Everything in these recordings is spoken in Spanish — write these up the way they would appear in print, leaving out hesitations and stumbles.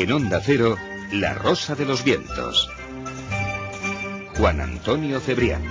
En Onda Cero, La Rosa de los Vientos. Juan Antonio Cebrián.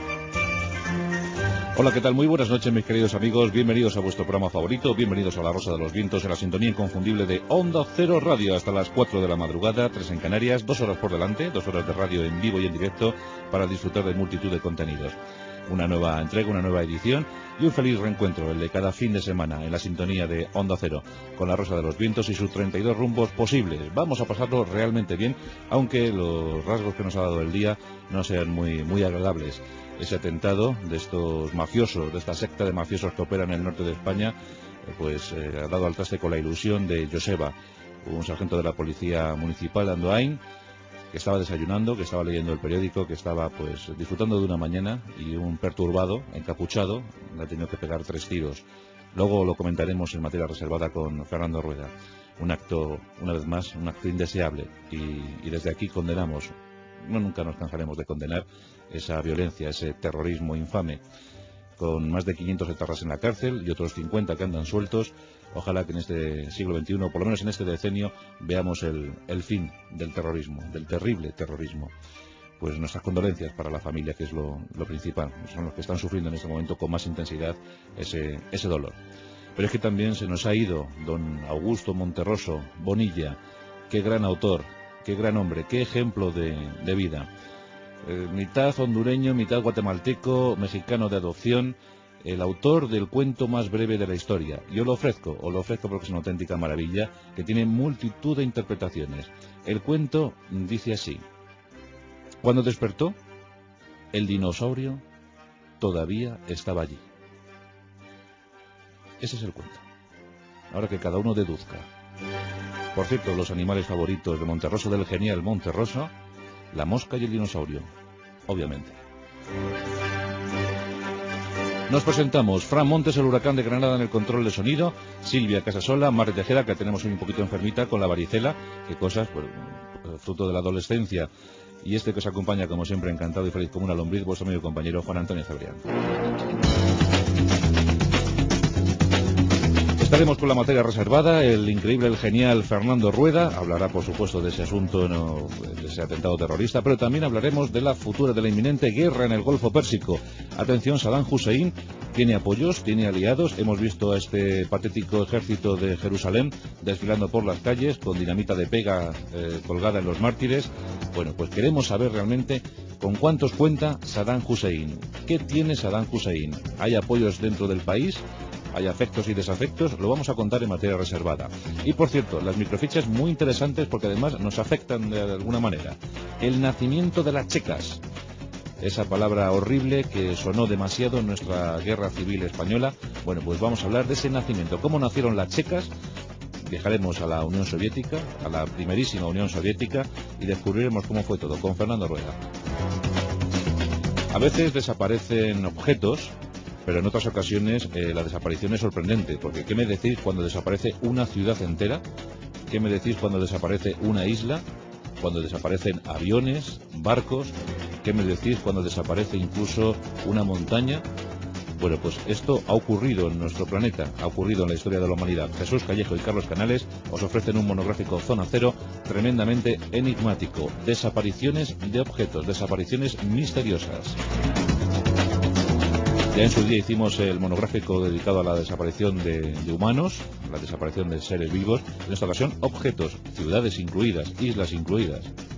Hola, ¿qué tal? Muy buenas noches, mis queridos amigos. Bienvenidos a vuestro programa favorito. Bienvenidos a La Rosa de los Vientos, en la sintonía inconfundible de Onda Cero Radio. Hasta las 4 de la madrugada, 3 en Canarias, 2 horas por delante, 2 horas de radio en vivo y en directo para disfrutar de multitud de contenidos. Una nueva entrega, una nueva edición y un feliz reencuentro, el de cada fin de semana, en la sintonía de Onda Cero, con La Rosa de los Vientos y sus 32 rumbos posibles. Vamos a pasarlo realmente bien, aunque los rasgos que nos ha dado el día no sean muy agradables. Ese atentado de estos mafiosos, de esta secta de mafiosos que operan en el norte de España, ha dado al traste con la ilusión de Joseba, un sargento de la policía municipal de Andoain, que estaba desayunando, que estaba leyendo el periódico, que estaba disfrutando de una mañana, y un perturbado, encapuchado, le ha tenido que pegar 3 tiros. Luego lo comentaremos en materia reservada con Fernando Rueda. Un acto, una vez más, un acto indeseable, y desde aquí condenamos, nunca nos cansaremos de condenar esa violencia, ese terrorismo infame, con más de 500 etarras en la cárcel y otros 50 que andan sueltos. Ojalá que en este siglo XXI, por lo menos en este decenio, veamos el fin del terrorismo, del terrible terrorismo. Pues nuestras condolencias para la familia, que es lo principal. Son los que están sufriendo en este momento con más intensidad ese dolor. Pero es que también se nos ha ido don Augusto Monterroso Bonilla. Qué gran autor, qué gran hombre, qué ejemplo de vida. Mitad hondureño, mitad guatemalteco, mexicano de adopción, el autor del cuento más breve de la historia. Yo lo ofrezco porque es una auténtica maravilla, que tiene multitud de interpretaciones. El cuento dice así: cuando despertó, el dinosaurio todavía estaba allí. Ese es el cuento. Ahora que cada uno deduzca. Por cierto, los animales favoritos de Monterroso, del genial Monterroso: la mosca y el dinosaurio, obviamente. Nos presentamos: Fran Montes, el huracán de Granada, en el control de sonido; Silvia Casasola, Mar Tejera, que tenemos hoy un poquito enfermita con la varicela, qué cosas, fruto de la adolescencia, y que os acompaña como siempre, encantado y feliz como una lombriz, vuestro amigo y compañero Juan Antonio Cebrián. Estaremos con la materia reservada. El increíble, el genial Fernando Rueda hablará, por supuesto, de ese asunto, de ese atentado terrorista, pero también hablaremos de la futura, de la inminente guerra en el Golfo Pérsico. Atención, Saddam Hussein tiene apoyos, tiene aliados. Hemos visto a este patético ejército de Jerusalén desfilando por las calles con dinamita de pega colgada en los mártires. Bueno, pues queremos saber realmente con cuántos cuenta Saddam Hussein. ¿Qué tiene Saddam Hussein? ¿Hay apoyos dentro del país? ¿Hay afectos y desafectos? Lo vamos a contar en materia reservada. Y por cierto, las microfichas muy interesantes porque además nos afectan de alguna manera. El nacimiento de las checas. Esa palabra horrible que sonó demasiado en nuestra guerra civil española. Bueno, pues vamos a hablar de ese nacimiento. ¿Cómo nacieron las checas? Viajaremos a la Unión Soviética, a la primerísima Unión Soviética, y descubriremos cómo fue todo con Fernando Rueda. A veces desaparecen objetos, pero en otras ocasiones la desaparición es sorprendente, porque ¿qué me decís cuando desaparece una ciudad entera? ¿Qué me decís cuando desaparece una isla? Cuando desaparecen aviones, barcos. ¿Qué me decís cuando desaparece incluso una montaña? Bueno, pues esto ha ocurrido en nuestro planeta, ha ocurrido en la historia de la humanidad. Jesús Callejo y Carlos Canales os ofrecen un monográfico Zona Cero tremendamente enigmático. Desapariciones de objetos, desapariciones misteriosas. Ya en su día hicimos el monográfico dedicado a la desaparición de humanos, la desaparición de seres vivos. En esta ocasión, objetos, ciudades incluidas, islas incluidas.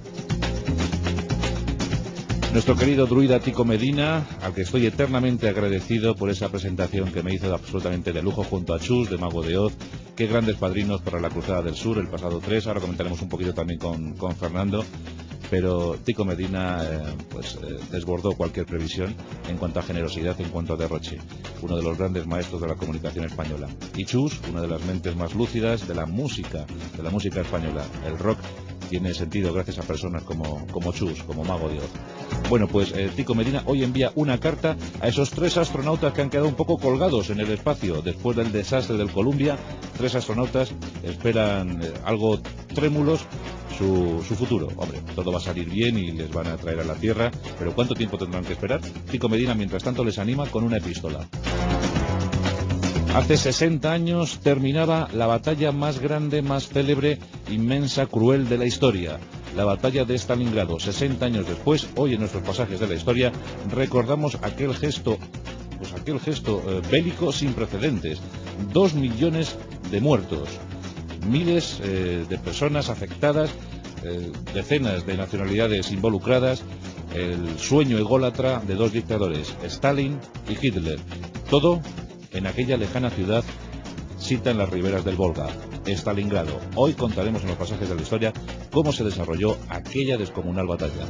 Nuestro querido druida Tico Medina, al que estoy eternamente agradecido por esa presentación que me hizo absolutamente de lujo junto a Chus, de Mago de Oz. Qué grandes padrinos para la Cruzada del Sur, el pasado 3. Ahora comentaremos un poquito también con Fernando. Pero Tico Medina desbordó cualquier previsión en cuanto a generosidad, en cuanto a derroche. Uno de los grandes maestros de la comunicación española. Y Chus, una de las mentes más lúcidas de la música española. El rock tiene sentido gracias a personas como Chus, como Mago de Oz. Bueno, pues Tico Medina hoy envía una carta a esos 3 astronautas que han quedado un poco colgados en el espacio después del desastre del Columbia. 3 astronautas esperan algo trémulos su futuro. Hombre, todo va a salir bien y les van a traer a la Tierra, pero ¿cuánto tiempo tendrán que esperar? Tico Medina, mientras tanto, les anima con una epístola. Hace 60 años terminaba la batalla más grande, más célebre, inmensa, cruel de la historia. La batalla de Stalingrado. 60 años después, hoy en nuestros pasajes de la historia, recordamos aquel gesto bélico sin precedentes. 2 millones de muertos, miles de personas afectadas, decenas de nacionalidades involucradas, el sueño ególatra de dos dictadores, Stalin y Hitler. Todo en aquella lejana ciudad, cita en las riberas del Volga, Stalingrado. Hoy contaremos en los pasajes de la historia cómo se desarrolló aquella descomunal batalla.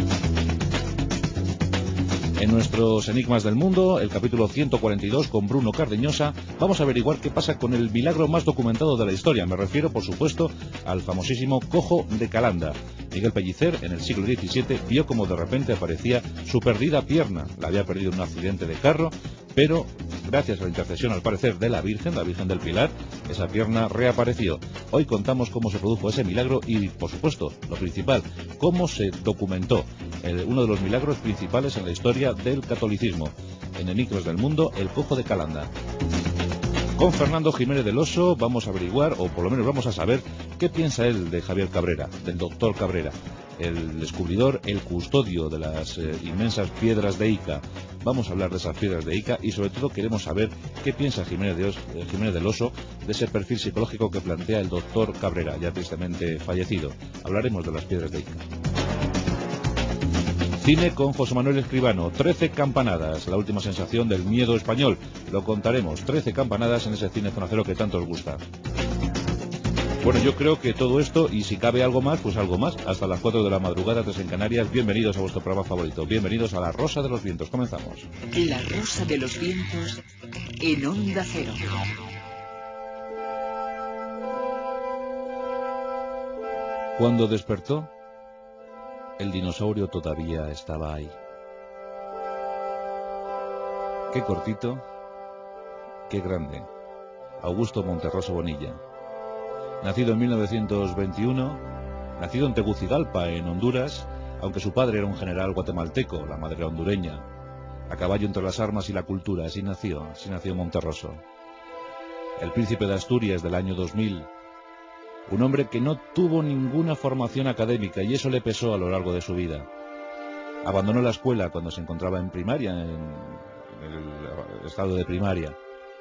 En nuestros Enigmas del Mundo, el capítulo 142 con Bruno Cardeñosa, vamos a averiguar qué pasa con el milagro más documentado de la historia. Me refiero, por supuesto, al famosísimo Cojo de Calanda. Miguel Pellicer, en el siglo XVII, vio como de repente aparecía su perdida pierna. La había perdido en un accidente de carro, pero gracias a la intercesión, al parecer, de la Virgen del Pilar, esa pierna reapareció. Hoy contamos cómo se produjo ese milagro y, por supuesto, lo principal, cómo se documentó uno de los milagros principales en la historia del catolicismo. En Enigmas del Mundo, el Cojo de Calanda. Con Fernando Jiménez del Oso vamos a averiguar, o por lo menos vamos a saber, qué piensa él de Javier Cabrera, del doctor Cabrera, el descubridor, el custodio de las inmensas piedras de Ica. Vamos a hablar de esas piedras de Ica y sobre todo queremos saber qué piensa Jiménez del Oso de ese perfil psicológico que plantea el doctor Cabrera, ya tristemente fallecido. Hablaremos de las piedras de Ica. Cine con José Manuel Escribano, 13 campanadas, la última sensación del miedo español. Lo contaremos, 13 campanadas en ese cine Zona Cero que tanto os gusta. Bueno, yo creo que todo esto, y si cabe algo más, pues algo más. Hasta las 4 de la madrugada, 3 en Canarias. Bienvenidos a vuestro programa favorito. Bienvenidos a La Rosa de los Vientos. Comenzamos. La Rosa de los Vientos en Onda Cero. Cuando despertó, el dinosaurio todavía estaba ahí. Qué cortito, qué grande. Augusto Monterroso Bonilla. Nacido en 1921, nacido en Tegucigalpa, en Honduras, aunque su padre era un general guatemalteco, la madre era hondureña. A caballo entre las armas y la cultura, así nació Monterroso. El príncipe de Asturias del año 2000. Un hombre que no tuvo ninguna formación académica y eso le pesó a lo largo de su vida. Abandonó la escuela cuando se encontraba en primaria, en el estado de primaria.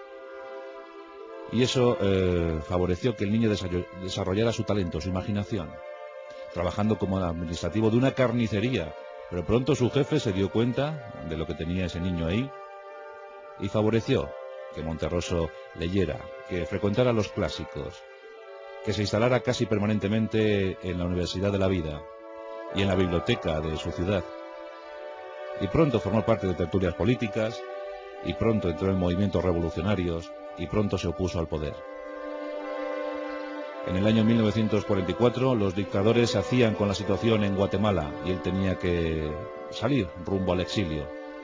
Y eso favoreció que el niño desarrollara su talento, su imaginación. Trabajando como administrativo de una carnicería, pero pronto su jefe se dio cuenta de lo que tenía ese niño ahí y favoreció que Monterroso leyera, que frecuentara los clásicos, que se instalara casi permanentemente en la Universidad de la Vida y en la biblioteca de su ciudad. Y pronto formó parte de tertulias políticas, y pronto entró en movimientos revolucionarios, y pronto se opuso al poder. En el año 1944 los dictadores se hacían con la situación en Guatemala y él tenía que salir rumbo al exilio.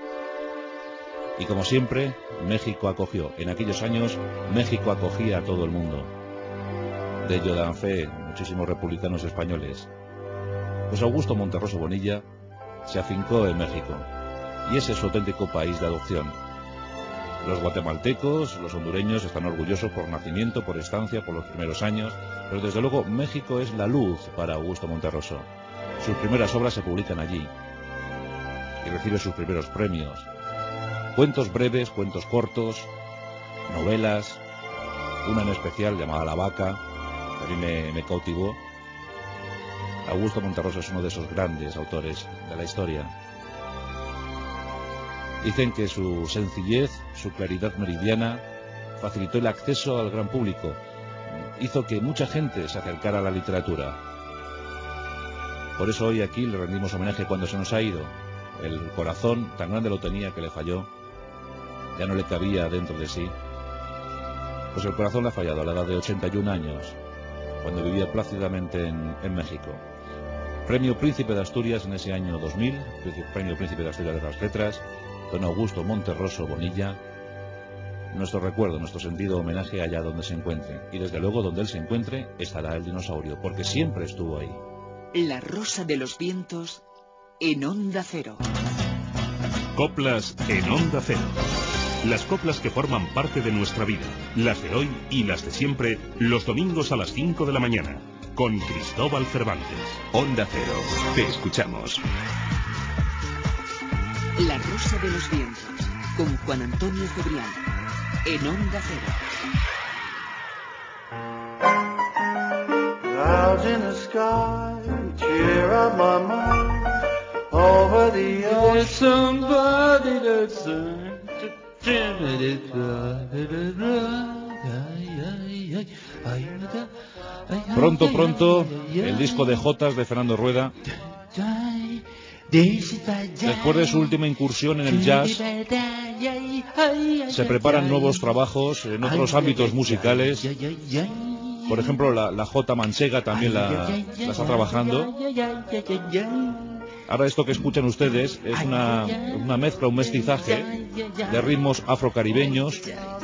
Y como siempre, México acogió. En aquellos años, México acogía a todo el mundo. De ello dan fe muchísimos republicanos españoles. Pues Augusto Monterroso Bonilla se afincó en México, y ese es su auténtico país de adopción. Los guatemaltecos, los hondureños están orgullosos por nacimiento, por estancia, por los primeros años, pero desde luego México es la luz para Augusto Monterroso. Sus primeras obras se publican allí y recibe sus primeros premios. Cuentos breves, cuentos cortos, novelas, una en especial llamada La Vaca, que a mí me cautivó. Augusto Monterroso es uno de esos grandes autores de la historia. Dicen que su sencillez, su claridad meridiana, facilitó el acceso al gran público, hizo que mucha gente se acercara a la literatura. Por eso hoy aquí le rendimos homenaje cuando se nos ha ido. El corazón tan grande lo tenía que le falló, ya no le cabía dentro de sí. Pues el corazón le ha fallado a la edad de 81 años, cuando vivía plácidamente en México. Premio Príncipe de Asturias en ese año 2000, Premio Príncipe de Asturias de las Letras, don Augusto Monterroso Bonilla. Nuestro recuerdo, nuestro sentido homenaje allá donde se encuentre. Y desde luego donde él se encuentre estará el dinosaurio, porque siempre estuvo ahí. La Rosa de los Vientos en Onda Cero. Coplas en Onda Cero. Las coplas que forman parte de nuestra vida, las de hoy y las de siempre, los domingos a las 5 de la mañana, con Cristóbal Cervantes. Onda Cero, te escuchamos. La Rosa de los Vientos, con Juan Antonio Cebrián, en Onda Cero. Clouds in the sky, cheer up my mind. Over the ocean, somebody that's Pronto, el disco de Jotas de Fernando Rueda. Después de su última incursión en el jazz, se preparan nuevos trabajos en otros ámbitos musicales. Por ejemplo, la Jota Manchega también la está trabajando. Ahora esto que escuchan ustedes es una mezcla, un mestizaje de ritmos afrocaribeños.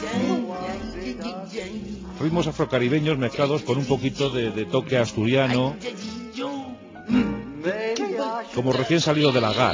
Ritmos afrocaribeños mezclados con un poquito de toque asturiano, como recién salido del lagar.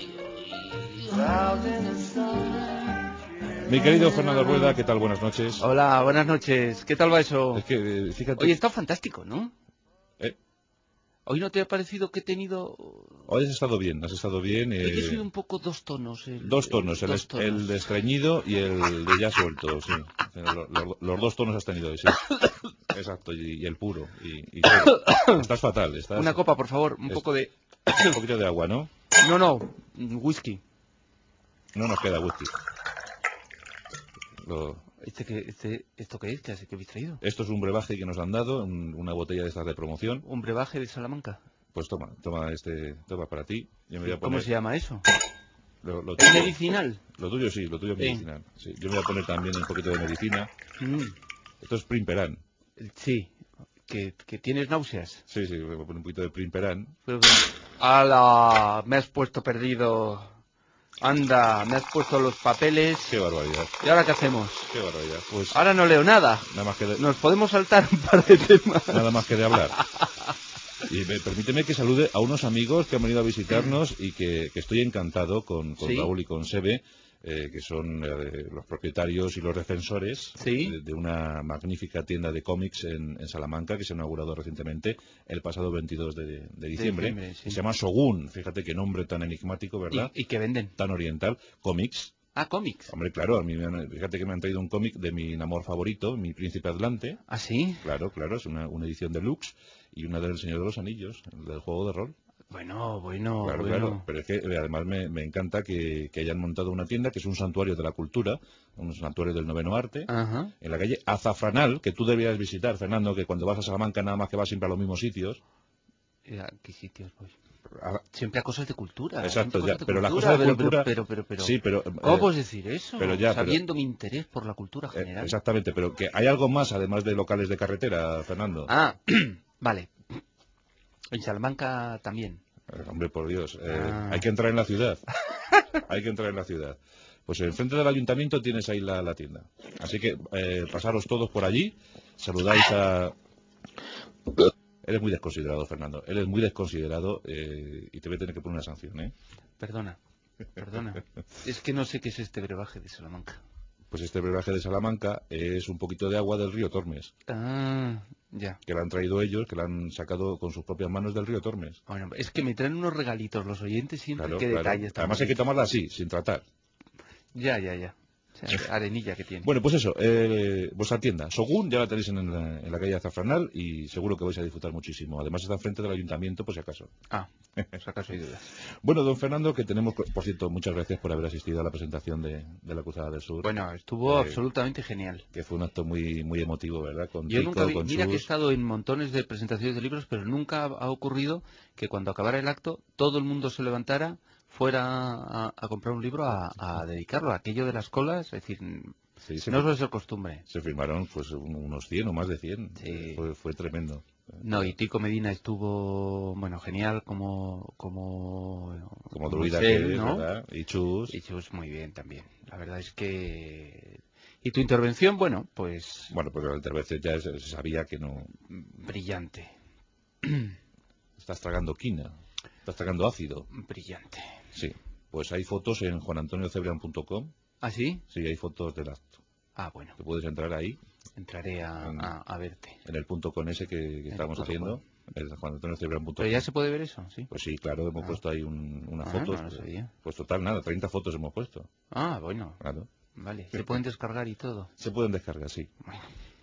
Mi querido Fernando Rueda, ¿qué tal? Buenas noches. Hola, buenas noches. ¿Qué tal va eso? Es que, fíjate... Oye, está fantástico, ¿no? ¿Eh? ¿Hoy no te ha parecido que he tenido...? Hoy has estado bien. He subido un poco dos tonos. Dos tonos, el de estreñido y el de ya suelto, sí. Los dos tonos has tenido hoy, sí. Exacto, y el puro. Y estás fatal. Una copa, por favor, un poquito de agua, ¿no? No, whisky. No nos queda whisky. ¿Esto qué es? ¿Qué habéis traído? Esto es un brebaje que nos han dado, una botella de estas de promoción. ¿Un brebaje de Salamanca? Pues toma para ti. Yo me voy a poner... ¿Cómo se llama eso? ¿Es medicinal? Lo tuyo sí, lo tuyo es medicinal. Sí, yo me voy a poner también un poquito de medicina. Esto es Primperan. Sí, que tienes náuseas. Sí, me voy a poner un poquito de Primperan. ¡Hala! Me has puesto perdido. Anda, me has puesto los papeles. ¡Qué barbaridad! ¿Y ahora qué hacemos? ¡Qué barbaridad! Pues ahora no leo nada. Nada más que Nos podemos saltar un par de temas. Nada más que de hablar. Y permíteme que salude a unos amigos que han venido a visitarnos y que estoy encantado con ¿sí? Raúl y con Sebe, que son los propietarios y los defensores de una magnífica tienda de cómics en Salamanca que se ha inaugurado recientemente el pasado 22 de diciembre. Sí. Se llama Shogun, fíjate qué nombre tan enigmático, ¿verdad? ¿Y qué venden? Tan oriental, cómics. Ah, cómics. Hombre, claro, fíjate que me han traído un cómic de mi enamor favorito, Mi Príncipe Atlante. ¿Ah, sí? Claro, es una edición deluxe y una del Señor de los Anillos, del juego de rol. Bueno. Claro, pero es que además me encanta que hayan montado una tienda que es un santuario de la cultura, un santuario del noveno arte, en la calle Azafranal, que tú deberías visitar, Fernando, que cuando vas a Salamanca nada más que vas siempre a los mismos sitios. ¿A qué sitios voy? Siempre a cosas de cultura. Exacto, pero las cosas de cultura... Pero... Sí, pero... ¿Cómo puedes decir eso? Sabiendo mi interés por la cultura general. Exactamente, pero que hay algo más además de locales de carretera, Fernando. Ah, vale. En Salamanca también. Hombre, por Dios, hay que entrar en la ciudad. Pues enfrente del ayuntamiento tienes ahí la tienda. Así que pasaros todos por allí, saludáis a... Eres muy desconsiderado, Fernando. Eres muy desconsiderado y te voy a tener que poner una sanción, ¿eh? Perdona. Es que no sé qué es este brebaje de Salamanca. Pues este brebaje de Salamanca es un poquito de agua del río Tormes. Ah, ya. Que la han traído ellos, que la han sacado con sus propias manos del río Tormes. Bueno, es que me traen unos regalitos los oyentes siempre. Claro, qué detalles. Además hay que tomarla así, sin tratar. Ya. O sea, arenilla que tiene. Bueno, pues eso, vuestra tienda, Shogun, ya la tenéis en la calle Azafranal y seguro que vais a disfrutar muchísimo. Además está enfrente del ayuntamiento, por si acaso. Ah, por si acaso hay dudas. Bueno, don Fernando, que tenemos, por cierto, muchas gracias por haber asistido a la presentación de la Cruzada del Sur. Bueno, estuvo absolutamente genial. Que fue un acto muy muy emotivo, ¿verdad? Yo nunca vi, mira que he estado en montones de presentaciones de libros, pero nunca ha ocurrido que cuando acabara el acto todo el mundo se levantara, fuera a comprar un libro a dedicarlo a aquello de las colas, es decir, no suele ser costumbre. Se firmaron pues unos 100 o más de 100, sí. Fue tremendo. No, y Tico Medina estuvo, genial como druida que es, ¿no? ¿Verdad? Y Chus muy bien también. La verdad es que... ¿Y tu intervención? Bueno, pues la intervención ya se sabía que no... Brillante. Estás tragando quina. Estás tragando ácido. Brillante. Sí, pues hay fotos en juanantoniocebrean.com ¿Ah, sí? Sí, hay fotos del acto. Ah, bueno. Te puedes entrar ahí. Entraré a verte. En el punto con ese que estábamos haciendo, el juanantoniocebrián.com. ¿Pero ya se puede ver eso? Sí. Pues sí, claro, hemos puesto ahí unas Ah, fotos. no lo sabía. Pues total, nada, 30 fotos hemos puesto. Ah, bueno. Claro. Vale. ¿Se pueden descargar y todo? Se pueden descargar, sí. Bueno.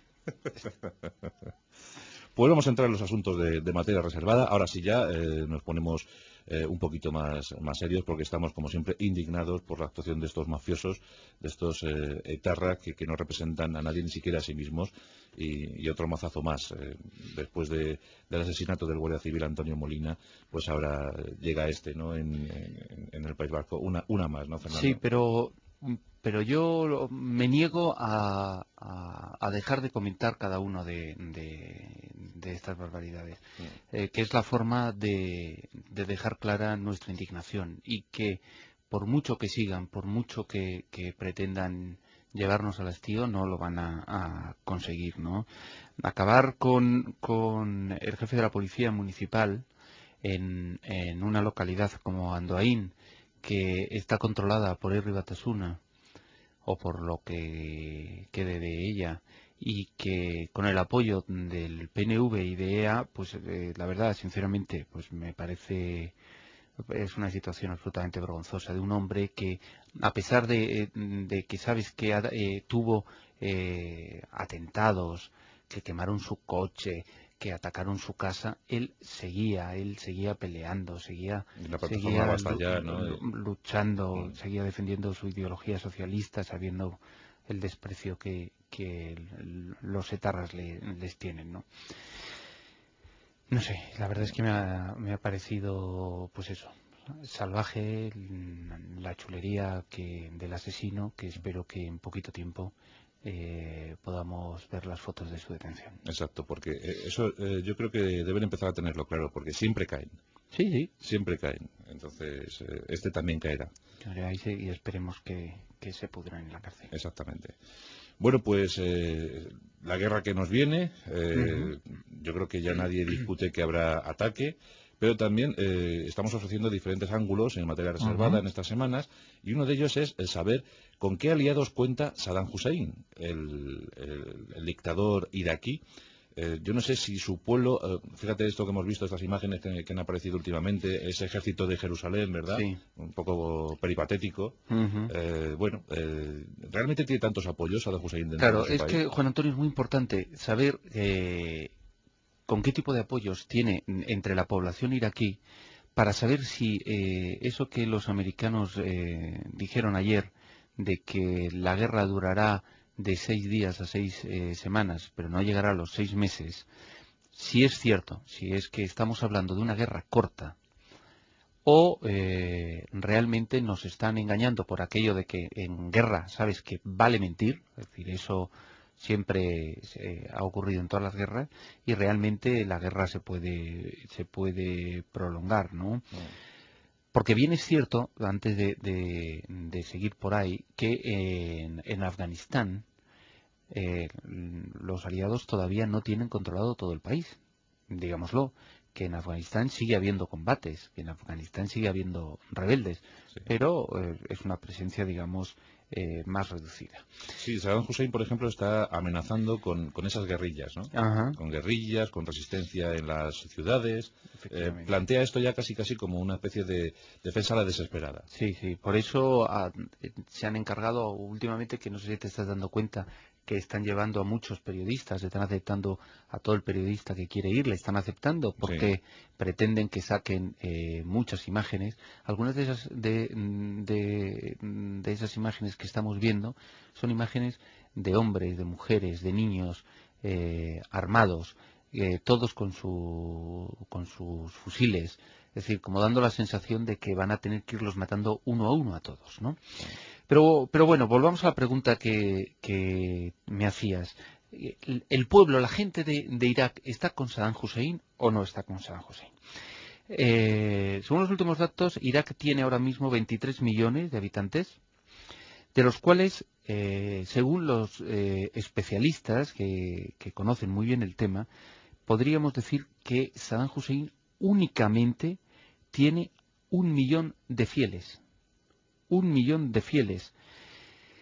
Pues vamos a entrar en los asuntos de materia reservada. Ahora sí ya nos ponemos un poquito más serios, porque estamos, como siempre, indignados por la actuación de estos mafiosos, de estos etarras que no representan a nadie, ni siquiera a sí mismos, y otro mazazo más. Después del asesinato del Guardia Civil Antonio Molina, pues ahora llega este, ¿no?, en el País Vasco. Una más, ¿no, Fernando? Sí, pero yo me niego a dejar de comentar cada uno de estas barbaridades, que es la forma de dejar clara nuestra indignación, y que por mucho que sigan, por mucho que pretendan llevarnos al hastío, no lo van a conseguir, ¿no? Acabar con el jefe de la policía municipal en una localidad como Andoain, que está controlada por Herri Batasuna, o por lo que quede de ella, y que con el apoyo del PNV y de EA, pues la verdad, sinceramente, pues me parece, es una situación absolutamente vergonzosa de un hombre que, a pesar de que sabes que tuvo atentados, que quemaron su coche, que atacaron su casa, él seguía peleando, seguía Basta Ya, ¿no? luchando, seguía defendiendo su ideología socialista, sabiendo el desprecio que los etarras les tienen, ¿no? No sé, la verdad es que me ha parecido, pues eso, salvaje la chulería del asesino, que espero que en poquito tiempo podamos ver las fotos de su detención. Exacto, porque eso yo creo que deben empezar a tenerlo claro, porque siempre caen. Sí, sí. Siempre caen. Entonces, este también caerá. Y esperemos que se pudran en la cárcel. Exactamente. Bueno, pues la guerra que nos viene, yo creo que ya nadie discute que habrá ataque, pero también estamos ofreciendo diferentes ángulos en materia reservada en estas semanas, y uno de ellos es el saber con qué aliados cuenta Saddam Hussein, el dictador iraquí. Yo no sé si su pueblo, fíjate esto que hemos visto, estas imágenes que han aparecido últimamente, ese ejército de Jerusalén, ¿verdad? Sí. Un poco peripatético. ¿Realmente tiene tantos apoyos Saddam Hussein dentro de su país? Claro, es que, Juan Antonio, es muy importante saber con qué tipo de apoyos tiene entre la población iraquí, para saber si eso que los americanos dijeron ayer, de que la guerra durará de 6 días a 6 semanas, pero no llegará a los 6 meses, si es cierto, si es que estamos hablando de una guerra corta, o realmente nos están engañando por aquello de que en guerra sabes que vale mentir, es decir, eso siempre ha ocurrido en todas las guerras, y realmente la guerra se puede prolongar, ¿no? Porque bien es cierto, antes de seguir por ahí, que en Afganistán los aliados todavía no tienen controlado todo el país, digámoslo, que en Afganistán sigue habiendo combates, que en Afganistán sigue habiendo rebeldes, Sí. pero es una presencia, digamos, más reducida. Sí, Saddam Hussein, por ejemplo, está amenazando con esas guerrillas, ¿no? Ajá. Con guerrillas, con resistencia en las ciudades. Plantea esto ya casi como una especie de defensa a la desesperada. Sí, sí, por eso se han encargado últimamente, que no sé si te estás dando cuenta, que están llevando a muchos periodistas, están aceptando a todo el periodista que quiere ir, le están aceptando porque pretenden que saquen muchas imágenes. Algunas de esas imágenes que estamos viendo son imágenes de hombres, de mujeres, de niños armados, todos con sus fusiles. Es decir, como dando la sensación de que van a tener que irlos matando uno a uno a todos, ¿no? Pero bueno, volvamos a la pregunta que me hacías. ¿El pueblo, la gente de Irak, está con Saddam Hussein o no está con Saddam Hussein? Según los últimos datos, Irak tiene ahora mismo 23 millones de habitantes, de los cuales, según los especialistas que conocen muy bien el tema, podríamos decir que Saddam Hussein únicamente tiene 1 millón de fieles. 1 millón de fieles.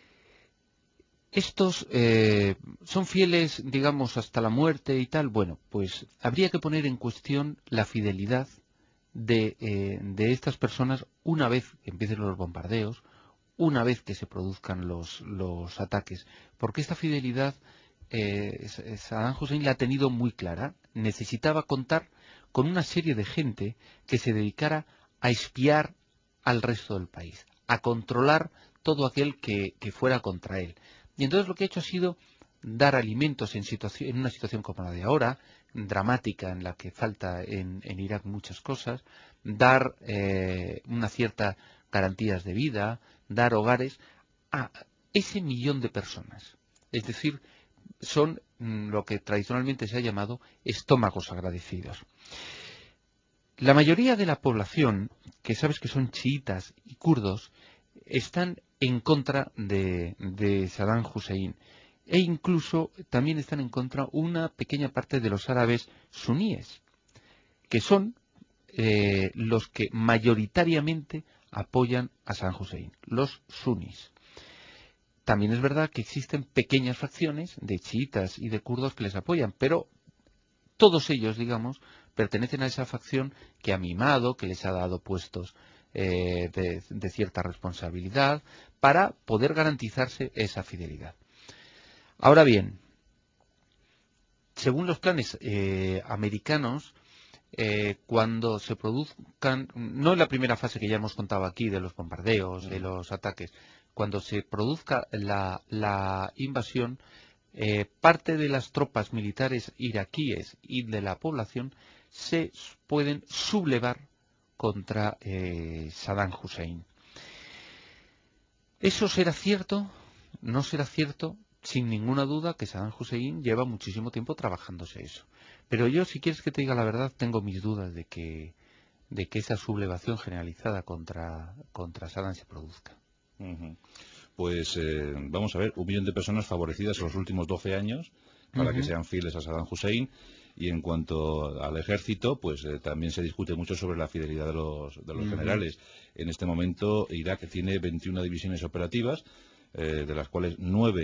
Estos son fieles, digamos, hasta la muerte y tal. Bueno, pues habría que poner en cuestión la fidelidad de estas personas una vez que empiecen los bombardeos, una vez que se produzcan los ataques, porque esta fidelidad Saddam Hussein la ha tenido muy clara. Necesitaba contar con una serie de gente que se dedicara a espiar al resto del país, a controlar todo aquel que fuera contra él. Y entonces lo que ha hecho ha sido dar alimentos en una situación como la de ahora, dramática, en la que falta en Irak muchas cosas, dar unas ciertas garantías de vida, dar hogares a ese millón de personas. Es decir, son lo que tradicionalmente se ha llamado estómagos agradecidos. La mayoría de la población, que sabes que son chiitas y kurdos, están en contra de Saddam Hussein, e incluso también están en contra una pequeña parte de los árabes suníes, que son los que mayoritariamente apoyan a Saddam Hussein, los sunís. También es verdad que existen pequeñas facciones de chiitas y de kurdos que les apoyan, pero todos ellos, digamos, pertenecen a esa facción que ha mimado, que les ha dado puestos de cierta responsabilidad para poder garantizarse esa fidelidad. Ahora bien, según los planes americanos, cuando se produzcan, no en la primera fase que ya hemos contado aquí de los bombardeos, de los ataques, cuando se produzca la invasión, parte de las tropas militares iraquíes y de la población se pueden sublevar contra Saddam Hussein. ¿Eso será cierto? ¿No será cierto? Sin ninguna duda que Saddam Hussein lleva muchísimo tiempo trabajándose eso. Pero yo, si quieres que te diga la verdad, tengo mis dudas de que esa sublevación generalizada contra Saddam se produzca. Pues vamos a ver, 1 millón de personas favorecidas en los últimos 12 años para que sean fieles a Saddam Hussein. Y en cuanto al ejército, pues también se discute mucho sobre la fidelidad de los generales. En este momento Irak tiene 21 divisiones operativas, de las cuales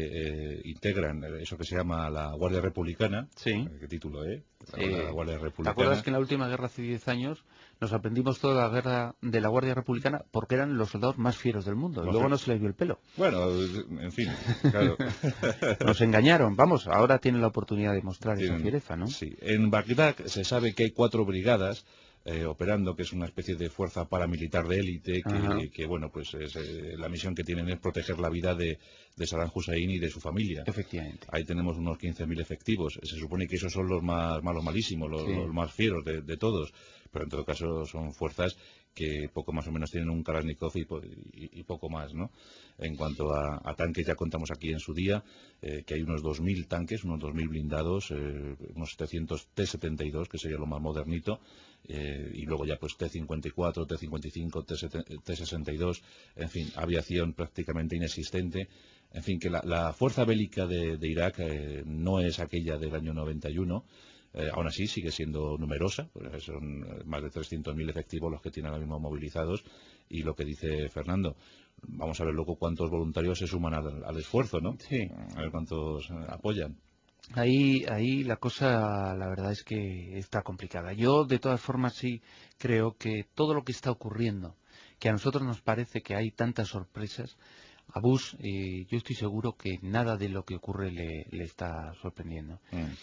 9 integran eso que se llama la Guardia Republicana. Sí. ¿Qué título, La Guardia Republicana. ¿Te acuerdas que en la última guerra hace 10 años nos aprendimos toda la guerra de la Guardia Republicana porque eran los soldados más fieros del mundo? Y luego no se les vio el pelo. Bueno, en fin, claro. Nos engañaron. Vamos, ahora tienen la oportunidad de mostrar esa fiereza, ¿no? Sí. En Bagdad se sabe que hay 4 brigadas operando, que es una especie de fuerza paramilitar de élite, que bueno, pues la misión que tienen es proteger la vida de Saddam Hussein y de su familia. Efectivamente. Ahí tenemos unos 15.000 efectivos. Se supone que esos son los más malos, malísimos, los más fieros de todos, pero en todo caso son fuerzas que poco más o menos tienen un Kalashnikov y poco más, ¿no? En cuanto a tanques, ya contamos aquí en su día que hay unos 2.000 tanques, unos 2.000 blindados, unos 700 T-72, que sería lo más modernito, y luego ya pues T-54, T-55, T-62, en fin, aviación prácticamente inexistente. En fin, que la fuerza bélica de Irak no es aquella del año 91. Aún así sigue siendo numerosa, pues son más de 300.000 efectivos los que tienen ahora mismo movilizados, y lo que dice Fernando, vamos a ver luego cuántos voluntarios se suman al esfuerzo, ¿no? Sí. A ver cuántos apoyan. Ahí la cosa, la verdad es que está complicada. Yo, de todas formas, sí creo que todo lo que está ocurriendo, que a nosotros nos parece que hay tantas sorpresas, a Bush, yo estoy seguro que nada de lo que ocurre le está sorprendiendo.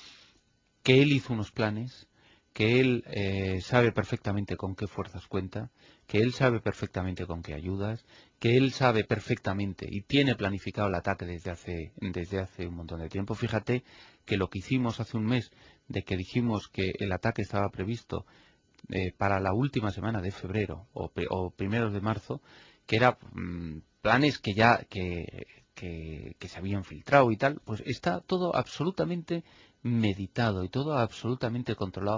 Que él hizo unos planes, que él sabe perfectamente con qué fuerzas cuenta, que él sabe perfectamente con qué ayudas, que él sabe perfectamente y tiene planificado el ataque desde hace un montón de tiempo. Fíjate que lo que hicimos hace un mes, de que dijimos que el ataque estaba previsto para la última semana de febrero o primeros de marzo, que era planes que ya que se habían filtrado y tal, pues está todo absolutamente meditado y todo absolutamente controlado,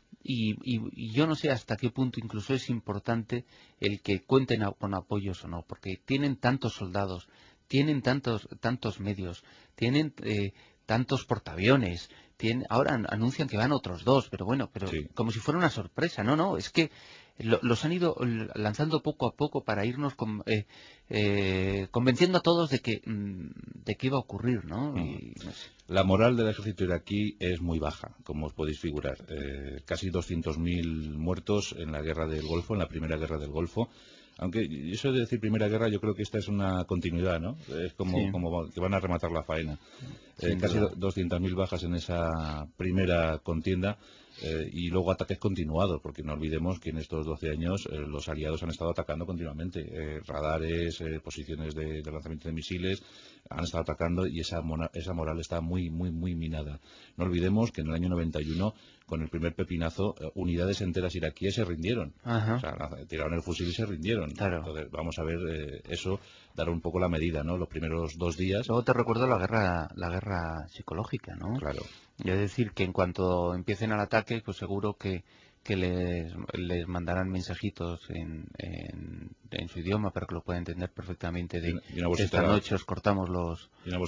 y yo no sé hasta qué punto incluso es importante el que cuenten con apoyos o no, porque tienen tantos soldados, tienen tantos medios, tienen tantos portaaviones, ahora anuncian que van otros 2, pero bueno, Sí. Como si fuera una sorpresa. No, es que los han ido lanzando poco a poco para irnos convenciendo a todos de que de qué iba a ocurrir, ¿no? Y, no sé. La moral del ejército iraquí es muy baja, como os podéis figurar. Casi 200.000 muertos en la guerra del Golfo, en la primera guerra del Golfo. Aunque eso de decir primera guerra, yo creo que esta es una continuidad, ¿no? Es como que van a rematar la faena. Casi 200.000 bajas en esa primera contienda. Y luego ataques continuados, porque no olvidemos que en estos 12 años los aliados han estado atacando continuamente. Radares, posiciones de lanzamiento de misiles, han estado atacando y esa moral está muy, muy, muy minada. No olvidemos que en el año 91, con el primer pepinazo, unidades enteras iraquíes se rindieron. Ajá. O sea, tiraron el fusil y se rindieron. Claro. Entonces, vamos a ver eso, dar un poco la medida, ¿no? Los primeros 2 días. Luego te recuerdo la guerra psicológica, ¿no? Claro. Es decir, que en cuanto empiecen al ataque, pues seguro que les mandarán mensajitos en su idioma para que lo puedan entender perfectamente de y una bolsita, esta noche os cortamos los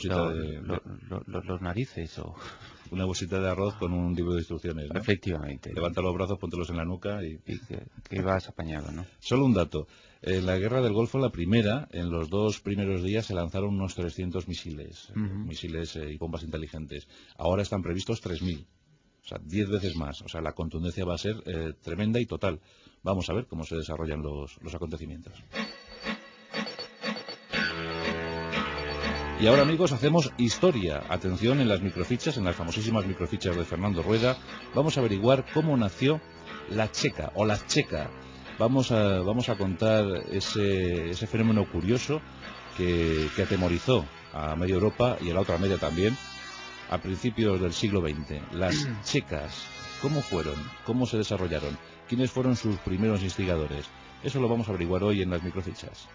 narices o una bolsita de arroz con un libro de instrucciones, ¿no? Efectivamente. Levanta los brazos, póntelos en la nuca y que vas apañado, ¿no? Solo un dato. En la guerra del Golfo, la primera, en los 2 primeros días se lanzaron unos 300 misiles, misiles y bombas inteligentes. Ahora están previstos 3.000. O sea, 10 veces más. O sea, la contundencia va a ser tremenda y total. Vamos a ver cómo se desarrollan los acontecimientos. Y ahora, amigos, hacemos historia. Atención en las microfichas, en las famosísimas microfichas de Fernando Rueda. Vamos a averiguar cómo nació la checa o la checa. Vamos a contar ese fenómeno curioso que atemorizó a media Europa y a la otra media también a principios del siglo XX. Las checas, ¿cómo fueron? ¿Cómo se desarrollaron? ¿Quiénes fueron sus primeros instigadores? Eso lo vamos a averiguar hoy en las microfichas.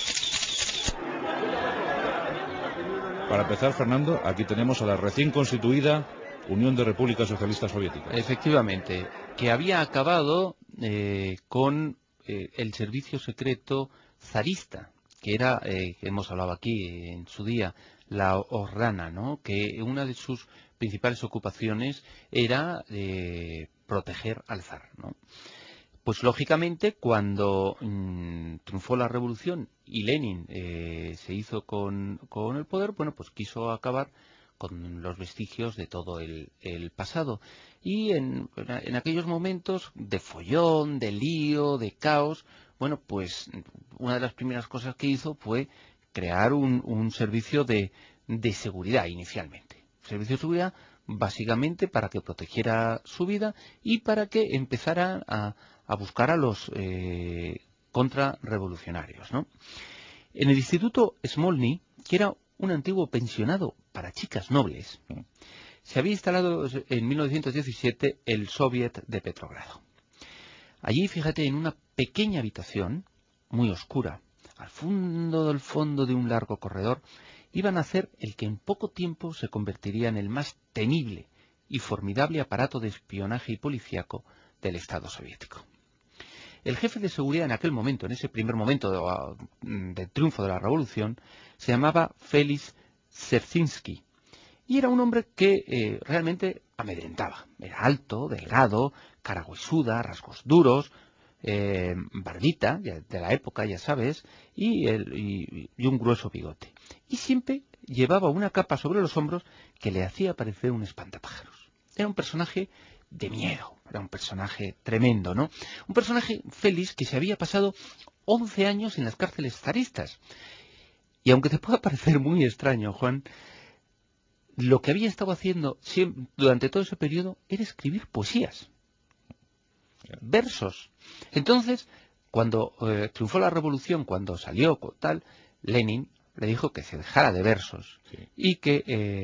Para empezar, Fernando, aquí tenemos a la recién constituida Unión de Repúblicas Socialistas Soviéticas. Efectivamente, que había acabado con el servicio secreto zarista, que era, que hemos hablado aquí en su día, la Orrana, ¿no? Que una de sus principales ocupaciones era proteger al zar, ¿no? Pues lógicamente cuando triunfó la revolución y Lenin se hizo con el poder, bueno, pues quiso acabar con los vestigios de todo el pasado. Y en aquellos momentos de follón, de lío, de caos, bueno, pues una de las primeras cosas que hizo fue crear un servicio de seguridad inicialmente. Servicio de seguridad básicamente para que protegiera su vida y para que empezara a buscar a los contrarrevolucionarios, ¿no? En el Instituto Smolny, que era un antiguo pensionado para chicas nobles, se había instalado en 1917 el Soviet de Petrogrado. Allí, fíjate, en una pequeña habitación, muy oscura, al fondo del fondo de un largo corredor, iban a hacer el que en poco tiempo se convertiría en el más temible y formidable aparato de espionaje y policíaco del Estado soviético. El jefe de seguridad en aquel momento, en ese primer momento del triunfo de la revolución, se llamaba Félix Dzerzhinsky y era un hombre que realmente amedrentaba. Era alto, delgado, cara huesuda, rasgos duros, barbita, de la época, ya sabes, y un grueso bigote. Y siempre llevaba una capa sobre los hombros que le hacía parecer un espantapájaros. Era un personaje de miedo, era un personaje tremendo, ¿no? Un personaje feliz que se había pasado 11 años en las cárceles zaristas. Y aunque te pueda parecer muy extraño, Juan, lo que había estado haciendo durante todo ese periodo era escribir poesías, versos. Entonces, cuando triunfó la revolución, cuando salió tal, Lenin le dijo que se dejara de versos y que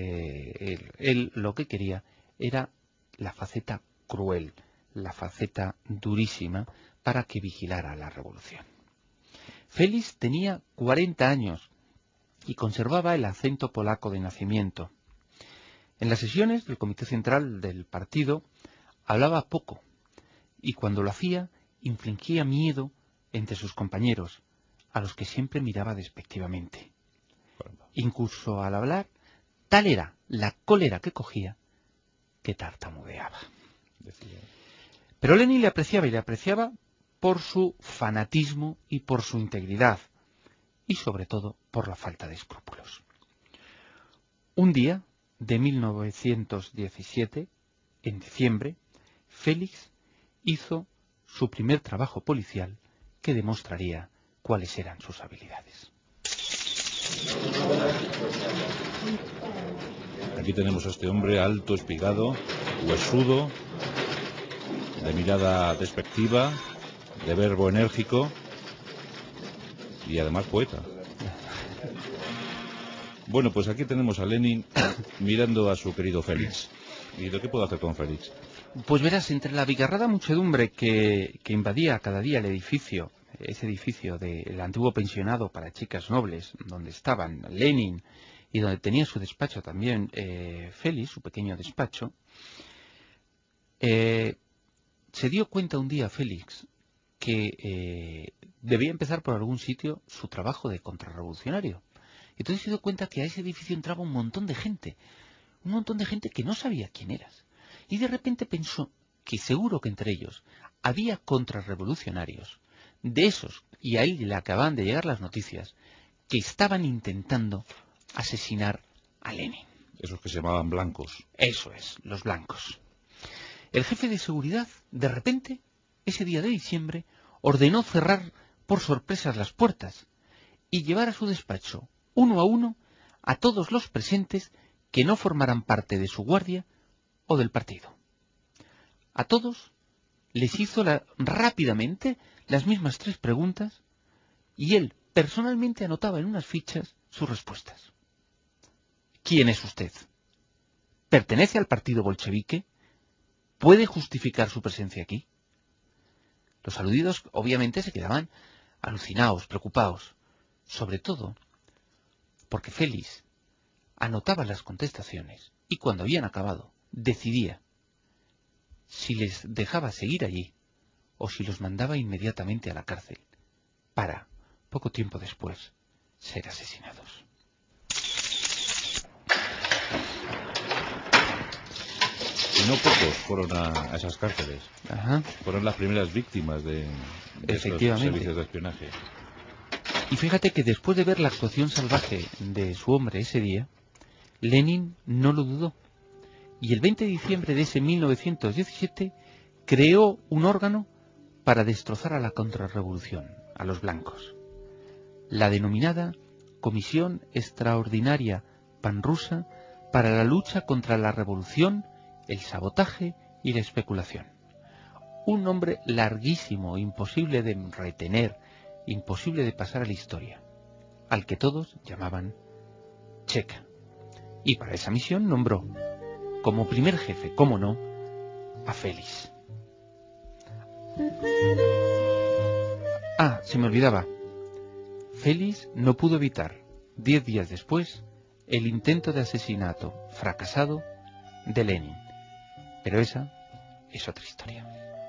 él lo que quería era la faceta cruel, la faceta durísima para que vigilara la revolución. Félix tenía 40 años y conservaba el acento polaco de nacimiento. En las sesiones del Comité Central del partido hablaba poco y cuando lo hacía infligía miedo entre sus compañeros, a los que siempre miraba despectivamente. Incluso al hablar, tal era la cólera que cogía que tartamudeaba. Pero Lenin le apreciaba y le apreciaba por su fanatismo y por su integridad y sobre todo por la falta de escrúpulos. Un día de 1917, en diciembre, Félix hizo su primer trabajo policial que demostraría cuáles eran sus habilidades. Aquí tenemos a este hombre alto, espigado, huesudo, de mirada despectiva, de verbo enérgico y además poeta. Bueno, pues aquí tenemos a Lenin mirando a su querido Félix. ¿Y de qué puedo hacer con Félix? Pues verás, entre la abigarrada muchedumbre que invadía cada día el edificio, ese edificio del antiguo pensionado para chicas nobles, donde estaban Lenin y donde tenía su despacho también Félix, su pequeño despacho, se dio cuenta un día Félix que debía empezar por algún sitio su trabajo de contrarrevolucionario. Entonces se dio cuenta que a ese edificio entraba un montón de gente que no sabía quién eras. Y de repente pensó que seguro que entre ellos había contrarrevolucionarios, de esos, y a él le acababan de llegar las noticias, que estaban intentando asesinar a Lenin. Esos que se llamaban blancos. Eso es, los blancos. El jefe de seguridad, de repente, ese día de diciembre, ordenó cerrar por sorpresas las puertas y llevar a su despacho, uno a uno, a todos los presentes que no formaran parte de su guardia o del partido. A todos les hizo rápidamente las mismas 3 preguntas y él personalmente anotaba en unas fichas sus respuestas. ¿Quién es usted? ¿Pertenece al partido bolchevique? ¿Puede justificar su presencia aquí? Los aludidos obviamente se quedaban alucinados, preocupados, sobre todo porque Félix anotaba las contestaciones y cuando habían acabado decidía si les dejaba seguir allí o si los mandaba inmediatamente a la cárcel para, poco tiempo después, ser asesinados. Y no pocos fueron a esas cárceles. Ajá. Fueron las primeras víctimas de estos servicios de espionaje. Y fíjate que después de ver la actuación salvaje de su hombre ese día, Lenin no lo dudó. Y el 20 de diciembre de ese 1917 creó un órgano para destrozar a la contrarrevolución, a los blancos. La denominada Comisión Extraordinaria Panrusa para la lucha contra la revolución, el sabotaje y la especulación. Un nombre larguísimo, imposible de retener, imposible de pasar a la historia, al que todos llamaban Checa. Y para esa misión nombró como primer jefe, cómo no, a Félix. Ah, se me olvidaba. Félix no pudo evitar, 10 días después, el intento de asesinato fracasado de Lenin. Pero esa es otra historia.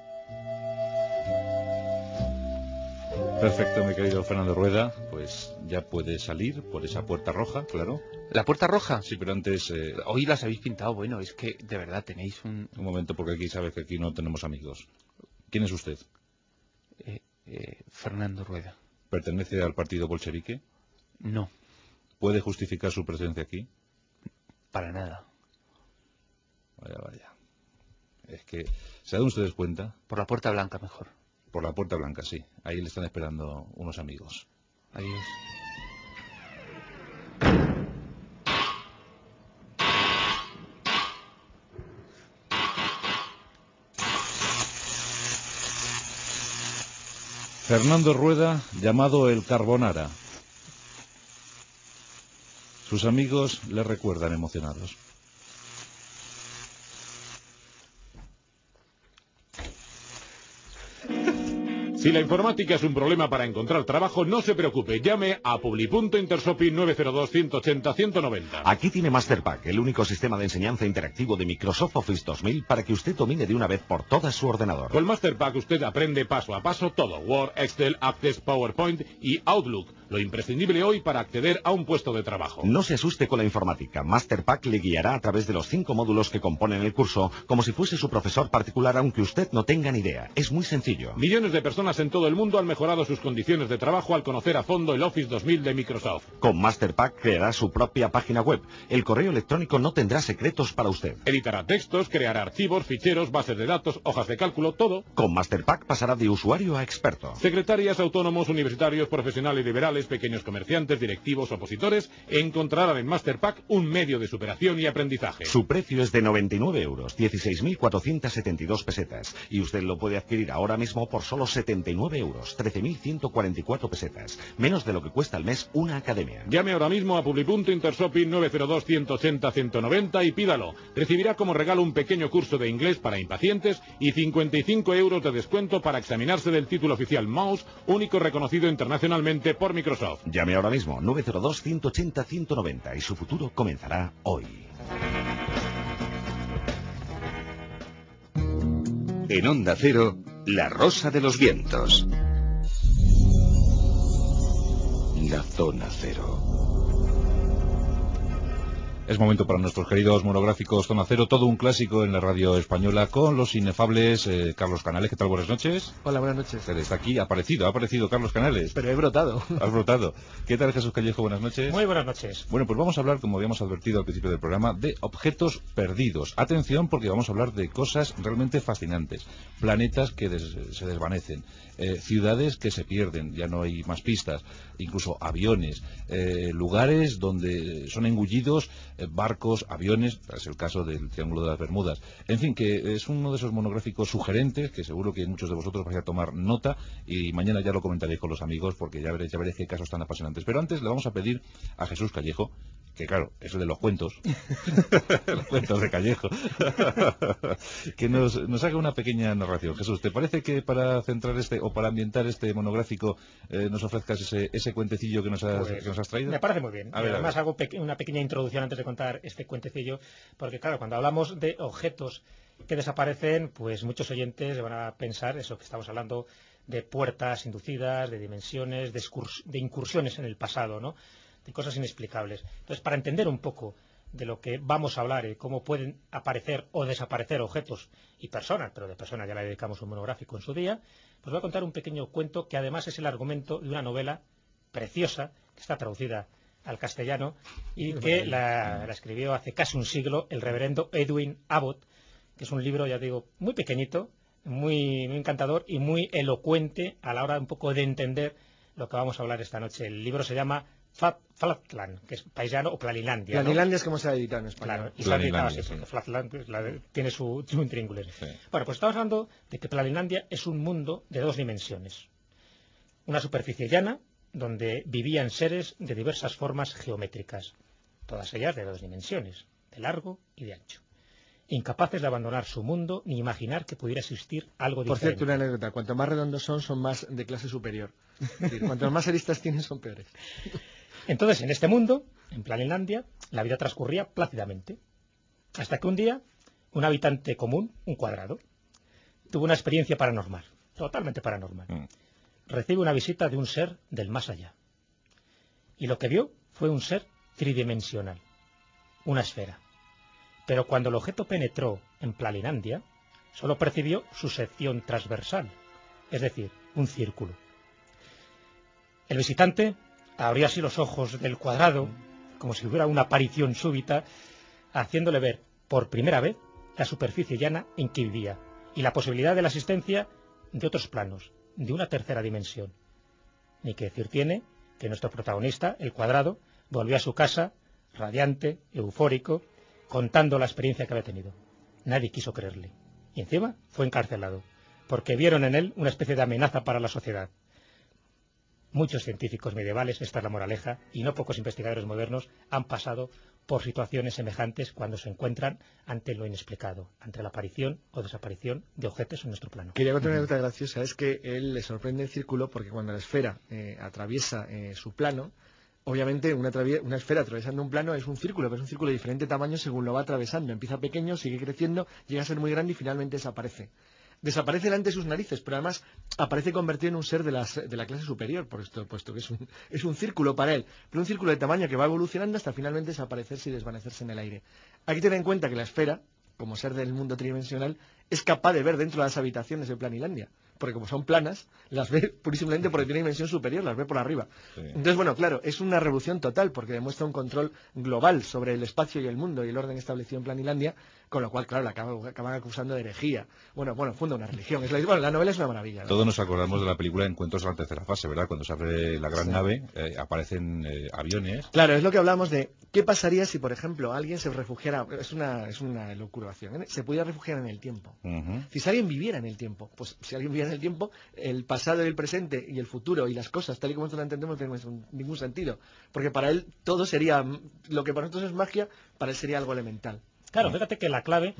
Perfecto, mi querido Fernando Rueda. Pues ya puede salir por esa puerta roja, claro. ¿La puerta roja? Sí, pero antes... Hoy las habéis pintado. Bueno, es que de verdad tenéis un... Un momento, porque aquí sabes que aquí no tenemos amigos. ¿Quién es usted? Fernando Rueda. ¿Pertenece al partido bolchevique? No. ¿Puede justificar su presencia aquí? Para nada. Vaya, vaya. Es que, ¿se dan ustedes cuenta? Por la puerta blanca mejor. Por la puerta blanca, sí. Ahí le están esperando unos amigos. Adiós. Fernando Rueda, llamado el Carbonara. Sus amigos le recuerdan emocionados. Si la informática es un problema para encontrar trabajo, no se preocupe. Llame a Publi.Intersopi 902-180-190. Aquí tiene Masterpack, el único sistema de enseñanza interactivo de Microsoft Office 2000 para que usted domine de una vez por todas su ordenador. Con Masterpack usted aprende paso a paso todo. Word, Excel, Access, PowerPoint y Outlook. Lo imprescindible hoy para acceder a un puesto de trabajo. No se asuste con la informática. Masterpack le guiará a través de los 5 módulos que componen el curso, como si fuese su profesor particular, aunque usted no tenga ni idea. Es muy sencillo. Millones de personas personas en todo el mundo han mejorado sus condiciones de trabajo al conocer a fondo el Office 2000 de Microsoft. Con Masterpack creará su propia página web. El correo electrónico no tendrá secretos para usted. Editará textos, creará archivos, ficheros, bases de datos, hojas de cálculo, todo. Con Masterpack pasará de usuario a experto. Secretarias, autónomos, universitarios, profesionales liberales, pequeños comerciantes, directivos, opositores, encontrarán en Masterpack un medio de superación y aprendizaje. Su precio es de 99 euros, 16.472 pesetas. Y usted lo puede adquirir ahora mismo por solo 79 euros, 13.144 pesetas. Menos de lo que cuesta al mes una academia. Llame ahora mismo a Publi.Intershopping 902-180-190 y pídalo. Recibirá como regalo un pequeño curso de inglés para impacientes y 55 euros de descuento para examinarse del título oficial Mouse, único reconocido internacionalmente por Microsoft. Llame ahora mismo 902-180-190 y su futuro comenzará hoy. En Onda Cero, La Rosa de los Vientos. La Zona Cero. Es momento para nuestros queridos monográficos Zona Cero, todo un clásico en la radio española con los inefables Carlos Canales. ¿Qué tal? Buenas noches. Hola, buenas noches. Está aquí, ha aparecido Carlos Canales. Pero he brotado. Has brotado. ¿Qué tal, Jesús Callejo? Buenas noches. Muy buenas noches. Bueno, pues vamos a hablar, como habíamos advertido al principio del programa, de objetos perdidos. Atención, porque vamos a hablar de cosas realmente fascinantes. Planetas que se desvanecen, ciudades que se pierden, ya no hay más pistas, incluso aviones, lugares donde son engullidos barcos, aviones, es el caso del Triángulo de las Bermudas. En fin, que es uno de esos monográficos sugerentes que seguro que muchos de vosotros vais a tomar nota y mañana ya lo comentaré con los amigos porque ya veréis qué casos tan apasionantes. Pero antes le vamos a pedir a Jesús Callejo, que claro, es el de los cuentos, los cuentos de Callejo, que nos haga una pequeña narración. Jesús, ¿te parece que para centrar o para ambientar este monográfico nos ofrezcas ese cuentecillo que nos has traído? Me parece muy bien. Además hago una pequeña introducción antes de contar este cuentecillo, porque claro, cuando hablamos de objetos que desaparecen, pues muchos oyentes van a pensar eso que estamos hablando de puertas inducidas, de dimensiones, de incursiones en el pasado, ¿no? De cosas inexplicables. Entonces, para entender un poco de lo que vamos a hablar y cómo pueden aparecer o desaparecer objetos y personas, pero de personas ya le dedicamos un monográfico en su día, pues voy a contar un pequeño cuento que además es el argumento de una novela preciosa que está traducida al castellano y que la escribió hace casi un siglo el reverendo Edwin Abbott, que es un libro, ya digo, muy pequeñito, muy encantador y muy elocuente a la hora un poco de entender lo que vamos a hablar esta noche. El libro se llama Flatland, que es paisano, o Planilandia. Planilandia, ¿no? Es como se ha editado en español. Claro, y se ha editado así, porque Flatland pues, tiene su intríngulis. Sí. Bueno, pues estamos hablando de que Planilandia es un mundo de dos dimensiones. Una superficie llana, donde vivían seres de diversas formas geométricas, todas ellas de dos dimensiones, de largo y de ancho, incapaces de abandonar su mundo ni imaginar que pudiera existir algo diferente. Por cierto, una anécdota, cuanto más redondos son más de clase superior. Es decir, cuanto más aristas tienen, son peores. Entonces, en este mundo, en Planilandia, la vida transcurría plácidamente, hasta que un día, un habitante común, un cuadrado, tuvo una experiencia paranormal, totalmente paranormal. Recibe una visita de un ser del más allá. Y lo que vio fue un ser tridimensional, una esfera. Pero cuando el objeto penetró en Planilandia, solo percibió su sección transversal, es decir, un círculo. El visitante abrió así los ojos del cuadrado, como si hubiera una aparición súbita, haciéndole ver por primera vez la superficie llana en que vivía y la posibilidad de la existencia de otros planos, de una tercera dimensión. Ni que decir tiene que nuestro protagonista, el cuadrado, volvió a su casa, radiante, eufórico, contando la experiencia que había tenido. Nadie quiso creerle. Y encima fue encarcelado, porque vieron en él una especie de amenaza para la sociedad. Muchos científicos medievales, esta es la moraleja, y no pocos investigadores modernos han pasado por situaciones semejantes cuando se encuentran ante lo inexplicado, ante la aparición o desaparición de objetos en nuestro plano. Quería contar una anécdota graciosa, es que él le sorprende el círculo porque cuando la esfera atraviesa su plano, obviamente una esfera atravesando un plano es un círculo, pero es un círculo de diferente tamaño según lo va atravesando. Empieza pequeño, sigue creciendo, llega a ser muy grande y finalmente desaparece. Desaparece delante de sus narices, pero además aparece convertido en un ser de la clase superior, puesto que es un círculo para él, pero un círculo de tamaño que va evolucionando hasta finalmente desaparecerse y desvanecerse en el aire. Hay que tener en cuenta que la esfera, como ser del mundo tridimensional, es capaz de ver dentro de las habitaciones de Planilandia, porque como son planas, las ve purísimamente porque tiene dimensión superior, las ve por arriba. Sí. Entonces, bueno, claro, es una revolución total porque demuestra un control global sobre el espacio y el mundo y el orden establecido en Planilandia, con lo cual, claro, la acaban acusando de herejía. Bueno, funda una religión. Bueno, la novela es una maravilla, ¿no? Todos nos acordamos de la película Encuentros en la tercera fase, ¿verdad? Cuando se abre la gran nave, aparecen aviones. Claro, es lo que hablamos de qué pasaría si, por ejemplo, alguien se refugiara, es una locuración, ¿eh? Se pudiera refugiar en el tiempo. Si alguien viviera en el tiempo, pues si alguien viviera en el tiempo, el pasado y el presente y el futuro y las cosas, tal y como nosotros lo entendemos, no tienen ningún sentido. Porque para él todo sería, lo que para nosotros es magia, para él sería algo elemental. Claro, fíjate que la clave,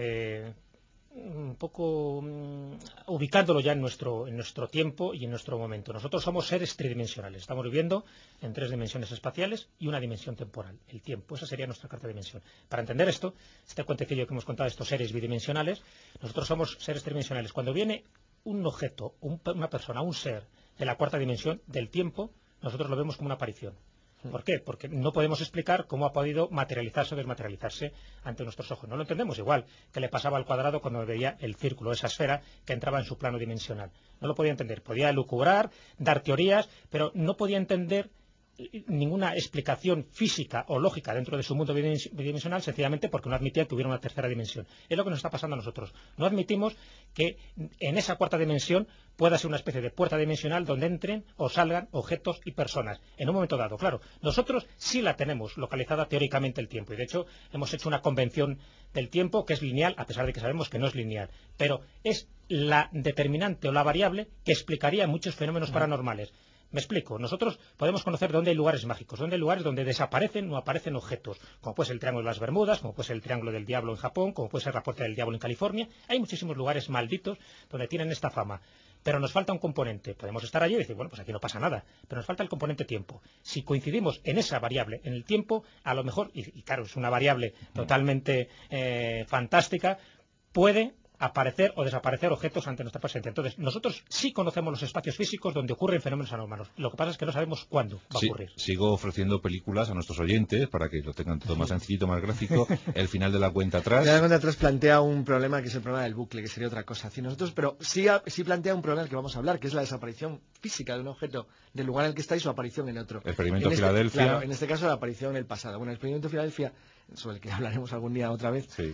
un poco ubicándolo ya en nuestro tiempo y en nuestro momento. Nosotros somos seres tridimensionales, estamos viviendo en 3 dimensiones espaciales y una dimensión temporal, el tiempo. Esa sería nuestra cuarta dimensión. Para entender esto, este cuentecillo que hemos contado de estos seres bidimensionales, nosotros somos seres tridimensionales. Cuando viene un objeto, una persona, un ser de la cuarta dimensión del tiempo, nosotros lo vemos como una aparición. ¿Por qué? Porque no podemos explicar cómo ha podido materializarse o desmaterializarse ante nuestros ojos. No lo entendemos igual que le pasaba al cuadrado cuando veía el círculo, esa esfera que entraba en su plano dimensional. No lo podía entender. Podía elucubrar, dar teorías, pero no podía entender ninguna explicación física o lógica dentro de su mundo bidimensional, sencillamente porque no admitía que hubiera una tercera dimensión. Es lo que nos está pasando a nosotros. No admitimos que en esa cuarta dimensión pueda ser una especie de puerta dimensional donde entren o salgan objetos y personas en un momento dado. Claro, nosotros sí la tenemos localizada teóricamente el tiempo, y de hecho hemos hecho una convención del tiempo que es lineal, a pesar de que sabemos que no es lineal, pero es la determinante o la variable que explicaría muchos fenómenos paranormales. Me explico. Nosotros podemos conocer dónde hay lugares mágicos, dónde hay lugares donde desaparecen o aparecen objetos, como puede ser el Triángulo de las Bermudas, como puede ser el Triángulo del Diablo en Japón, como puede ser la Puerta del Diablo en California. Hay muchísimos lugares malditos donde tienen esta fama. Pero nos falta un componente. Podemos estar allí y decir, bueno, pues aquí no pasa nada, pero nos falta el componente tiempo. Si coincidimos en esa variable, en el tiempo, a lo mejor, y claro, es una variable totalmente fantástica, puede aparecer o desaparecer objetos ante nuestra presencia. Entonces, nosotros sí conocemos los espacios físicos donde ocurren fenómenos anómalos. Lo que pasa es que no sabemos cuándo va a ocurrir. Sigo ofreciendo películas a nuestros oyentes para que lo tengan todo más sencillito, más gráfico. El final de la cuenta atrás. El final de la cuenta atrás plantea un problema que es el problema del bucle, que sería otra cosa. Pero sí plantea un problema del que vamos a hablar, que es la desaparición física de un objeto del lugar en el que está y su aparición en otro. Experimento Filadelfia. Claro, en este caso la aparición en el pasado. Bueno, el experimento Filadelfia, sobre el que hablaremos algún día otra vez. Sí.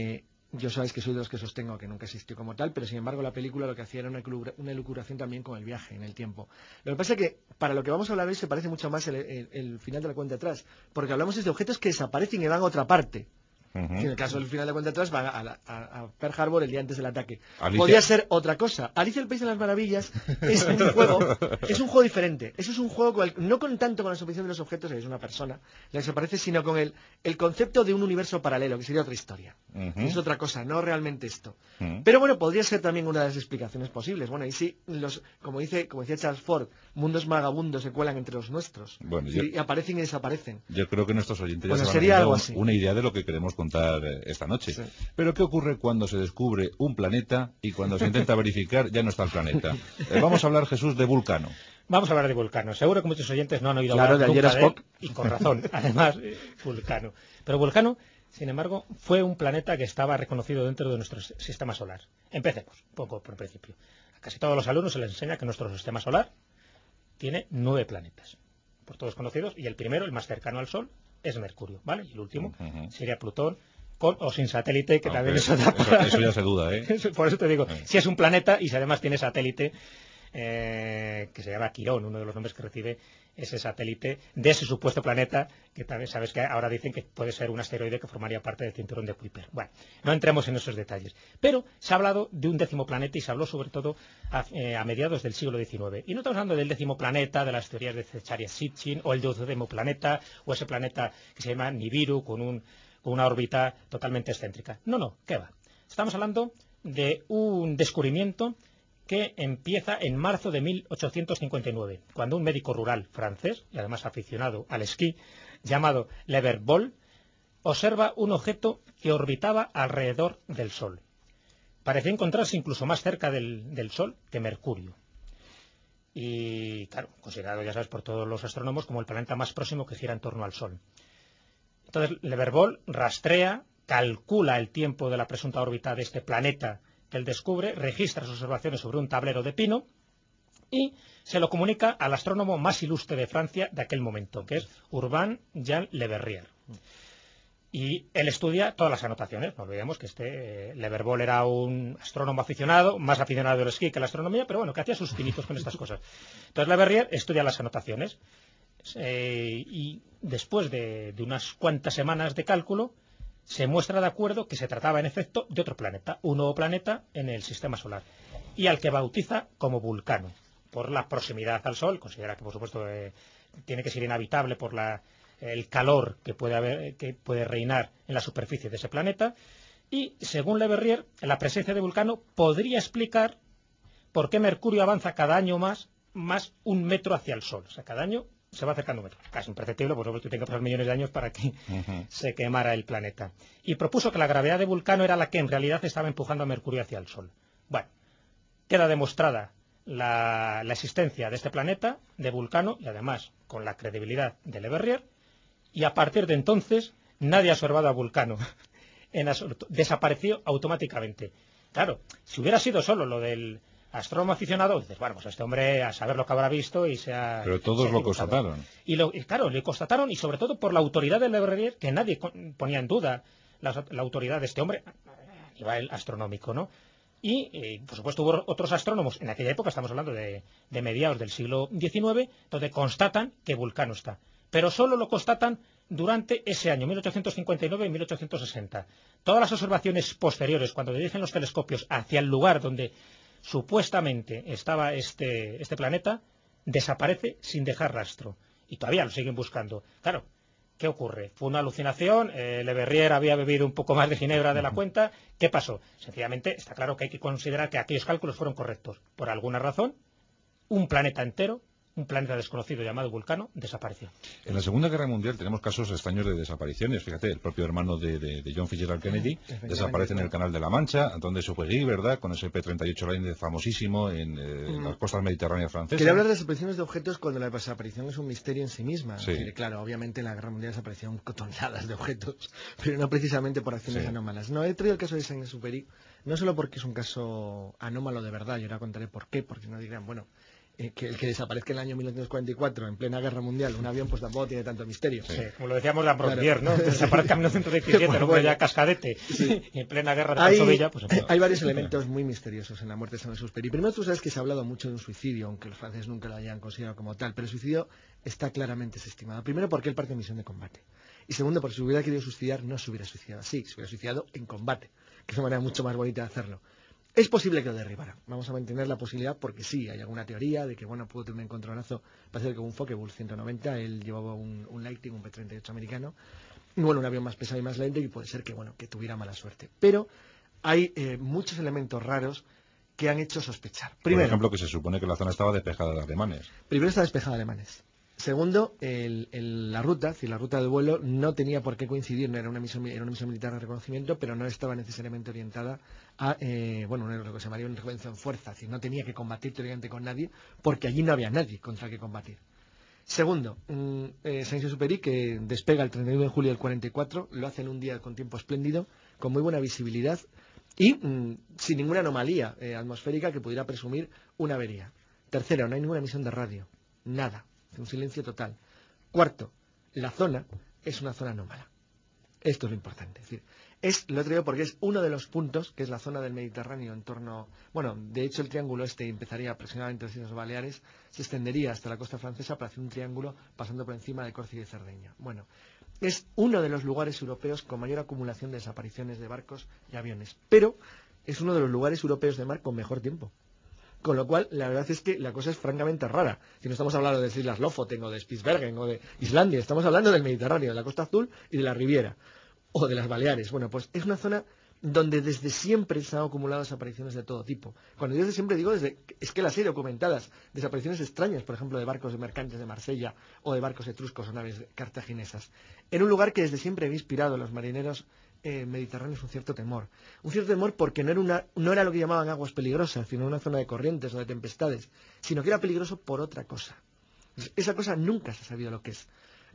Yo sabéis que soy de los que sostengo que nunca existió como tal, pero sin embargo la película lo que hacía era una elucubración también con el viaje en el tiempo. Lo que pasa es que para lo que vamos a hablar hoy se parece mucho más el final de la cuenta atrás, porque hablamos de objetos que desaparecen y van a otra parte. En el caso del final de cuenta atrás van a Pearl Harbor el día antes del ataque. Podría ser otra cosa. Alicia el País de las Maravillas es un juego diferente. Eso es un juego no tanto con la desaparición de los objetos, es una persona la que desaparece, sino con el concepto de un universo paralelo, que sería otra historia. Es otra cosa, no realmente esto. Pero bueno, podría ser también una de las explicaciones posibles. Bueno, y sí, como decía Charles Ford, mundos vagabundos se cuelan entre los nuestros. Bueno, y aparecen y desaparecen. Yo creo que nuestros oyentes ya se van a dar una idea de lo que queremos contar esta noche. Sí. Pero ¿qué ocurre cuando se descubre un planeta y cuando se intenta verificar ya no está el planeta? Vamos a hablar, Jesús, de Vulcano. Vamos a hablar de Vulcano. Seguro que muchos oyentes no han oído hablar nunca de él, y con razón. Además, Vulcano. Pero Vulcano, sin embargo, fue un planeta que estaba reconocido dentro de nuestro sistema solar. Empecemos, un poco por principio. A casi todos los alumnos se les enseña que nuestro sistema solar tiene 9 planetas, por todos conocidos, y el primero, el más cercano al Sol, es Mercurio, ¿vale? Y el último sería Plutón, con o sin satélite, que también eso ya se duda, ¿eh? Por eso te digo, si es un planeta y si además tiene satélite, que se llama Quirón, uno de los nombres que recibe ese satélite de ese supuesto planeta, que también sabes que ahora dicen que puede ser un asteroide que formaría parte del cinturón de Kuiper. Bueno, no entremos en esos detalles. Pero se ha hablado de un 10º planeta y se habló sobre todo a mediados del siglo XIX. Y no estamos hablando del 10º planeta, de las teorías de Zecharia-Sitchin, o el 12º planeta, o ese planeta que se llama Nibiru, con una órbita totalmente excéntrica. No, ¿qué va? Estamos hablando de un descubrimiento que empieza en marzo de 1859, cuando un médico rural francés, y además aficionado al esquí, llamado Leverbold, observa un objeto que orbitaba alrededor del Sol. Parecía encontrarse incluso más cerca del Sol que Mercurio. Y, claro, considerado, ya sabes, por todos los astrónomos como el planeta más próximo que gira en torno al Sol. Entonces, Leverbold rastrea, calcula el tiempo de la presunta órbita de este planeta que él descubre, registra sus observaciones sobre un tablero de pino y se lo comunica al astrónomo más ilustre de Francia de aquel momento, que es Urbain Jean Le Verrier. Y él estudia todas las anotaciones. No olvidemos que Le Verrier era un astrónomo aficionado, más aficionado al esquí que a la astronomía, pero bueno, que hacía sus pinitos con estas cosas. Entonces Le Verrier estudia las anotaciones y después de unas cuantas semanas de cálculo se muestra de acuerdo que se trataba en efecto de otro planeta, un nuevo planeta en el sistema solar, y al que bautiza como Vulcano, por la proximidad al Sol. Considera que por supuesto tiene que ser inhabitable por el calor que puede reinar en la superficie de ese planeta, y según Le Verrier, la presencia de Vulcano podría explicar por qué Mercurio avanza cada año más 1 metro hacia el Sol. O sea, cada año se va acercando 1 metro. Casi imperceptible, por supuesto, tiene que pasar millones de años para que se quemara el planeta. Y propuso que la gravedad de Vulcano era la que en realidad estaba empujando a Mercurio hacia el Sol. Bueno, queda demostrada la existencia de este planeta, de Vulcano, y además con la credibilidad de Le Verrier, y a partir de entonces nadie ha observado a Vulcano. Desapareció automáticamente. Claro, si hubiera sido solo lo del astrónomo aficionado, dices, bueno, pues este hombre a saber lo que habrá visto y se ha... Pero todos lo constataron. Y claro, le constataron, y sobre todo por la autoridad de Le Verrier, que nadie ponía en duda la autoridad de este hombre a nivel astronómico, ¿no? Y, por supuesto, hubo otros astrónomos, en aquella época, estamos hablando de mediados del siglo XIX, donde constatan que Vulcano está. Pero solo lo constatan durante ese año, 1859 y 1860. Todas las observaciones posteriores, cuando dirigen los telescopios hacia el lugar donde supuestamente estaba este planeta, desaparece sin dejar rastro. Y todavía lo siguen buscando. Claro, ¿qué ocurre? ¿Fue una alucinación? Le Verrier había bebido un poco más de ginebra de la cuenta. ¿Qué pasó? Sencillamente está claro que hay que considerar que aquellos cálculos fueron correctos. Por alguna razón, un planeta entero, un planeta desconocido llamado Vulcano, desapareció. En la Segunda Guerra Mundial tenemos casos extraños de desapariciones. Fíjate, el propio hermano de John Fitzgerald Kennedy desaparece en el Canal de la Mancha, Antoine de Saupeguy, ¿verdad?, con ese P-38 Liner famosísimo en las costas mediterráneas francesas. Quería hablar de desapariciones de objetos cuando la desaparición es un misterio en sí misma. Sí. Claro, obviamente en la Guerra Mundial desaparecieron toneladas de objetos, pero no precisamente por acciones anómalas. No, he traído el caso de Saint-Exupéry, no solo porque es un caso anómalo de verdad, y ahora contaré por qué, porque no dirán, bueno, que el que desaparezca en el año 1944 en plena guerra mundial un avión, pues tampoco tiene tanto misterio. Sí, como lo decíamos la Brosbier, ¿no? Que desaparezca en 1917, pues, bueno, ya cascadete, y en plena guerra de Varsovia, pues... Hay varios elementos muy misteriosos en la muerte de Saint-Exupéry. Primero, tú sabes que se ha hablado mucho de un suicidio, aunque los franceses nunca lo hayan considerado como tal, pero el suicidio está claramente desestimado. Primero, porque él parte en misión de combate. Y segundo, porque si hubiera querido suicidar, no se hubiera suicidado así, se hubiera suicidado en combate, que es una manera mucho más bonita de hacerlo. Es posible que lo derribara. Vamos a mantener la posibilidad porque sí, hay alguna teoría de que, bueno, pudo tener un encontronazo. Parece que un Focke-Wulf 190, él llevaba un Lightning, un P-38 americano, y bueno, un avión más pesado y más lento, y puede ser que, bueno, que tuviera mala suerte. Pero hay muchos elementos raros que han hecho sospechar. Primero, por ejemplo, que se supone que la zona estaba despejada de alemanes. Primero está despejada de alemanes. Segundo, la ruta del vuelo no tenía por qué coincidir, no era una misión militar de reconocimiento, pero no estaba necesariamente orientada a lo que se llamaría una intervención en fuerza, es decir, no tenía que combatir teóricamente con nadie, porque allí no había nadie contra que combatir. Segundo, Saint-Exupéry, que despega el 31 de julio del 44, lo hace en un día con tiempo espléndido, con muy buena visibilidad y sin ninguna anomalía atmosférica que pudiera presumir una avería. Tercero, no hay ninguna emisión de radio, nada. Un silencio total. Cuarto, la zona es una zona anómala. Esto es lo importante. Es decir, lo he traído porque es uno de los puntos, que es la zona del Mediterráneo en torno... Bueno, de hecho el triángulo empezaría aproximadamente en las Islas Baleares, se extendería hasta la costa francesa para hacer un triángulo pasando por encima de Córcega y Cerdeña. Bueno, es uno de los lugares europeos con mayor acumulación de desapariciones de barcos y aviones, pero es uno de los lugares europeos de mar con mejor tiempo. Con lo cual, la verdad es que la cosa es francamente rara. Si no estamos hablando de las Islas Lofoten o de Spitsbergen o de Islandia, estamos hablando del Mediterráneo, de la Costa Azul y de la Riviera, o de las Baleares. Bueno, pues es una zona donde desde siempre se han acumulado desapariciones de todo tipo. Cuando yo desde siempre digo, es que las hay documentadas, desapariciones extrañas, por ejemplo, de barcos de mercantes de Marsella o de barcos etruscos o naves cartaginesas, en un lugar que desde siempre había inspirado a los marineros mediterráneos un cierto temor porque no era lo que llamaban aguas peligrosas, sino una zona de corrientes o de tempestades, sino que era peligroso por otra cosa. Esa cosa nunca se ha sabido lo que es.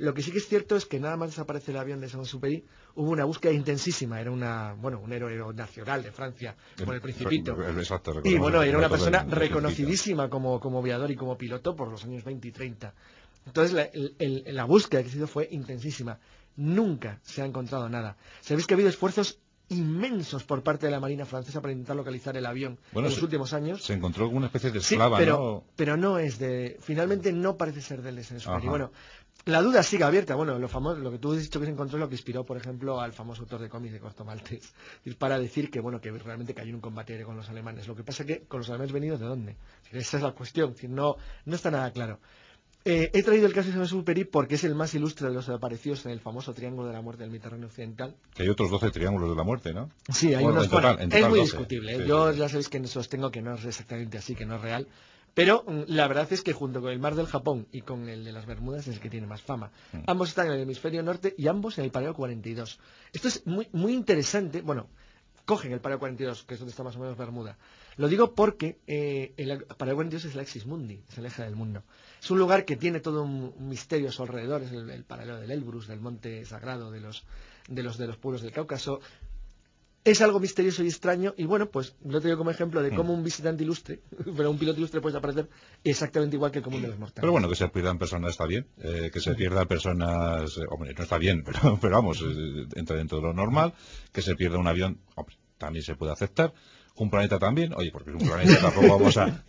Lo que sí que es cierto es que nada más desaparece el avión de Saint-Exupéry, hubo una búsqueda intensísima. Era un héroe nacional de Francia, por el Principito. Exacto, y bueno, era una persona reconocidísima como aviador y como piloto por los años 20 y 30. Entonces la búsqueda que se hizo fue intensísima. Nunca se ha encontrado nada. Sabéis que ha habido esfuerzos inmensos por parte de la Marina francesa para intentar localizar el avión en los últimos años. Se encontró alguna especie de esclava, pero no es de... Finalmente no parece ser del de Saint-Exupéry. Bueno, la duda sigue abierta. Bueno, lo que tú has dicho que se encontró es lo que inspiró, por ejemplo, al famoso autor de cómics de Corto Maltés, para decir que realmente cayó en un combate aéreo con los alemanes. Lo que pasa es que con los alemanes venidos ¿de dónde? Esa es la cuestión. No está nada claro. He traído el caso de Saint-Exupéry porque es el más ilustre de los desaparecidos en el famoso Triángulo de la Muerte del Mediterráneo Occidental. Que hay otros 12 triángulos de la muerte, ¿no? Sí, hay unos... es muy 12. discutible. Sí, Yo ya sabéis que sostengo que no es exactamente así, que no es real. Pero la verdad es que junto con el Mar del Japón y con el de las Bermudas es el que tiene más fama. Ambos están en el hemisferio norte y ambos en el paralelo 42. Esto es muy, muy interesante. Bueno, cogen el paralelo 42, que es donde está más o menos Bermuda. Lo digo porque el paralelo 42 es el Axis Mundi, es el eje del mundo. Es un lugar que tiene todo un misterio a su alrededor, es el paralelo del Elbrus, del monte sagrado de los pueblos del Cáucaso. Es algo misterioso y extraño, y bueno, pues lo traigo como ejemplo de cómo un visitante ilustre, pero un piloto ilustre puede aparecer exactamente igual que el común de los mortales. Pero bueno, que se pierdan personas está bien, que se pierdan personas, hombre, no está bien, pero vamos, entra dentro de lo normal, que se pierda un avión, hombre, también se puede aceptar, un planeta también, oye, porque es un planeta, tampoco vamos a...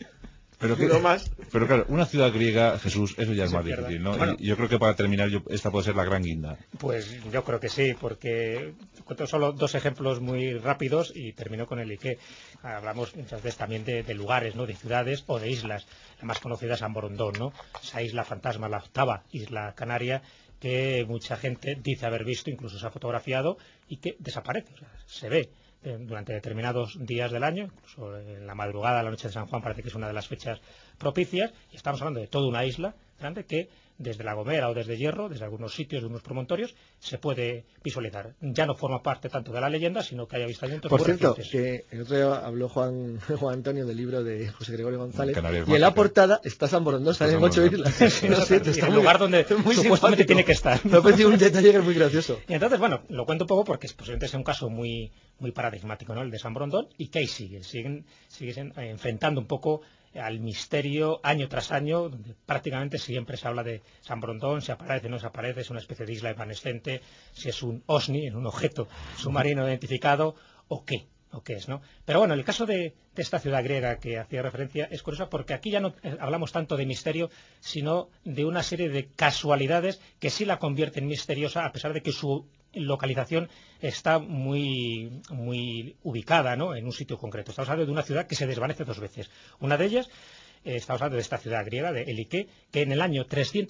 Pero claro, una ciudad griega, Jesús, eso ya es más difícil, ¿no? Bueno, y yo creo que para terminar, esta puede ser la gran guinda. Pues yo creo que sí, porque cuento solo dos ejemplos muy rápidos y termino con el Ike. Hablamos muchas veces también de lugares, ¿no? De ciudades o de islas. La más conocida es San Borondón, ¿no? Esa isla fantasma, la octava isla canaria, que mucha gente dice haber visto, incluso se ha fotografiado, y que desaparece, o sea, se ve durante determinados días del año, incluso en la madrugada, la noche de San Juan parece que es una de las fechas propicias, y estamos hablando de toda una isla grande que desde La Gomera o desde Hierro, desde algunos sitios de unos promontorios, se puede visualizar. Ya no forma parte tanto de la leyenda, sino que hay avistamientos muy recientes. Por cierto, que el otro día habló Juan Antonio del libro de José Gregorio González, y en la portada está San Borondón, salen 8 islas. Está el lugar donde supuestamente tiene que estar. Me ha parecido un detalle que es muy gracioso. Y entonces, bueno, lo cuento un poco porque posiblemente sea un caso muy paradigmático, ¿no? El de San Borondón, y que ahí siguen enfrentando un poco al misterio año tras año, donde prácticamente siempre se habla de San Borondón, si aparece o no se aparece, es una especie de isla evanescente, si es un OSNI, un objeto submarino identificado, o qué es, ¿no? Pero bueno, el caso de esta ciudad griega que hacía referencia es curioso porque aquí ya no hablamos tanto de misterio, sino de una serie de casualidades que sí la convierten misteriosa, a pesar de que su localización está muy ubicada, ¿no? En un sitio concreto. Estamos hablando de una ciudad que se desvanece 2 veces. Una de ellas, estamos hablando de esta ciudad griega, de Elike, que en el año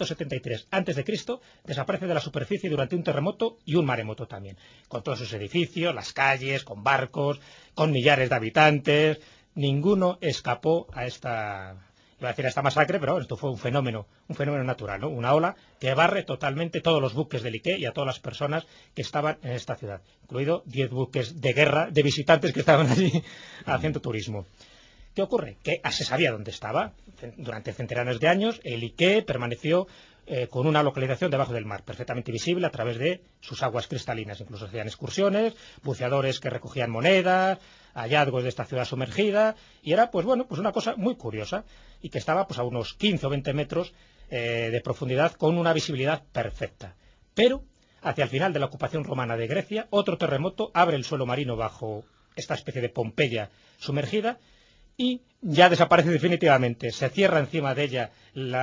373 a.C. desaparece de la superficie durante un terremoto y un maremoto también, con todos sus edificios, las calles, con barcos, con millares de habitantes. Ninguno escapó a esta masacre, pero esto fue un fenómeno natural, ¿no? Una ola que barre totalmente todos los buques del Ike y a todas las personas que estaban en esta ciudad, incluido 10 buques de guerra de visitantes que estaban allí haciendo turismo. ¿Qué ocurre? Que se sabía dónde estaba. Durante centenares de años el Ike permaneció con una localización debajo del mar, perfectamente visible a través de sus aguas cristalinas. Incluso hacían excursiones, buceadores que recogían monedas, hallazgos de esta ciudad sumergida, y era pues una cosa muy curiosa, y que estaba pues a unos 15 o 20 metros de profundidad con una visibilidad perfecta. Pero hacia el final de la ocupación romana de Grecia, otro terremoto abre el suelo marino bajo esta especie de Pompeya sumergida y ya desaparece definitivamente. Se cierra encima de ella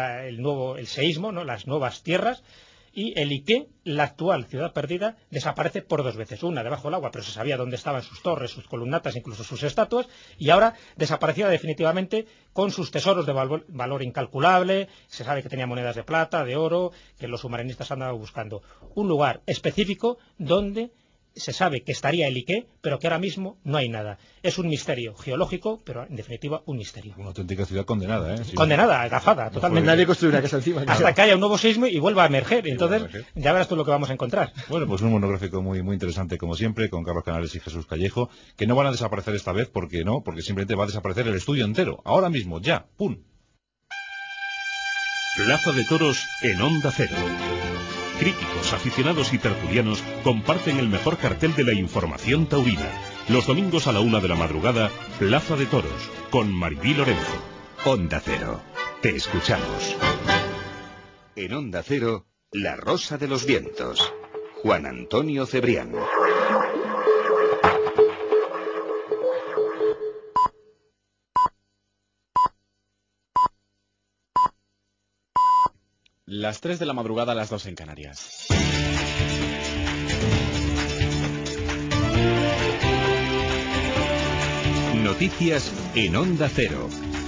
el seísmo, ¿no? Las nuevas tierras, y el Ike, la actual ciudad perdida, desaparece por 2 veces. Una debajo del agua, pero se sabía dónde estaban sus torres, sus columnatas, incluso sus estatuas, y ahora desaparecida definitivamente con sus tesoros de valor incalculable. Se sabe que tenía monedas de plata, de oro, que los submarinistas andaban buscando. Un lugar específico donde se sabe que estaría el Ike, pero que ahora mismo no hay nada. Es un misterio geológico, pero en definitiva un misterio. Una auténtica ciudad condenada, ¿eh? Condenada, agafada, totalmente. Nadie construye una casa encima. Hasta que haya un nuevo sismo y vuelva a emerger. Entonces, ya verás tú lo que vamos a encontrar. Bueno, pues un monográfico muy interesante, como siempre, con Carlos Canales y Jesús Callejo, que no van a desaparecer esta vez, porque simplemente va a desaparecer el estudio entero. Ahora mismo, ya, ¡pum! Plaza de Toros en Onda Cero. Críticos, aficionados y tertulianos comparten el mejor cartel de la información taurina. Los domingos a la 1 de la madrugada, Plaza de Toros, con Maribí Lorenzo. Onda Cero. Te escuchamos. En Onda Cero, La Rosa de los Vientos. Juan Antonio Cebrián. Las 3 de la madrugada, las 2 en Canarias. Noticias en Onda Cero.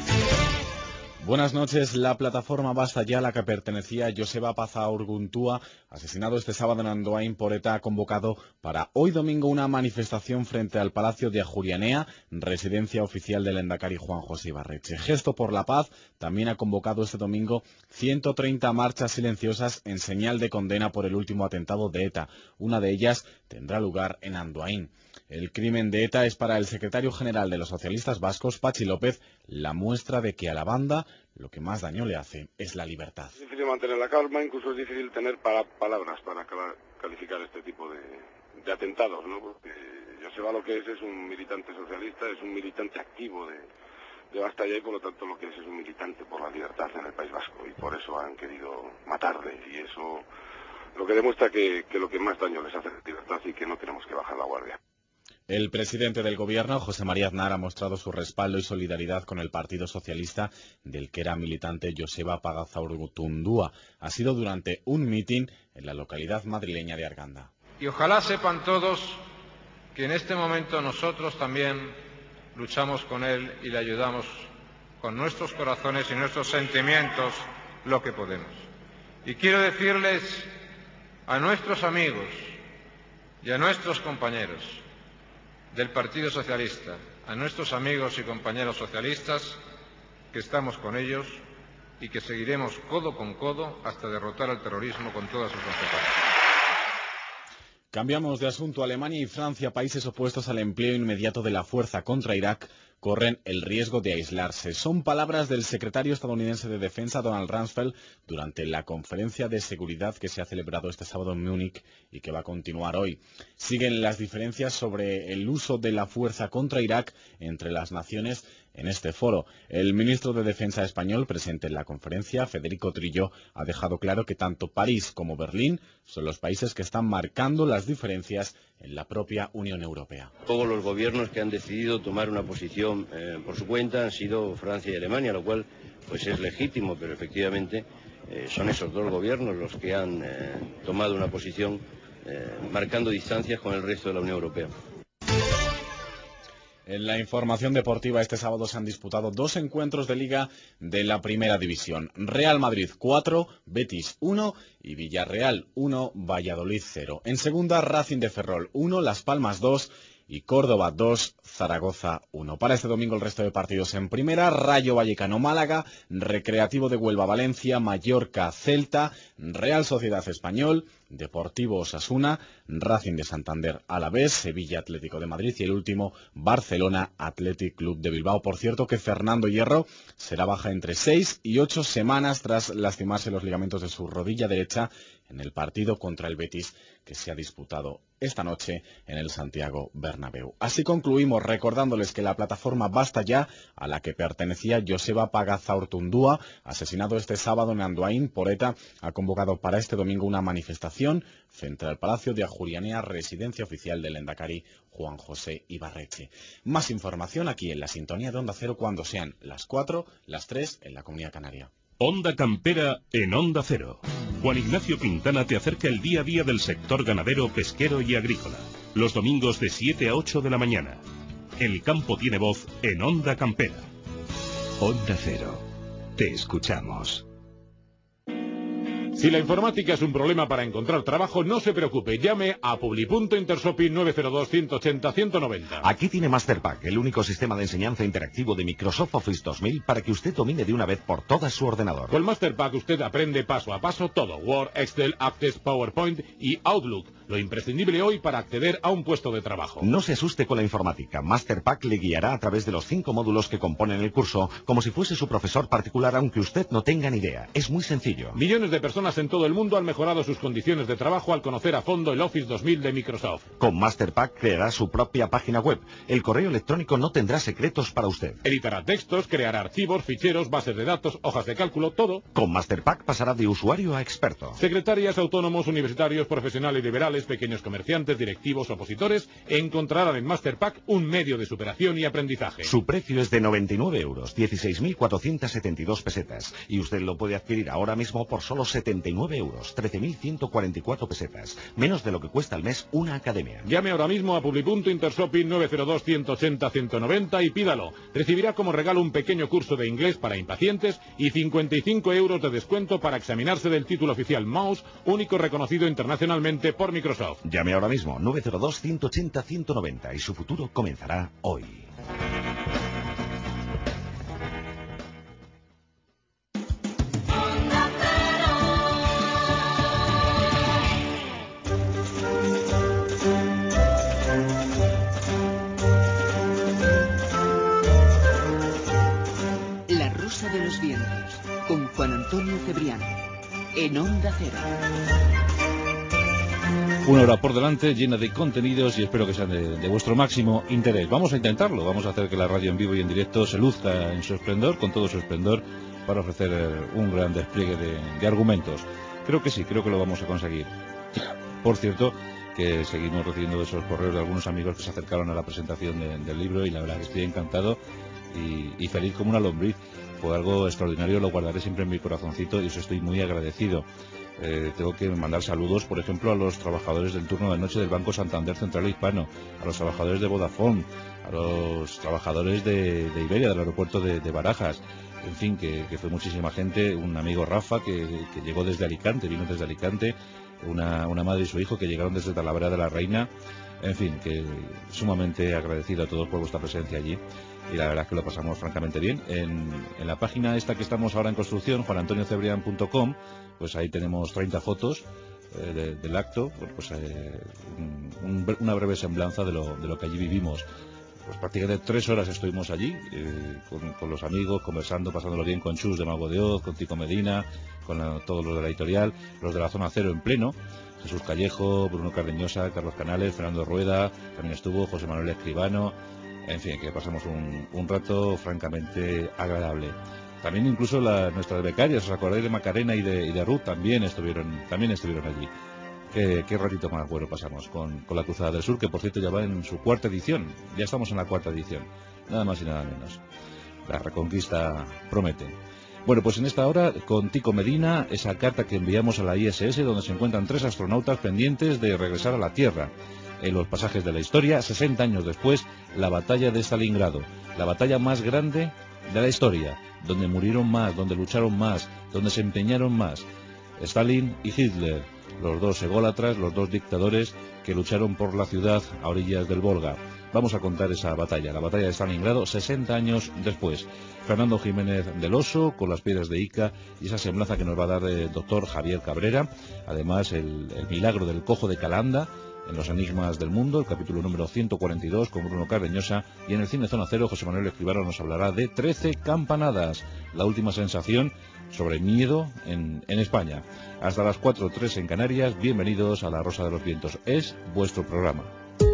Buenas noches. La plataforma Basta Ya, a la que pertenecía Joseba Pazaurguntua, asesinado este sábado en Andoain por ETA, ha convocado para hoy domingo una manifestación frente al Palacio de Ajurianea, residencia oficial del lehendakari Juan José Ibarretxe. Gesto por la Paz también ha convocado este domingo 130 marchas silenciosas en señal de condena por el último atentado de ETA. Una de ellas tendrá lugar en Andoain. El crimen de ETA es para el secretario general de los socialistas vascos, Patxi López, la muestra de que a la banda lo que más daño le hace es la libertad. Es difícil mantener la calma, incluso es difícil tener palabras para calificar este tipo de atentados, ¿no? Porque Joseba lo que es un militante socialista, es un militante activo de Basta Ya, y por lo tanto lo que es un militante por la libertad en el País Vasco, y por eso han querido matarle, y eso lo que demuestra que lo que más daño les hace es la libertad y que no tenemos que bajar la guardia. El presidente del gobierno, José María Aznar, ha mostrado su respaldo y solidaridad con el Partido Socialista, del que era militante Joseba Pazaurtundúa. Ha sido durante un mitin en la localidad madrileña de Arganda. Y ojalá sepan todos que en este momento nosotros también luchamos con él y le ayudamos con nuestros corazones y nuestros sentimientos lo que podemos. Y quiero decirles a nuestros amigos y a nuestros compañeros del Partido Socialista, a nuestros amigos y compañeros socialistas, que estamos con ellos y que seguiremos codo con codo hasta derrotar al terrorismo con todas sus consecuencias. Cambiamos de asunto. Alemania y Francia, países opuestos al empleo inmediato de la fuerza contra Irak, corren el riesgo de aislarse. Son palabras del secretario estadounidense de Defensa, Donald Rumsfeld, durante la conferencia de seguridad que se ha celebrado este sábado en Múnich y que va a continuar hoy. Siguen las diferencias sobre el uso de la fuerza contra Irak entre las naciones en este foro. El ministro de Defensa español, presente en la conferencia, Federico Trillo, ha dejado claro que tanto París como Berlín son los países que están marcando las diferencias en la propia Unión Europea. Todos los gobiernos que han decidido tomar una posición por su cuenta han sido Francia y Alemania, lo cual pues es legítimo, pero efectivamente son esos dos gobiernos los que han tomado una posición marcando distancias con el resto de la Unión Europea. En la información deportiva, este sábado se han disputado 2 encuentros de Liga de la Primera División. Real Madrid 4, Betis 1 y Villarreal 1, Valladolid 0. En segunda, Racing de Ferrol 1, Las Palmas 2 y Córdoba 2, Zaragoza 1. Para este domingo el resto de partidos en primera: Rayo Vallecano Málaga, Recreativo de Huelva Valencia, Mallorca Celta, Real Sociedad Español, Deportivo Osasuna, Racing de Santander Alavés, Sevilla Atlético de Madrid y el último Barcelona Athletic Club de Bilbao. Por cierto que Fernando Hierro será baja entre 6 y 8 semanas tras lastimarse los ligamentos de su rodilla derecha en el partido contra el Betis que se ha disputado esta noche en el Santiago Bernabéu. Así concluimos recordándoles que la plataforma Basta Ya, a la que pertenecía Joseba Pazaurtundúa, asesinado este sábado en Andoain por ETA, ha convocado para este domingo una manifestación frente al Palacio de Ajurianea, residencia oficial del lehendakari Juan José Ibarretxe. Más información aquí en la sintonía de Onda Cero cuando sean las 4, las 3 en la Comunidad Canaria. Onda Campera en Onda Cero. Juan Ignacio Quintana te acerca el día a día del sector ganadero, pesquero y agrícola. Los domingos de 7 a 8 de la mañana. El campo tiene voz en Onda Campera. Onda Cero. Te escuchamos. Si la informática es un problema para encontrar trabajo, no se preocupe, llame a Publi.Intersopi 902-180-190. Aquí tiene Masterpack, el único sistema de enseñanza interactivo de Microsoft Office 2000 para que usted domine de una vez por todas su ordenador. Con Masterpack usted aprende paso a paso todo: Word, Excel, Access, PowerPoint y Outlook. lo imprescindible hoy para acceder a un puesto de trabajo. No se asuste con la informática. Masterpack le guiará a través de los 5 módulos que componen el curso, como si fuese su profesor particular, aunque usted no tenga ni idea. Es muy sencillo. Millones de personas en todo el mundo han mejorado sus condiciones de trabajo al conocer a fondo el Office 2000 de Microsoft. Con Masterpack creará su propia página web. El correo electrónico no tendrá secretos para usted. Editará textos, creará archivos, ficheros, bases de datos, hojas de cálculo, todo. Con Masterpack pasará de usuario a experto. Secretarias, autónomos, universitarios, profesionales liberales, pequeños comerciantes, directivos, opositores, encontrarán en Masterpack un medio de superación y aprendizaje. Su precio es de 99 euros, 16.472 pesetas. Y usted lo puede adquirir ahora mismo por solo 79 euros, 13.144 pesetas. Menos de lo que cuesta al mes una academia. Llame ahora mismo a Publi.Intershopping 902-180-190 y pídalo. Recibirá como regalo un pequeño curso de inglés para impacientes y 55 euros de descuento para examinarse del título oficial Mouse, único reconocido internacionalmente por Microsoft. Llame ahora mismo 902-180-190 y su futuro comenzará hoy. La Rosa de los Vientos, con Juan Antonio Cebrián, en Onda Cero. Una hora por delante, llena de contenidos y espero que sean de vuestro máximo interés. Vamos a intentarlo, vamos a hacer que la radio en vivo y en directo se luzca en su esplendor, con todo su esplendor, para ofrecer un gran despliegue de argumentos. Creo que sí, creo que lo vamos a conseguir. Por cierto, que seguimos recibiendo esos correos de algunos amigos que se acercaron a la presentación del libro y la verdad que estoy encantado y feliz como una lombriz. Fue algo extraordinario, lo guardaré siempre en mi corazoncito y eso estoy muy agradecido. Tengo que mandar saludos, por ejemplo, a los trabajadores del turno de noche del Banco Santander Central Hispano, a los trabajadores de Vodafone, a los trabajadores de Iberia, del aeropuerto de Barajas, en fin, que fue muchísima gente, un amigo Rafa que llegó desde Alicante, vino desde Alicante, una madre y su hijo que llegaron desde Talavera de la Reina, en fin, que sumamente agradecido a todos por vuestra presencia allí. Y la verdad es que lo pasamos francamente bien. En la página esta que estamos ahora en construcción, juanantoniocebrian.com, pues ahí tenemos 30 fotos del acto, pues una breve semblanza de lo que allí vivimos. Pues prácticamente 3 horas estuvimos allí, con los amigos, conversando, pasándolo bien con Chus de Mago de Oz, con Tico Medina, con todos los de la editorial, los de la Zona Cero en pleno, Jesús Callejo, Bruno Cardeñosa, Carlos Canales, Fernando Rueda, también estuvo José Manuel Escribano, en fin, que pasamos un rato francamente agradable. También incluso nuestras becarias, ¿os acordáis de Macarena y de Ruth? También estuvieron allí. Qué ratito más bueno pasamos con la Cruzada del Sur, que por cierto ya va en su 4ª edición. Ya estamos en la 4ª edición, nada más y nada menos. La Reconquista promete. Bueno, pues en esta hora, con Tico Medina, esa carta que enviamos a la ISS, donde se encuentran 3 astronautas pendientes de regresar a la Tierra. En los pasajes de la historia, 60 años después, la batalla de Stalingrado, la batalla más grande de la historia, donde murieron más, donde lucharon más, donde se empeñaron más. Stalin y Hitler, los dos ególatras, los dos dictadores que lucharon por la ciudad a orillas del Volga. Vamos a contar esa batalla, la batalla de Stalingrado, 60 años después. Fernando Jiménez del Oso, con las piedras de Ica, y esa semblanza que nos va a dar el doctor Javier Cabrera. Además, el milagro del cojo de Calanda, en Los Enigmas del Mundo, el capítulo número 142, con Bruno Cardeñosa. Y en el Cine Zona Cero, José Manuel Escribano nos hablará de 13 campanadas, la última sensación sobre miedo en España. Hasta las 4:03 en Canarias, bienvenidos a La Rosa de los Vientos. Es vuestro programa.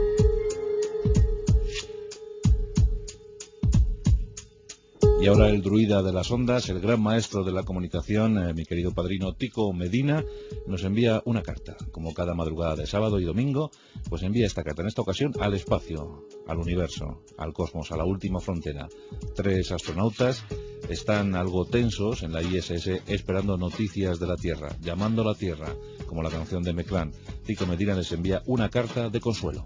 Y ahora el druida de las ondas, el gran maestro de la comunicación, mi querido padrino Tico Medina, nos envía una carta. Como cada madrugada de sábado y domingo, pues envía esta carta, en esta ocasión al espacio, al universo, al cosmos, a la última frontera. 3 astronautas están algo tensos en la ISS esperando noticias de la Tierra, llamando a la Tierra, como la canción de Meclán. Tico Medina les envía una carta de consuelo.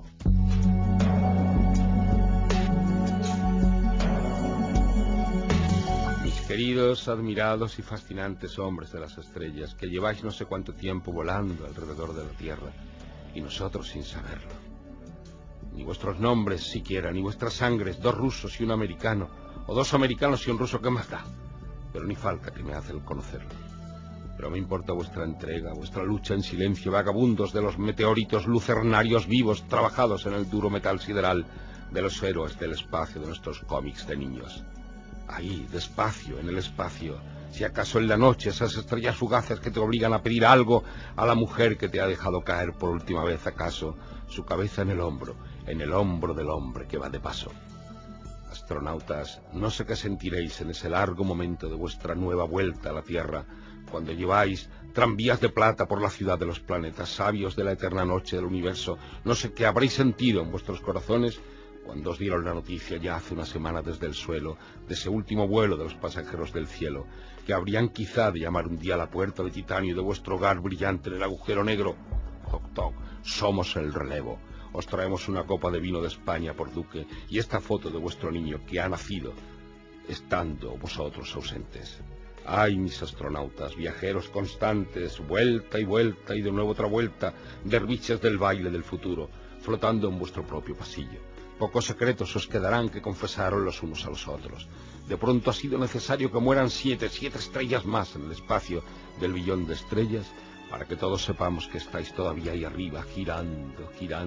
Queridos, admirados y fascinantes hombres de las estrellas, que lleváis no sé cuánto tiempo volando alrededor de la Tierra, y nosotros sin saberlo. Ni vuestros nombres siquiera, ni vuestras sangres, 2 rusos y un americano, o 2 americanos y un ruso, ¿qué más da? Pero ni falta que me hace el conocerlo. Pero me importa vuestra entrega, vuestra lucha en silencio, vagabundos de los meteoritos lucernarios vivos trabajados en el duro metal sideral de los héroes del espacio de nuestros cómics de niños. Ahí, despacio, en el espacio, si acaso en la noche esas estrellas fugaces que te obligan a pedir algo a la mujer que te ha dejado caer por última vez, acaso, su cabeza en el hombro del hombre que va de paso. Astronautas, no sé qué sentiréis en ese largo momento de vuestra nueva vuelta a la Tierra, cuando lleváis tranvías de plata por la ciudad de los planetas, sabios de la eterna noche del universo. No sé qué habréis sentido en vuestros corazones cuando os dieron la noticia ya hace una semana desde el suelo de ese último vuelo de los pasajeros del cielo, que habrían quizá de llamar un día a la puerta de titanio de vuestro hogar brillante en el agujero negro. Toc, toc, somos el relevo. Os traemos una copa de vino de España por duque y esta foto de vuestro niño que ha nacido estando vosotros ausentes. Ay, mis astronautas, viajeros constantes, vuelta y de nuevo otra vuelta, derviches del baile del futuro, flotando en vuestro propio pasillo. Pocos secretos os quedarán que confesaron los unos a los otros. De pronto ha sido necesario que mueran siete estrellas más en el espacio del billón de estrellas, para que todos sepamos que estáis todavía ahí arriba, girando,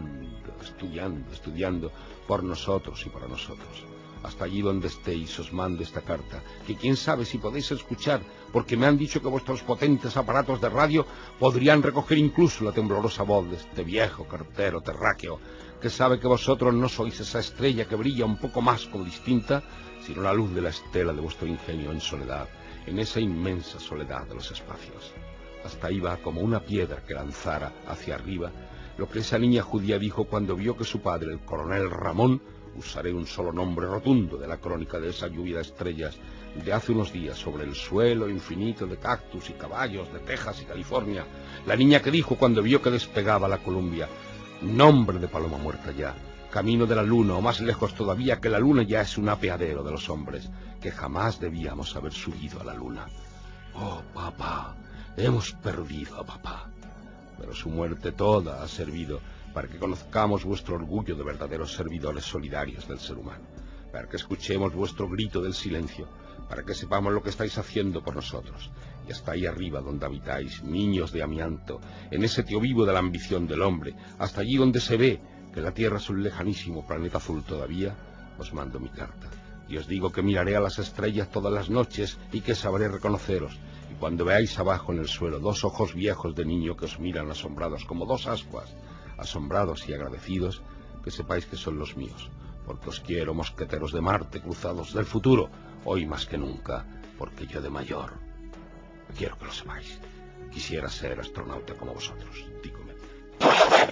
estudiando, por nosotros y para nosotros. Hasta allí donde estéis os mando esta carta, que quién sabe si podéis escuchar, porque me han dicho que vuestros potentes aparatos de radio podrían recoger incluso la temblorosa voz de este viejo cartero terráqueo, que sabe que vosotros no sois esa estrella que brilla un poco más como distinta, sino la luz de la estela de vuestro ingenio en soledad, en esa inmensa soledad de los espacios. Hasta ahí va como una piedra que lanzara hacia arriba lo que esa niña judía dijo cuando vio que su padre, el coronel Ramón, usaré un solo nombre rotundo de la crónica de esa lluvia de estrellas de hace unos días sobre el suelo infinito de cactus y caballos de Texas y California, la niña que dijo cuando vio que despegaba la Columbia, nombre de paloma muerta ya, camino de la luna o más lejos todavía, que la luna ya es un apeadero de los hombres, que jamás debíamos haber subido a la luna. Oh, papá, hemos perdido a papá. Pero su muerte toda ha servido para que conozcamos vuestro orgullo de verdaderos servidores solidarios del ser humano, para que escuchemos vuestro grito del silencio, para que sepamos lo que estáis haciendo por nosotros. Y hasta ahí arriba donde habitáis, niños de amianto, en ese tío vivo de la ambición del hombre, hasta allí donde se ve que la Tierra es un lejanísimo planeta azul todavía, os mando mi carta. Y os digo que miraré a las estrellas todas las noches y que sabré reconoceros. Y cuando veáis abajo en el suelo dos ojos viejos de niño que os miran asombrados como dos ascuas, asombrados y agradecidos, que sepáis que son los míos, porque os quiero, mosqueteros de Marte, cruzados del futuro, hoy más que nunca, porque yo de mayor quiero que lo sepáis. Quisiera ser astronauta como vosotros. Tico Medina.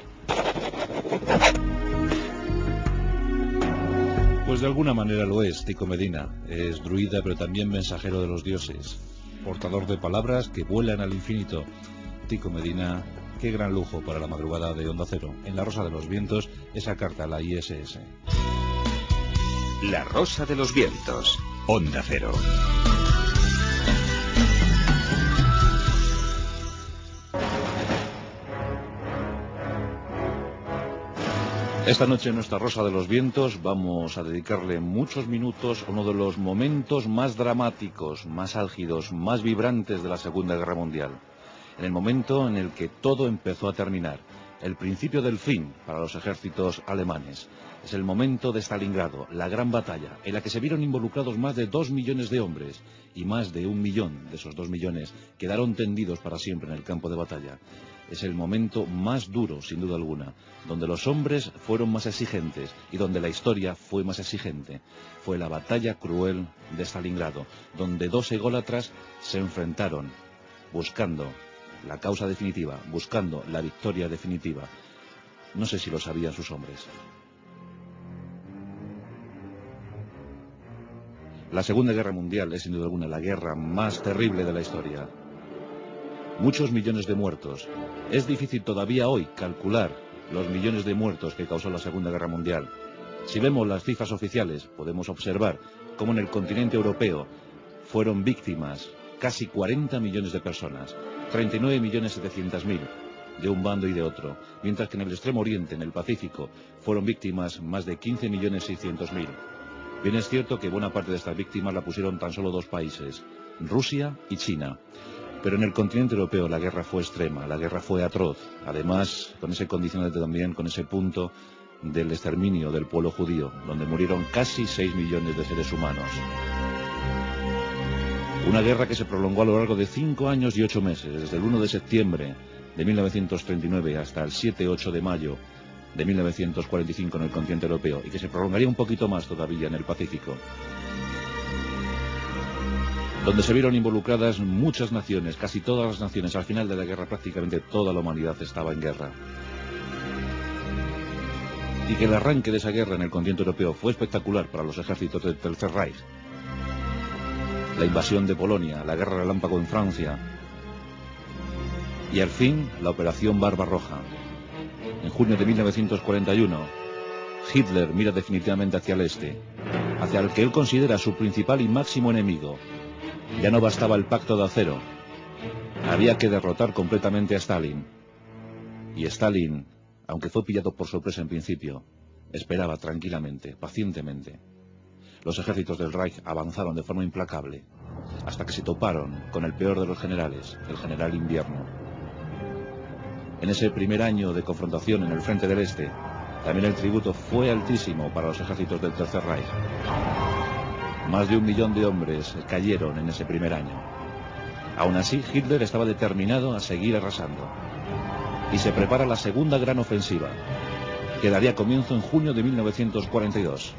Pues de alguna manera lo es, Tico Medina. Es druida, pero también mensajero de los dioses, portador de palabras que vuelan al infinito. Tico Medina, qué gran lujo para la madrugada de Onda Cero. En La Rosa de los Vientos, esa carta a la ISS. La Rosa de los Vientos, Onda Cero. Esta noche en nuestra Rosa de los Vientos vamos a dedicarle muchos minutos a uno de los momentos más dramáticos, más álgidos, más vibrantes de la Segunda Guerra Mundial. En el momento en el que todo empezó a terminar, el principio del fin para los ejércitos alemanes. Es el momento de Stalingrado, la gran batalla, en la que se vieron involucrados más de 2 millones de hombres, y más de 1 millón de esos 2 millones quedaron tendidos para siempre en el campo de batalla. Es el momento más duro, sin duda alguna, donde los hombres fueron más exigentes y donde la historia fue más exigente. Fue la batalla cruel de Stalingrado, donde 2 ególatras se enfrentaron, buscando la causa definitiva, buscando la victoria definitiva. No sé si lo sabían sus hombres. La Segunda Guerra Mundial es sin duda alguna la guerra más terrible de la historia. Muchos millones de muertos. Es difícil todavía hoy calcular los millones de muertos que causó la Segunda Guerra Mundial. Si vemos las cifras oficiales, podemos observar cómo en el continente europeo fueron víctimas casi 40 millones de personas, 39.700.000 de un bando y de otro, mientras que en el extremo oriente, en el Pacífico, fueron víctimas más de 15.600.000. Bien es cierto que buena parte de estas víctimas la pusieron tan solo 2 países, Rusia y China. Pero en el continente europeo la guerra fue extrema, la guerra fue atroz. Además, con ese condicionante también, con ese punto del exterminio del pueblo judío, donde murieron casi 6 millones de seres humanos. Una guerra que se prolongó a lo largo de 5 años y 8 meses, desde el 1 de septiembre de 1939 hasta el 7-8 de mayo de 1945 en el continente europeo, y que se prolongaría un poquito más todavía en el Pacífico, donde se vieron involucradas muchas naciones, casi todas las naciones. Al final de la guerra prácticamente toda la humanidad estaba en guerra. Y que el arranque de esa guerra en el continente europeo fue espectacular para los ejércitos del Tercer Reich. La invasión de Polonia, la guerra relámpago en Francia y al fin la operación Barbarroja. En junio de 1941, Hitler mira definitivamente hacia el este, hacia el que él considera su principal y máximo enemigo. Ya no bastaba el pacto de acero, había que derrotar completamente a Stalin. Y Stalin, aunque fue pillado por sorpresa en principio, esperaba tranquilamente, pacientemente. Los ejércitos del Reich avanzaron de forma implacable, hasta que se toparon con el peor de los generales, el general Invierno. En ese primer año de confrontación en el frente del este, también el tributo fue altísimo para los ejércitos del Tercer Reich. Más de 1 millón de hombres cayeron en ese primer año. Aún así, Hitler estaba determinado a seguir arrasando. Y se prepara la segunda gran ofensiva, que daría comienzo en junio de 1942.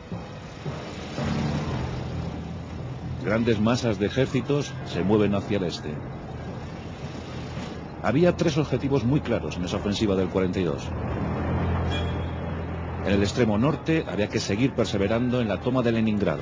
Grandes masas de ejércitos se mueven hacia el este. Había 3 objetivos muy claros en esa ofensiva del 42. En el extremo norte había que seguir perseverando en la toma de Leningrado.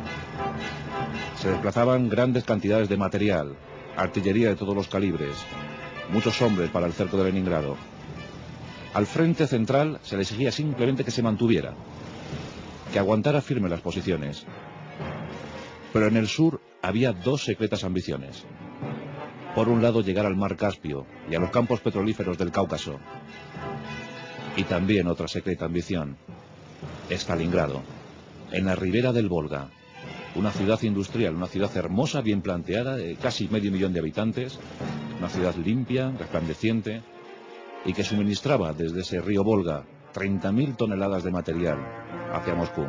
Se desplazaban grandes cantidades de material, artillería de todos los calibres, muchos hombres para el cerco de Leningrado. Al frente central se le exigía simplemente que se mantuviera, que aguantara firme las posiciones. Pero en el sur había 2 secretas ambiciones. Por un lado, llegar al mar Caspio y a los campos petrolíferos del Cáucaso. Y también otra secreta ambición, Stalingrado, en la ribera del Volga. Una ciudad industrial, una ciudad hermosa, bien planteada, de casi medio millón de habitantes. Una ciudad limpia, resplandeciente, y que suministraba desde ese río Volga 30.000 toneladas de material hacia Moscú.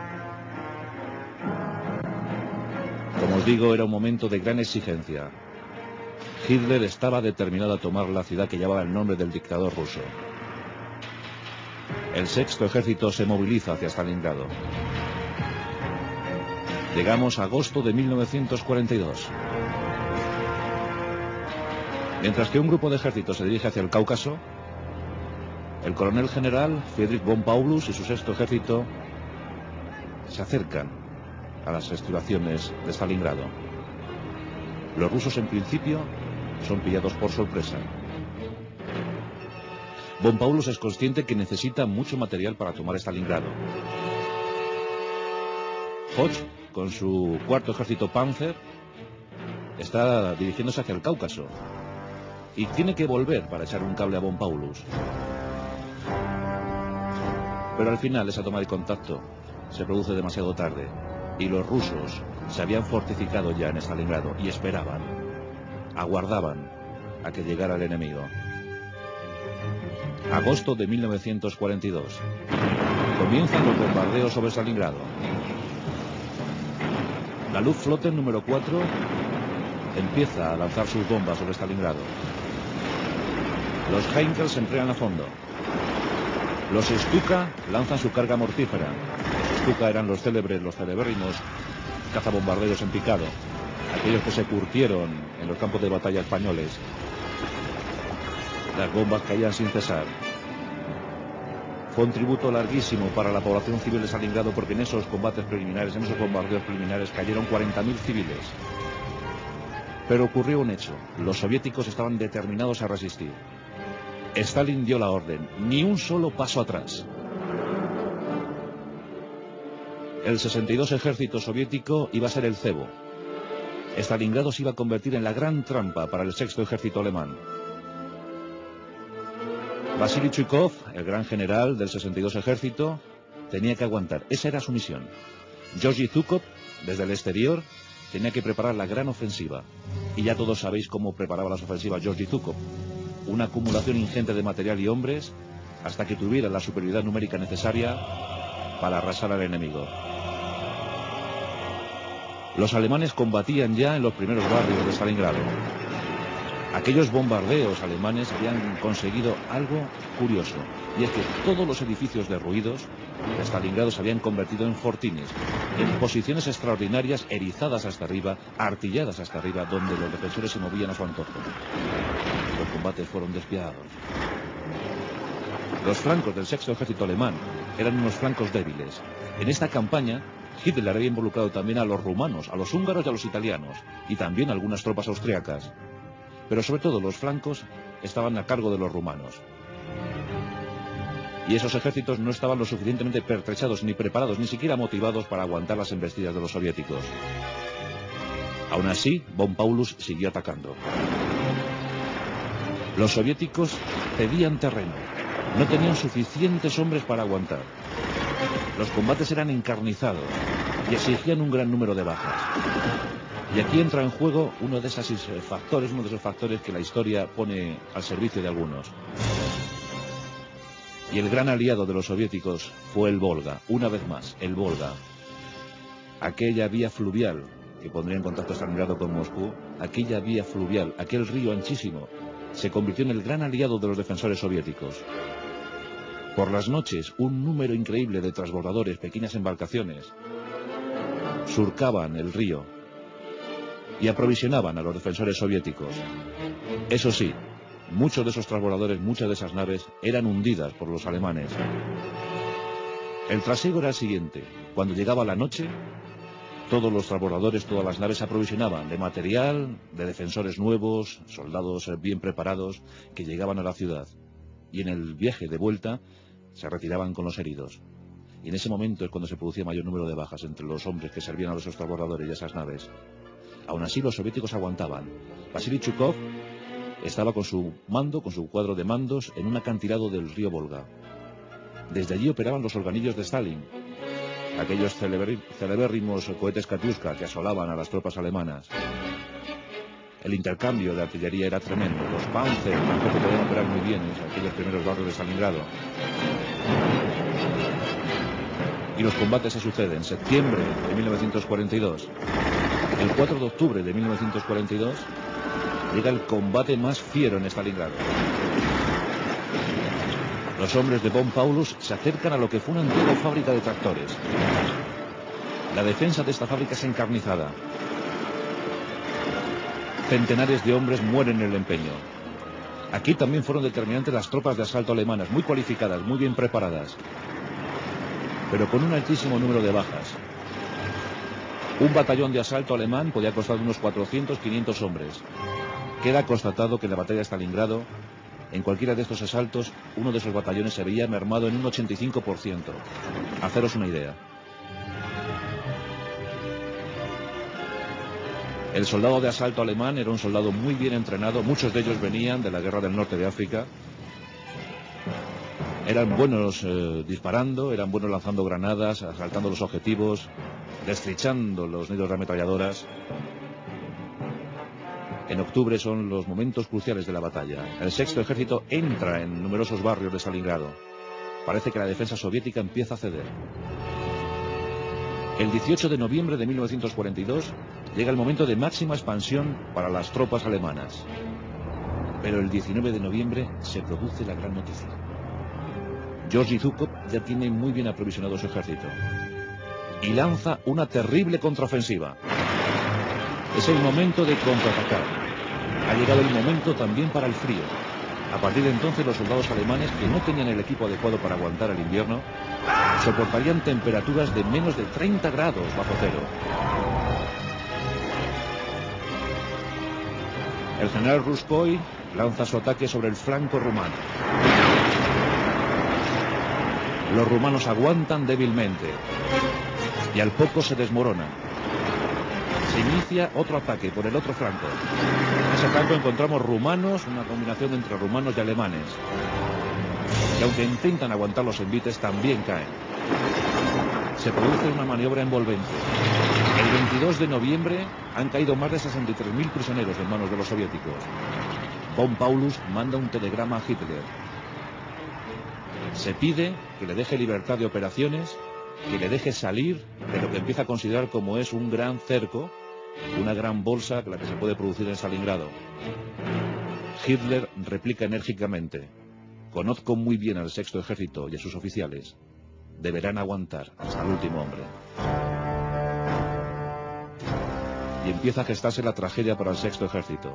Como os digo, era un momento de gran exigencia. Hitler estaba determinado a tomar la ciudad que llevaba el nombre del dictador ruso. El 6º ejército se moviliza hacia Stalingrado. Llegamos a agosto de 1942. Mientras que un grupo de ejércitos se dirige hacia el Cáucaso, el coronel general Friedrich von Paulus y su 6º ejército se acercan a las estribaciones de Stalingrado. Los rusos en principio son pillados por sorpresa. Von Paulus es consciente que necesita mucho material para tomar Stalingrado. Hoth, con su 4º ejército Panzer, está dirigiéndose hacia el Cáucaso y tiene que volver para echar un cable a Von Paulus. Pero al final esa toma de contacto se produce demasiado tarde y los rusos se habían fortificado ya en Stalingrado y esperaban, aguardaban a que llegara el enemigo. Agosto de 1942. Comienzan los bombardeos sobre Stalingrado. La Luftflotte número 4 empieza a lanzar sus bombas sobre Stalingrado. Los Heinkels se emplean a fondo. Los Stuka lanzan su carga mortífera. Los Stuka eran los celebérrimos cazabombarderos en picado, aquellos que se curtieron en los campos de batalla españoles. Las bombas caían sin cesar. Fue un tributo larguísimo para la población civil de Stalingrado, porque en esos combates preliminares, en esos bombardeos preliminares, cayeron 40.000 civiles. Pero ocurrió un hecho. Los soviéticos estaban determinados a resistir. Stalin dio la orden: ni un solo paso atrás. El 62 ejército soviético iba a ser el cebo. Stalingrado se iba a convertir en la gran trampa para el 6º ejército alemán. Vasily Chukov, el gran general del 62 ejército, tenía que aguantar. Esa era su misión. Georgy Zhukov, desde el exterior, tenía que preparar la gran ofensiva. Y ya todos sabéis cómo preparaba las ofensivas Georgi Zhukov. Una acumulación ingente de material y hombres hasta que tuviera la superioridad numérica necesaria para arrasar al enemigo. Los alemanes combatían ya en los primeros barrios de Stalingrado. Aquellos bombardeos alemanes habían conseguido algo curioso, y es que todos los edificios derruidos de Stalingrado se habían convertido en fortines, en posiciones extraordinarias, erizadas hasta arriba, artilladas hasta arriba, donde los defensores se movían a su antojo. Los combates fueron despiadados. Los flancos del sexto ejército alemán eran unos flancos débiles. En esta campaña, Hitler había involucrado también a los rumanos, a los húngaros y a los italianos, y también a algunas tropas austriacas. Pero sobre todo los flancos estaban a cargo de los rumanos. Y esos ejércitos no estaban lo suficientemente pertrechados, ni preparados, ni siquiera motivados para aguantar las embestidas de los soviéticos. Aún así, von Paulus siguió atacando. Los soviéticos cedían terreno. No tenían suficientes hombres para aguantar. Los combates eran encarnizados y exigían un gran número de bajas. Y aquí entra en juego uno de esos factores que la historia pone al servicio de algunos. Y el gran aliado de los soviéticos fue el Volga, una vez más, el Volga. Aquella vía fluvial que pondría en contacto Stalingrado con Moscú, aquella vía fluvial, aquel río anchísimo, se convirtió en el gran aliado de los defensores soviéticos. Por las noches, un número increíble de transbordadores, pequeñas embarcaciones, surcaban el río y aprovisionaban a los defensores soviéticos. Eso sí, muchos de esos transbordadores, muchas de esas naves, eran hundidas por los alemanes. El trasiego era el siguiente. Cuando llegaba la noche, todos los transbordadores, todas las naves se aprovisionaban de material, de defensores nuevos, soldados bien preparados, que llegaban a la ciudad. Y en el viaje de vuelta se retiraban con los heridos. Y en ese momento es cuando se producía mayor número de bajas entre los hombres que servían a esos transbordadores y a esas naves. Aún así los soviéticos aguantaban. Vasily Chukov estaba con su mando, con su cuadro de mandos, en un acantilado del río Volga. Desde allí operaban los organillos de Stalin, aquellos celebérrimos cohetes Katyuska que asolaban a las tropas alemanas. El intercambio de artillería era tremendo. Los Panzer tampoco podían operar muy bien en aquellos primeros barrios de Stalingrado. Y los combates se suceden. En septiembre de 1942, el 4 de octubre de 1942, llega el combate más fiero en Stalingrado. Los hombres de von Paulus se acercan a lo que fue una antigua fábrica de tractores. La defensa de esta fábrica es encarnizada. Centenares de hombres mueren en el empeño. Aquí también fueron determinantes las tropas de asalto alemanas, muy cualificadas, muy bien preparadas, pero con un altísimo número de bajas. Un batallón de asalto alemán podía costar unos 400, 500 hombres. Queda constatado que en la batalla de Stalingrado, en cualquiera de estos asaltos, uno de esos batallones se veía mermado en un 85%. Haceros una idea. El soldado de asalto alemán era un soldado muy bien entrenado, muchos de ellos venían de la guerra del norte de África. Eran buenos disparando, eran buenos lanzando granadas, asaltando los objetivos, destrichando los nidos de ametralladoras. En octubre son los momentos cruciales de la batalla. El sexto ejército entra en numerosos barrios de Stalingrado. Parece que la defensa soviética empieza a ceder. El 18 de noviembre de 1942 llega el momento de máxima expansión para las tropas alemanas. Pero el 19 de noviembre se produce la gran noticia. Georgi Zhukov ya tiene muy bien aprovisionado su ejército y lanza una terrible contraofensiva. Es el momento de contraatacar. Ha llegado el momento también para el frío. A partir de entonces los soldados alemanes, que no tenían el equipo adecuado para aguantar el invierno, soportarían temperaturas de menos de 30 grados bajo cero. El general Ruzhkoy lanza su ataque sobre el flanco rumano. Los rumanos aguantan débilmente y al poco se desmoronan. Se inicia otro ataque por el otro flanco. En ese flanco encontramos rumanos, una combinación entre rumanos y alemanes, que aunque intentan aguantar los envites también caen. Se produce una maniobra envolvente. El El 22 de noviembre han caído más de 63.000 prisioneros en manos de los soviéticos. Von Paulus manda un telegrama a Hitler. Se pide que le deje libertad de operaciones, que le deje salir de lo que empieza a considerar como es un gran cerco, una gran bolsa la que se puede producir en Stalingrado. Hitler replica enérgicamente: conozco muy bien al Sexto Ejército y a sus oficiales. Deberán aguantar hasta el último hombre. Y empieza a gestarse la tragedia para el Sexto Ejército.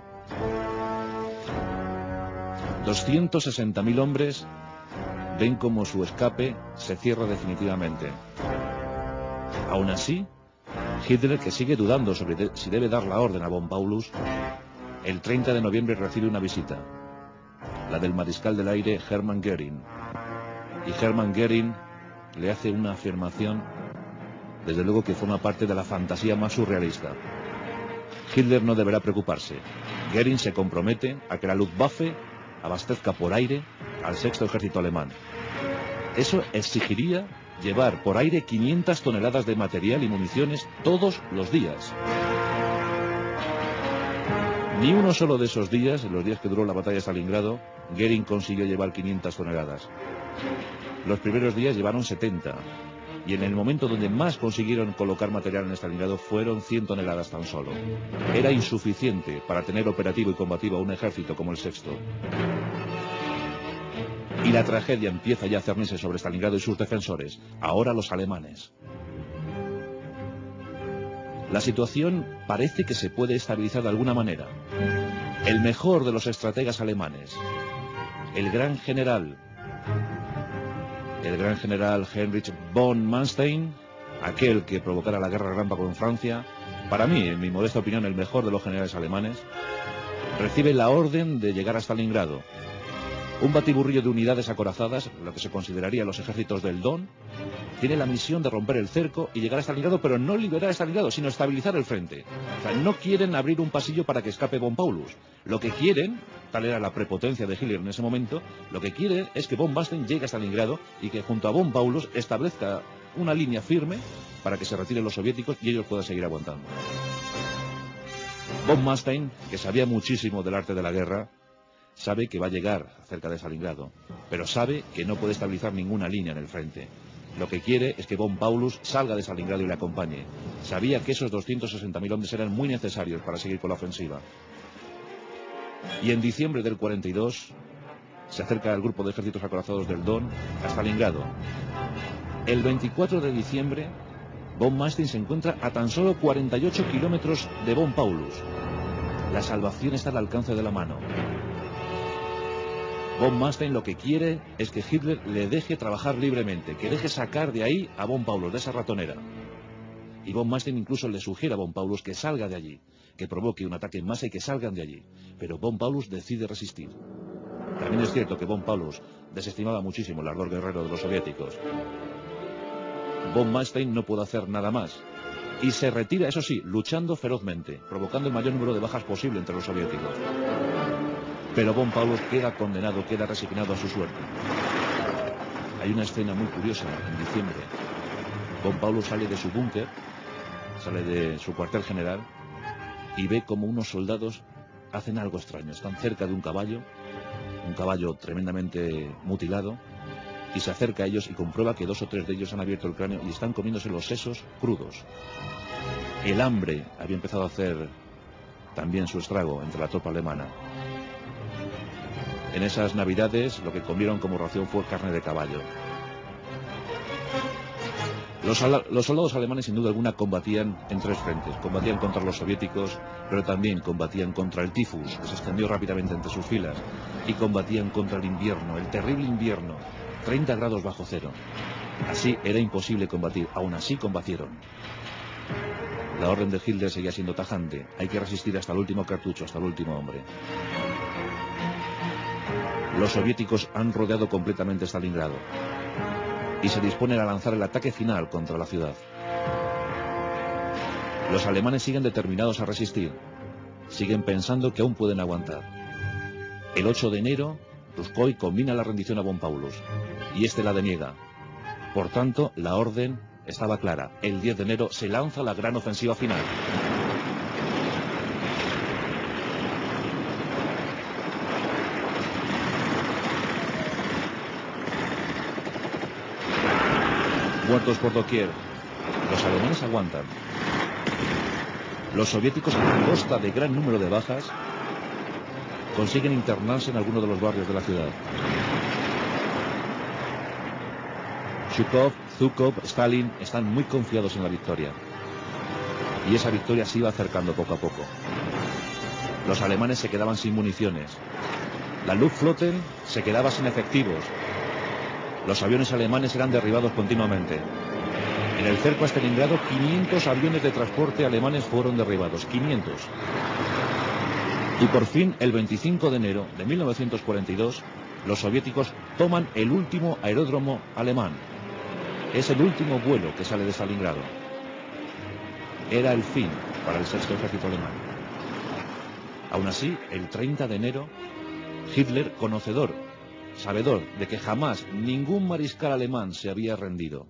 260.000 hombres ven como su escape se cierra definitivamente. Aún así, Hitler, que sigue dudando sobre si debe dar la orden a von Paulus, el 30 de noviembre recibe una visita, la del mariscal del aire Hermann Göring. Y Hermann Göring le hace una afirmación, desde luego que forma parte de la fantasía más surrealista. Hitler no deberá preocuparse. Göring se compromete a que la Luftwaffe abastezca por aire al Sexto Ejército alemán. Eso exigiría llevar por aire 500 toneladas de material y municiones todos los días. Ni uno solo de esos días, en los días que duró la batalla de Stalingrado, Göring consiguió llevar 500 toneladas. Los primeros días llevaron 70, y en el momento donde más consiguieron colocar material en Stalingrado fueron 100 toneladas tan solo. Era insuficiente para tener operativo y combativo a un ejército como el Sexto. Y la tragedia empieza ya a cernirse sobre Stalingrado y sus defensores, ahora los alemanes. La situación parece que se puede estabilizar de alguna manera. El mejor de los estrategas alemanes, el gran general Heinrich von Manstein, aquel que provocara la guerra relámpago con Francia, para mí, en mi modesta opinión, el mejor de los generales alemanes, recibe la orden de llegar a Stalingrado. Un batiburrillo de unidades acorazadas, lo que se consideraría los ejércitos del Don, tiene la misión de romper el cerco y llegar a Stalingrado, pero no liberar a Stalingrado, sino estabilizar el frente. O sea, no quieren abrir un pasillo para que escape von Paulus. Lo que quieren, tal era la prepotencia de Hitler en ese momento, lo que quiere es que von Manstein llegue a Stalingrado y que junto a von Paulus establezca una línea firme para que se retiren los soviéticos y ellos puedan seguir aguantando. Von Manstein, que sabía muchísimo del arte de la guerra, sabe que va a llegar cerca de Stalingrado, pero sabe que no puede estabilizar ninguna línea en el frente. Lo que quiere es que von Paulus salga de Stalingrado y le acompañe. Sabía que esos 260.000 hombres eran muy necesarios para seguir con la ofensiva. Y en diciembre del 42 se acerca el grupo de ejércitos acorazados del Don a Stalingrado. El 24 de diciembre, von Manstein se encuentra a tan solo 48 kilómetros de von Paulus. La salvación está al alcance de la mano. Von Manstein lo que quiere es que Hitler le deje trabajar libremente, que deje sacar de ahí a von Paulus, de esa ratonera. Y von Manstein incluso le sugiere a von Paulus que salga de allí, que provoque un ataque en masa y que salgan de allí. Pero von Paulus decide resistir. También es cierto que von Paulus desestimaba muchísimo el ardor guerrero de los soviéticos. Von Manstein no puede hacer nada más. Y se retira, eso sí, luchando ferozmente, provocando el mayor número de bajas posible entre los soviéticos. Pero von Paulus queda condenado, queda resignado a su suerte. Hay una escena muy curiosa en diciembre. Von Paulus sale de su búnker, sale de su cuartel general y ve como unos soldados hacen algo extraño. Están cerca de un caballo tremendamente mutilado, y se acerca a ellos y comprueba que 2 o 3 de ellos han abierto el cráneo y están comiéndose los sesos crudos. El hambre había empezado a hacer también su estrago entre la tropa alemana. En esas navidades lo que comieron como ración fue carne de caballo. Los soldados alemanes sin duda alguna combatían en 3 frentes. Combatían contra los soviéticos, pero también combatían contra el tifus, que se extendió rápidamente entre sus filas, y combatían contra el invierno, el terrible invierno, 30 grados bajo cero. Así era imposible combatir, aún así combatieron. La orden de Hitler seguía siendo tajante: hay que resistir hasta el último cartucho, hasta el último hombre. Los soviéticos han rodeado completamente Stalingrado y se disponen a lanzar el ataque final contra la ciudad. Los alemanes siguen determinados a resistir, siguen pensando que aún pueden aguantar. El 8 de enero, Ruskoi combina la rendición a von Paulus y este la deniega. Por tanto, la orden estaba clara. El 10 de enero se lanza la gran ofensiva final. Muertos por doquier. Los alemanes aguantan. Los soviéticos, a costa de gran número de bajas, consiguen internarse en alguno de los barrios de la ciudad. Zhukov, Stalin están muy confiados en la victoria. Y esa victoria se iba acercando poco a poco. Los alemanes se quedaban sin municiones. La Luftwaffe se quedaba sin efectivos. Los aviones alemanes eran derribados continuamente. En el cerco a Stalingrado, 500 aviones de transporte alemanes fueron derribados. 500. Y por fin, el 25 de enero de 1942, los soviéticos toman el último aeródromo alemán. Es el último vuelo que sale de Stalingrado. Era el fin para el sexto ejército alemán. Aún así, el 30 de enero, Hitler, sabedor de que jamás ningún mariscal alemán se había rendido,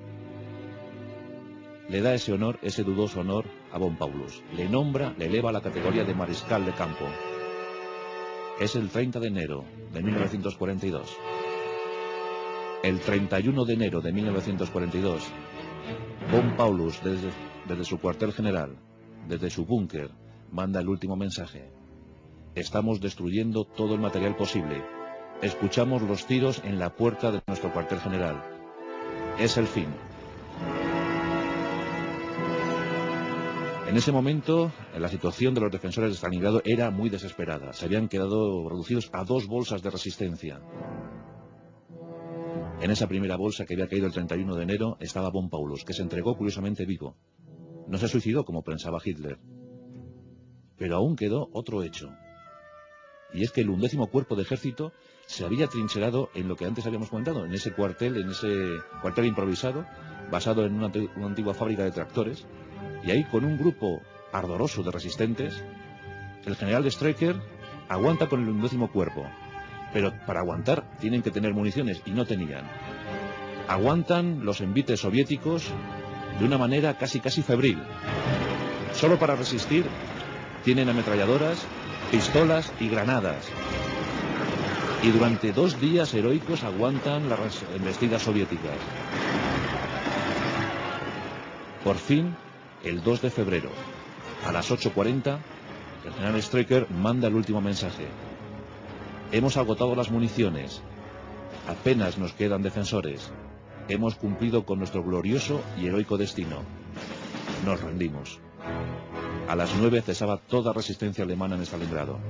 le da ese honor, ese dudoso honor, a von Paulus. Le eleva a la categoría de mariscal de campo. Es el 30 de enero de 1942. El 31 de enero de 1942, von Paulus, desde su cuartel general, desde su búnker, manda el último mensaje. Estamos destruyendo todo el material posible. Escuchamos los tiros en la puerta de nuestro cuartel general. Es el fin. En ese momento, la situación de los defensores de Stalingrado era muy desesperada. Se habían quedado reducidos a 2 bolsas de resistencia. En esa primera bolsa que había caído el 31 de enero estaba von Paulus, que se entregó curiosamente vivo. No se suicidó como pensaba Hitler. Pero aún quedó otro hecho. Y es que el 11º Cuerpo de Ejército se había trincherado en lo que antes habíamos comentado, en ese cuartel improvisado, basado en una antigua fábrica de tractores. Y ahí, con un grupo ardoroso de resistentes, el general Streicher aguanta con el 11º Cuerpo. Pero para aguantar tienen que tener municiones, y no tenían. Aguantan los envites soviéticos de una manera casi febril. Solo para resistir tienen ametralladoras, pistolas y granadas. Y durante 2 días heroicos aguantan las embestidas soviéticas. Por fin, el 2 de febrero, a las 8:40, el general Streicher manda el último mensaje. Hemos agotado las municiones. Apenas nos quedan defensores. Hemos cumplido con nuestro glorioso y heroico destino. Nos rendimos. A las 9 cesaba toda resistencia alemana en Stalingrado.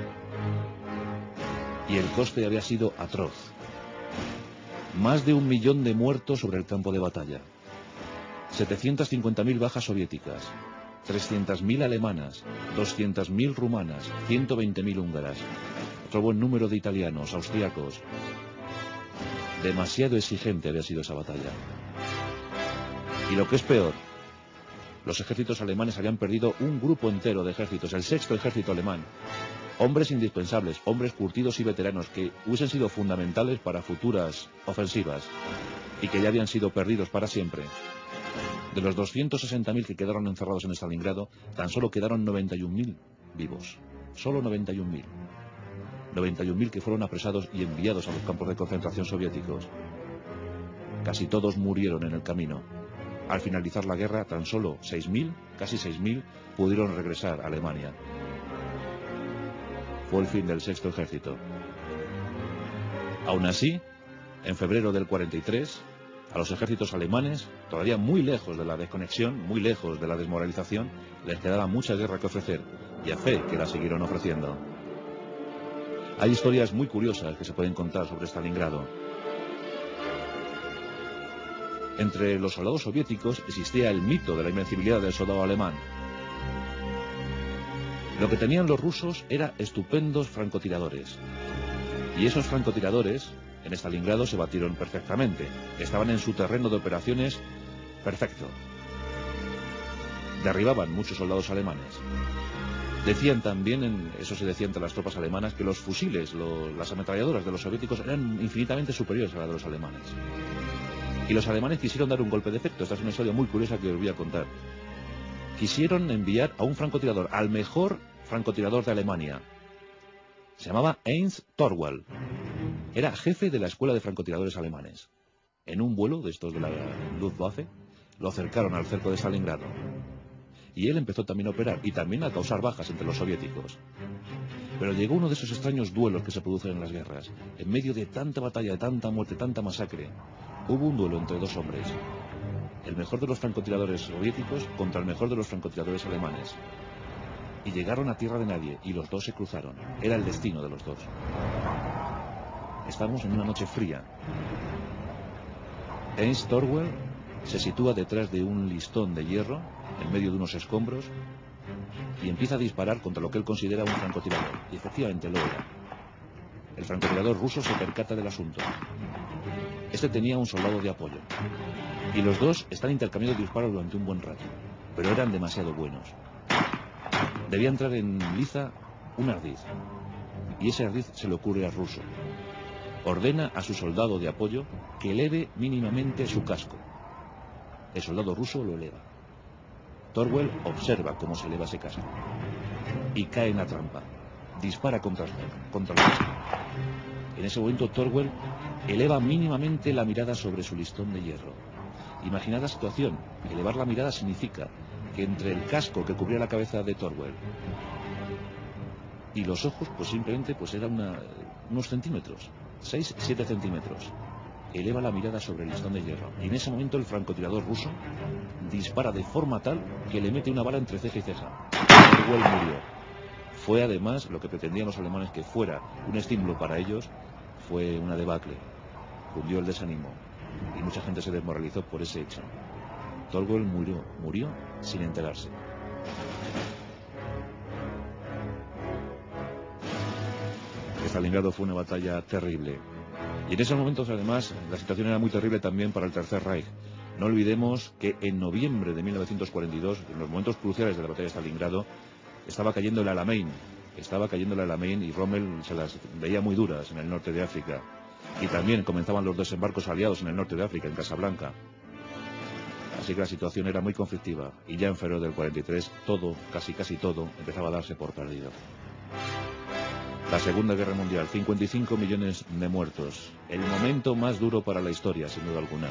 Y el coste había sido atroz. Más de 1 millón de muertos sobre el campo de batalla. 750.000 bajas soviéticas. 300.000 alemanas. 200.000 rumanas. 120.000 húngaras. Otro buen número de italianos, austríacos. Demasiado exigente había sido esa batalla. Y lo que es peor, los ejércitos alemanes habían perdido un grupo entero de ejércitos, el sexto ejército alemán. Hombres indispensables, hombres curtidos y veteranos que hubiesen sido fundamentales para futuras ofensivas y que ya habían sido perdidos para siempre. De los 260.000 que quedaron encerrados en Stalingrado, tan solo quedaron 91.000 vivos. Solo 91.000. 91.000 que fueron apresados y enviados a los campos de concentración soviéticos. Casi todos murieron en el camino. Al finalizar la guerra, tan solo 6.000, casi 6.000, pudieron regresar a Alemania. Fue el fin del sexto ejército. Aún así, en febrero del 43, a los ejércitos alemanes, todavía muy lejos de la desconexión, muy lejos de la desmoralización, les quedaba mucha guerra que ofrecer, y a fe que la siguieron ofreciendo. Hay historias muy curiosas que se pueden contar sobre Stalingrado. Entre los soldados soviéticos existía el mito de la invencibilidad del soldado alemán. Lo que tenían los rusos era estupendos francotiradores. Y esos francotiradores en Stalingrado se batieron perfectamente. Estaban en su terreno de operaciones perfecto. Derribaban muchos soldados alemanes. Decían también, eso se decía entre las tropas alemanas, que los fusiles, las ametralladoras de los soviéticos eran infinitamente superiores a las de los alemanes. Y los alemanes quisieron dar un golpe de efecto. Esta es una historia muy curiosa que os voy a contar. Quisieron enviar a un francotirador, al mejor francotirador de Alemania. Se llamaba Heinz Torwald. Era jefe de la escuela de francotiradores alemanes. En un vuelo de estos de la Luftwaffe, lo acercaron al cerco de Stalingrado. Y él empezó también a operar y también a causar bajas entre los soviéticos. Pero llegó uno de esos extraños duelos que se producen en las guerras. En medio de tanta batalla, de tanta muerte, tanta masacre, hubo un duelo entre dos hombres. El mejor de los francotiradores soviéticos contra el mejor de los francotiradores alemanes. Y llegaron a tierra de nadie, y los dos se cruzaron. Era el destino de los dos. Estamos en una noche fría. Heinz Torwald se sitúa detrás de un listón de hierro, en medio de unos escombros, y empieza a disparar contra lo que él considera un francotirador. Y efectivamente lo era. El francotirador ruso se percata del asunto. Este tenía un soldado de apoyo. Y los dos están intercambiando disparos durante un buen rato. Pero eran demasiado buenos. Debía entrar en liza un ardid. Y ese ardid se le ocurre al ruso. Ordena a su soldado de apoyo que eleve mínimamente su casco. El soldado ruso lo eleva. Torwald observa cómo se eleva ese casco. Y cae en la trampa. Dispara contra el casco. En ese momento Torwald eleva mínimamente la mirada sobre su listón de hierro. Imaginad la situación. Elevar la mirada significa que entre el casco que cubría la cabeza de Torwald y los ojos, pues simplemente pues eran unos centímetros, 6-7 centímetros. Eleva la mirada sobre el listón de hierro. Y en ese momento el francotirador ruso dispara de forma tal que le mete una bala entre ceja y ceja. Torwald murió. Fue además lo que pretendían los alemanes que fuera un estímulo para ellos, fue una debacle. Cundió el desánimo y mucha gente se desmoralizó por ese hecho. Torwald murió sin enterarse. Stalingrado fue una batalla terrible. Y en esos momentos, además, la situación era muy terrible también para el Tercer Reich. No olvidemos que en noviembre de 1942, en los momentos cruciales de la batalla de Stalingrado, estaba cayendo el Alamein. Y Rommel se las veía muy duras en el norte de África. Y también comenzaban los desembarcos aliados en el norte de África, en Casablanca. Así que la situación era muy conflictiva. Y ya en febrero del 43, todo, casi todo, empezaba a darse por perdido. La Segunda Guerra Mundial, 55 millones de muertos. El momento más duro para la historia, sin duda alguna.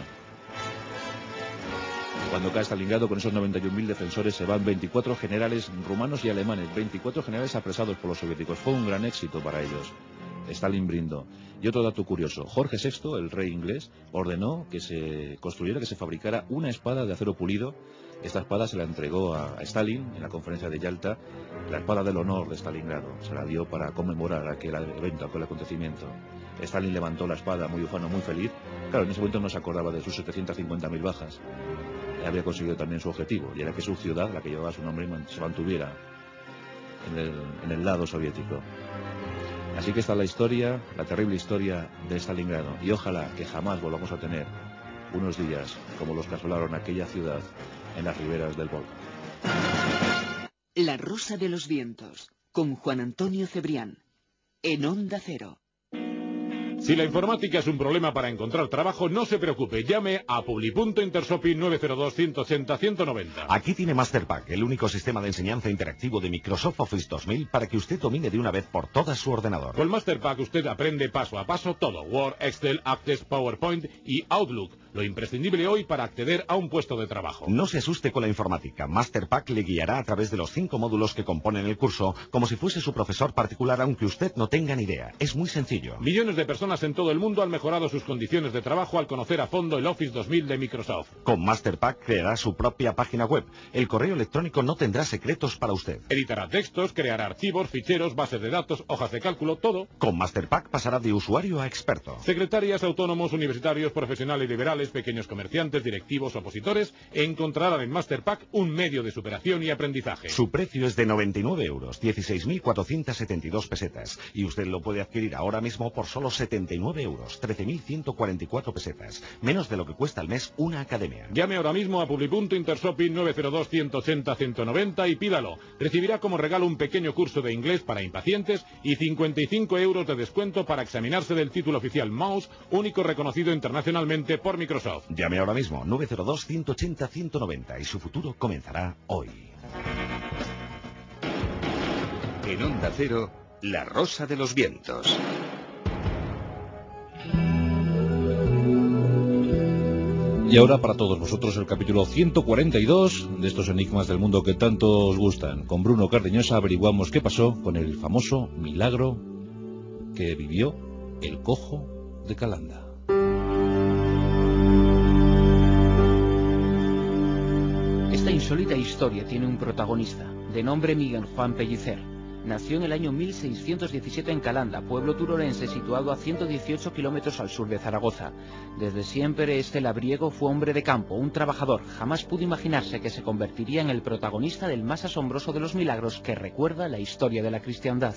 Cuando cae Stalingrado, con esos 91.000 defensores, se van 24 generales rumanos y alemanes, 24 generales apresados por los soviéticos. Fue un gran éxito para ellos. Stalin brindó. Y otro dato curioso, Jorge VI, el rey inglés, ordenó que se construyera, que se fabricara una espada de acero pulido. Esta espada se la entregó a Stalin en la conferencia de Yalta, la espada del honor de Stalingrado. Se la dio para conmemorar aquel evento, aquel acontecimiento. Stalin levantó la espada muy ufano, muy feliz. Claro, en ese momento no se acordaba de sus 750.000 bajas. Había conseguido también su objetivo, y era que su ciudad, la que llevaba su nombre, se mantuviera en el lado soviético. Así que está la historia, la terrible historia de Stalingrado, y ojalá que jamás volvamos a tener unos días como los que asolaron aquella ciudad en las riberas del Volga. La Rosa de los Vientos, con Juan Antonio Cebrián, en Onda Cero. Si la informática es un problema para encontrar trabajo, no se preocupe, llame a Publipunto Intersopi 902-180-190. Aquí tiene MasterPack, el único sistema de enseñanza interactivo de Microsoft Office 2000 para que usted domine de una vez por todas su ordenador. Con MasterPack usted aprende paso a paso todo, Word, Excel, Access, PowerPoint y Outlook, lo imprescindible hoy para acceder a un puesto de trabajo. No se asuste con la informática, MasterPack le guiará a través de los 5 módulos que componen el curso, como si fuese su profesor particular, aunque usted no tenga ni idea. Es muy sencillo. Millones de personas en todo el mundo han mejorado sus condiciones de trabajo al conocer a fondo el Office 2000 de Microsoft. Con MasterPack creará su propia página web. El correo electrónico no tendrá secretos para usted. Editará textos, creará archivos, ficheros, bases de datos, hojas de cálculo, todo. Con MasterPack pasará de usuario a experto. Secretarias, autónomos, universitarios, profesionales liberales, pequeños comerciantes, directivos, opositores, encontrarán en MasterPack un medio de superación y aprendizaje. Su precio es de 99 euros, 16.472 pesetas. Y usted lo puede adquirir ahora mismo por solo 79 euros, 13.144 pesetas. Menos de lo que cuesta al mes una academia. Llame ahora mismo a Publipunto Intersopi 902-180-190 y pídalo. Recibirá como regalo un pequeño curso de inglés para impacientes y 55 euros de descuento para examinarse del título oficial Mouse, único reconocido internacionalmente por Microsoft. Microsoft. Llame ahora mismo 902-180-190 y su futuro comenzará hoy. En Onda Cero, La Rosa de los Vientos. Y ahora para todos vosotros el capítulo 142 de estos enigmas del mundo que tanto os gustan. Con Bruno Cardeñosa averiguamos qué pasó con el famoso milagro que vivió el cojo de Calanda. Esta insólita historia tiene un protagonista, de nombre Miguel Juan Pellicer. Nació en el año 1617 en Calanda, pueblo turolense situado a 118 kilómetros al sur de Zaragoza. Desde siempre este labriego fue hombre de campo, un trabajador. Jamás pudo imaginarse que se convertiría en el protagonista del más asombroso de los milagros que recuerda la historia de la cristiandad.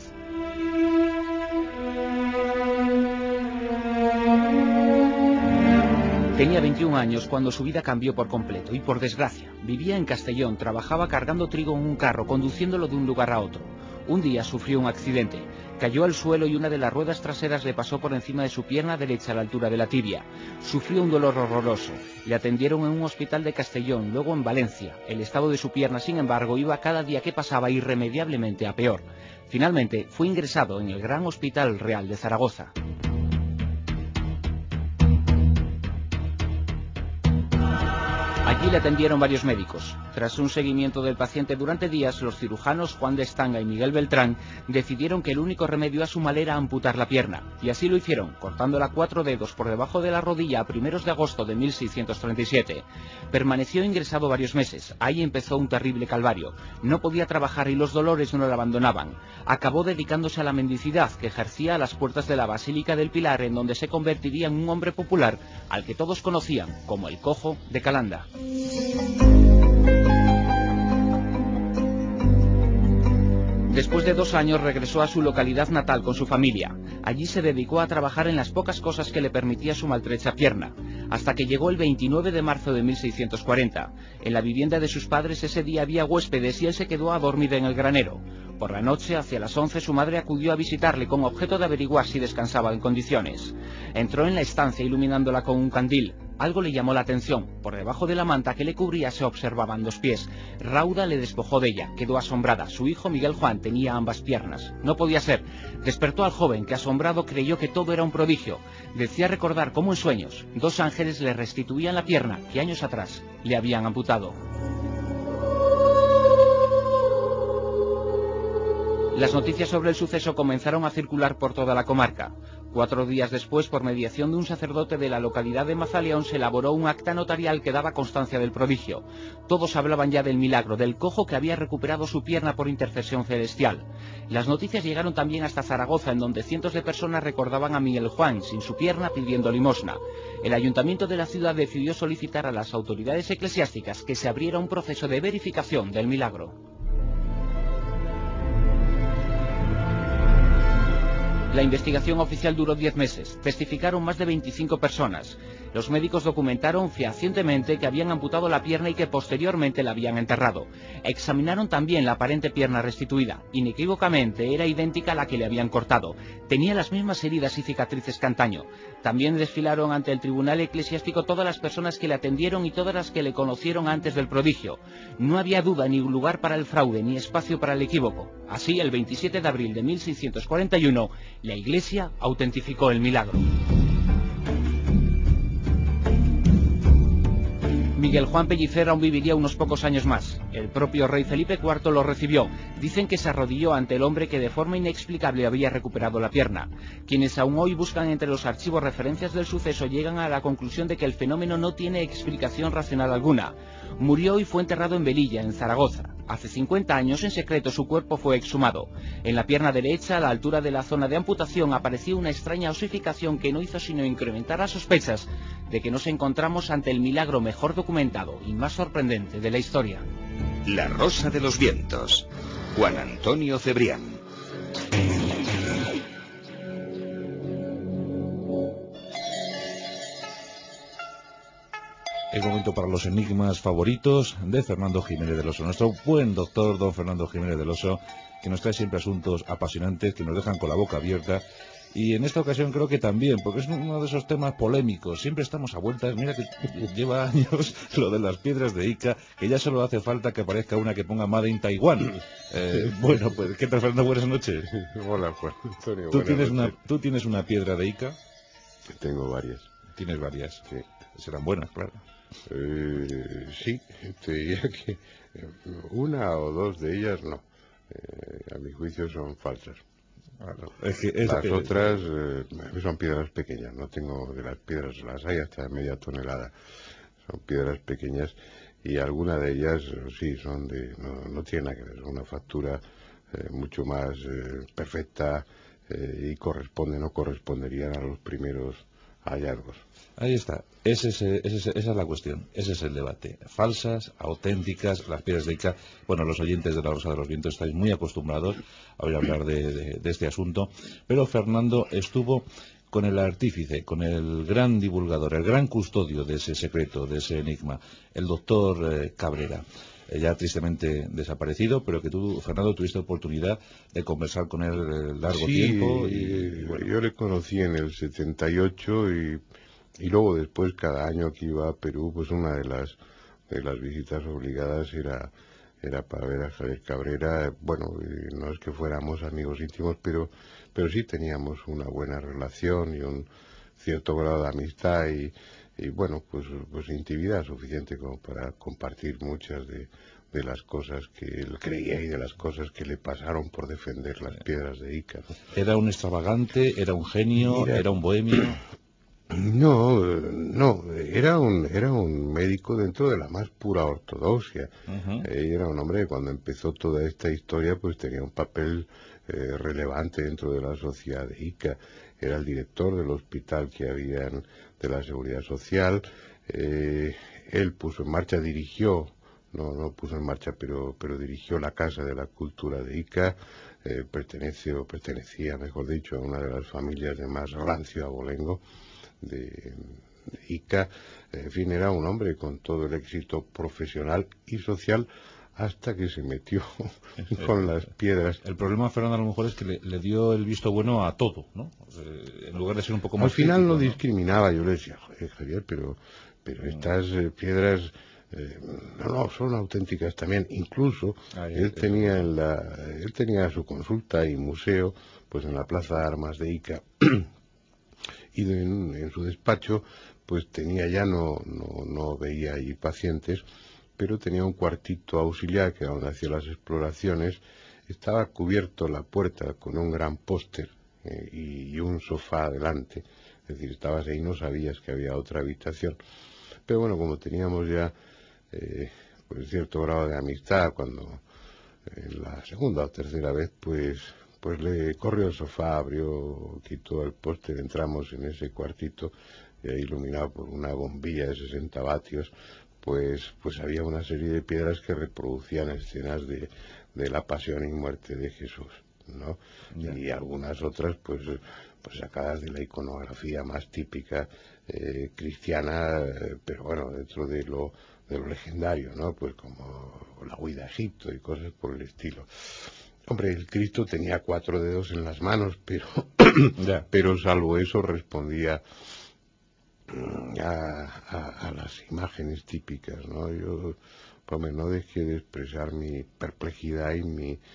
Tenía 21 años cuando su vida cambió por completo y por desgracia. Vivía en Castellón, trabajaba cargando trigo en un carro, conduciéndolo de un lugar a otro. Un día sufrió un accidente. Cayó al suelo y una de las ruedas traseras le pasó por encima de su pierna derecha a la altura de la tibia. Sufrió un dolor horroroso. Le atendieron en un hospital de Castellón, luego en Valencia. El estado de su pierna, sin embargo, iba cada día que pasaba irremediablemente a peor. Finalmente, fue ingresado en el Gran Hospital Real de Zaragoza. Allí le atendieron varios médicos. Tras un seguimiento del paciente durante días, los cirujanos Juan de Estanga y Miguel Beltrán decidieron que el único remedio a su mal era amputar la pierna. Y así lo hicieron, cortándola 4 dedos por debajo de la rodilla a primeros de agosto de 1637. Permaneció ingresado varios meses. Ahí empezó un terrible calvario. No podía trabajar y los dolores no le abandonaban. Acabó dedicándose a la mendicidad que ejercía a las puertas de la Basílica del Pilar, en donde se convertiría en un hombre popular al que todos conocían como el Cojo de Calanda. Después de 2 años regresó a su localidad natal con su familia. Allí se dedicó a trabajar en las pocas cosas que le permitía su maltrecha pierna, hasta que llegó el 29 de marzo de 1640. En la vivienda de sus padres ese día había huéspedes y él se quedó a dormir en el granero. Por la noche, hacia las 11, su madre acudió a visitarle con objeto de averiguar si descansaba en condiciones. Entró en la estancia iluminándola con un candil. Algo le llamó la atención. Por debajo de la manta que le cubría se observaban 2 pies. Rauda le despojó de ella. Quedó asombrada. Su hijo Miguel Juan tenía ambas piernas. No podía ser. Despertó al joven, que asombrado creyó que todo era un prodigio. Decía recordar cómo en sueños 2 ángeles le restituían la pierna que años atrás le habían amputado. Las noticias sobre el suceso comenzaron a circular por toda la comarca. 4 días después, por mediación de un sacerdote de la localidad de Mazaleón, se elaboró un acta notarial que daba constancia del prodigio. Todos hablaban ya del milagro, del cojo que había recuperado su pierna por intercesión celestial. Las noticias llegaron también hasta Zaragoza, en donde cientos de personas recordaban a Miguel Juan, sin su pierna, pidiendo limosna. El ayuntamiento de la ciudad decidió solicitar a las autoridades eclesiásticas que se abriera un proceso de verificación del milagro. La investigación oficial duró 10 meses. Testificaron más de 25 personas. Los médicos documentaron fehacientemente que habían amputado la pierna y que posteriormente la habían enterrado. Examinaron también la aparente pierna restituida. Inequívocamente era idéntica a la que le habían cortado. Tenía las mismas heridas y cicatrices que antaño. También desfilaron ante el tribunal eclesiástico todas las personas que le atendieron y todas las que le conocieron antes del prodigio. No había duda ni lugar para el fraude ni espacio para el equívoco. Así, el 27 de abril de 1641, la Iglesia autentificó el milagro. Miguel Juan Pellicer aún viviría unos pocos años más. El propio rey Felipe IV lo recibió. Dicen que se arrodilló ante el hombre que de forma inexplicable había recuperado la pierna. Quienes aún hoy buscan entre los archivos referencias del suceso llegan a la conclusión de que el fenómeno no tiene explicación racional alguna. Murió y fue enterrado en Velilla, en Zaragoza. Hace 50 años, en secreto, su cuerpo fue exhumado. En la pierna derecha, a la altura de la zona de amputación, apareció una extraña osificación que no hizo sino incrementar las sospechas de que nos encontramos ante el milagro mejor documentado y más sorprendente de la historia. La Rosa de los Vientos. Juan Antonio Cebrián. Es momento para los enigmas favoritos de Fernando Jiménez del Oso, nuestro buen doctor don Fernando Jiménez del Oso, que nos trae siempre asuntos apasionantes que nos dejan con la boca abierta Y en esta ocasión creo que también, porque es uno de esos temas polémicos. Siempre estamos a vueltas. Mira que lleva años lo de las piedras de Ica, que ya solo hace falta que aparezca una que ponga Made in Taiwán. Bueno, pues, ¿qué tal, Fernando? Buenas noches. Hola, Juan Antonio. ¿Tú tienes una piedra de Ica? Tengo varias. ¿Tienes varias? Sí. Serán buenas, claro. Sí, te diría que una o dos de ellas no. A mi juicio son falsas. Claro. Las otras son piedras pequeñas. No tengo de las piedras, las hay hasta de media tonelada. Son piedras pequeñas y algunas de ellas sí son no tienen nada que ver. Son una factura mucho más perfecta y no corresponderían a los primeros hallazgos. Ahí está, esa es la cuestión, ese es el debate. Falsas, auténticas, las piedras de Ica. Bueno, los oyentes de La Rosa de los Vientos estáis muy acostumbrados a oír hablar de este asunto, pero Fernando estuvo con el artífice, con el gran divulgador, el gran custodio de ese secreto, de ese enigma, el doctor Cabrera. Ya tristemente desaparecido, pero que tú, Fernando, tuviste oportunidad de conversar con él largo tiempo. Y bueno. Yo le conocí en el 78 y luego después cada año que iba a Perú, pues una de las visitas obligadas era para ver a Javier Cabrera. Bueno, no es que fuéramos amigos íntimos, pero sí teníamos una buena relación y un cierto grado de amistad y bueno, pues intimidad suficiente como para compartir muchas de las cosas que él creía y de las cosas que le pasaron por defender las piedras de Ica, ¿no? ¿Era un extravagante, era un genio, era un bohemio? No, era un médico dentro de la más pura ortodoxia. Era un hombre que cuando empezó toda esta historia pues tenía un papel relevante dentro de la sociedad de Ica. Era el director del hospital que había de la Seguridad Social. Él puso en marcha, no puso en marcha, pero dirigió la Casa de la Cultura de Ica. Pertenecía, mejor dicho, a una de las familias de más rancio abolengo de Ica. En fin, era un hombre con todo el éxito profesional y social hasta que se metió con las piedras. El problema, Fernando, a lo mejor es que le dio el visto bueno a todo, ¿no? En lugar de ser un poco más al final crítico, lo discriminaba. Yo le decía, Javier, pero estas piedras no, son auténticas también. Incluso él tenía su consulta y museo pues en la Plaza de Armas de Ica. Y en su despacho pues tenía ya no veía allí pacientes, pero tenía un cuartito auxiliar que era donde hacía las exploraciones. Estaba cubierto la puerta con un gran póster y un sofá adelante. Es decir, estabas ahí y no sabías que había otra habitación. Pero bueno, como teníamos ya pues cierto grado de amistad, cuando en la segunda o tercera vez pues le corrió el sofá, quitó el póster, entramos en ese cuartito y ahí, iluminado por una bombilla de 60 vatios, pues había una serie de piedras que reproducían escenas de la pasión y muerte de Jesús, ¿no? Y algunas otras pues sacadas de la iconografía más típica cristiana, pero bueno, dentro de lo legendario, ¿no? Pues como la huida a Egipto y cosas por el estilo. Hombre, el Cristo tenía 4 dedos en las manos, pero salvo eso respondía a las imágenes típicas, ¿no? Yo no dejé de expresar mi perplejidad y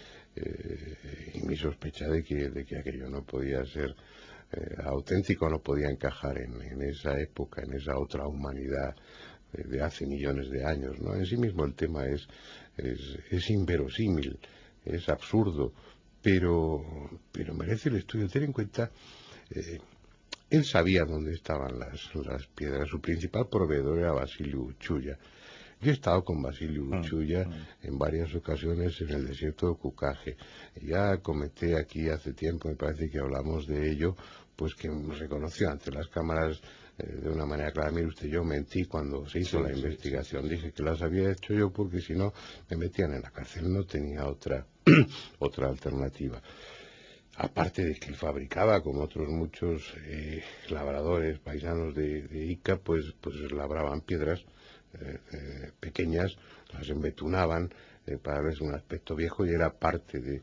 mi sospecha de que aquello no podía ser auténtico, no podía encajar en esa época, en esa otra humanidad de hace millones de años, ¿no? En sí mismo el tema es inverosímil, es absurdo, pero merece el estudio. Ten en cuenta, él sabía dónde estaban las piedras. Su principal proveedor era Vasiliu Uchuya. Yo he estado con Vasiliu Uchuya en varias ocasiones en el desierto de Cucaje. Ya comenté aquí hace tiempo, me parece que hablamos de ello, pues que me reconoció ante las cámaras de una manera clara. Mire usted, yo mentí cuando se hizo la investigación. Dije que las había hecho yo porque si no me metían en la cárcel. No tenía otra alternativa. Aparte de que él fabricaba, como otros muchos labradores paisanos de Ica, pues labraban piedras pequeñas, las embetunaban para darles un aspecto viejo y era parte de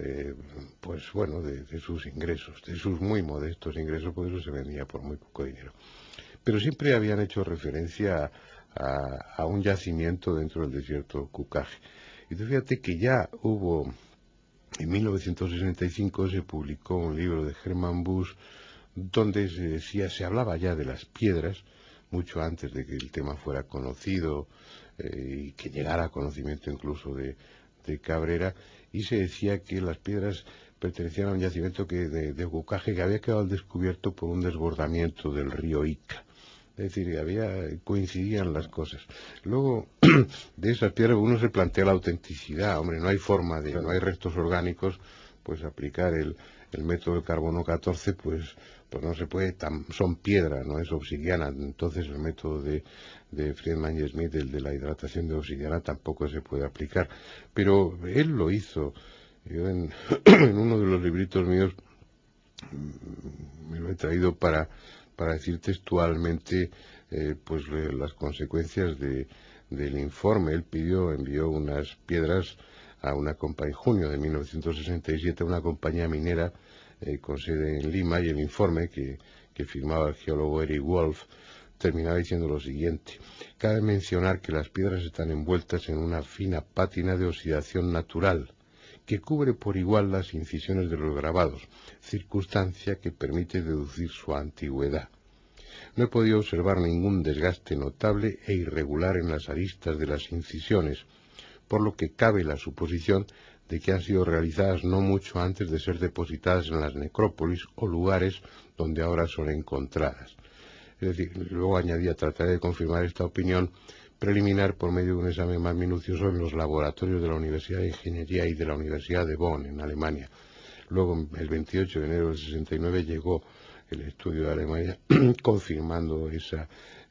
sus ingresos, de sus muy modestos ingresos, por eso se vendía por muy poco dinero. Pero siempre habían hecho referencia a un yacimiento dentro del desierto Cucaje. Y tú fíjate que ya hubo, en 1965 se publicó un libro de Hermann Busch donde se hablaba ya de las piedras, mucho antes de que el tema fuera conocido y que llegara a conocimiento incluso de Cabrera, y se decía que las piedras pertenecían a un yacimiento de Cucaje que había quedado al descubierto por un desbordamiento del río Ica. Es decir, coincidían las cosas. Luego, de esas piedras uno se plantea la autenticidad. Hombre, no hay forma no hay restos orgánicos, pues aplicar el método del carbono 14, pues no se puede, son piedra, no es obsidiana. Entonces el método de Friedman y Smith, el de la hidratación de obsidiana, tampoco se puede aplicar. Pero él lo hizo. Yo en uno de los libritos míos me lo he traído para decir textualmente las consecuencias del informe. Él envió unas piedras a una compañía, en junio de 1967, a una compañía minera con sede en Lima, y el informe que firmaba el geólogo Eric Wolf terminaba diciendo lo siguiente: cabe mencionar que las piedras están envueltas en una fina pátina de oxidación natural que cubre por igual las incisiones de los grabados, circunstancia que permite deducir su antigüedad. No he podido observar ningún desgaste notable e irregular en las aristas de las incisiones, por lo que cabe la suposición de que han sido realizadas no mucho antes de ser depositadas en las necrópolis o lugares donde ahora son encontradas. Es decir, luego añadía: trataré de confirmar esta opinión preliminar por medio de un examen más minucioso en los laboratorios de la Universidad de Ingeniería y de la Universidad de Bonn, en Alemania. Luego, el 28 de enero del 69, llegó el estudio de Alemania confirmando ese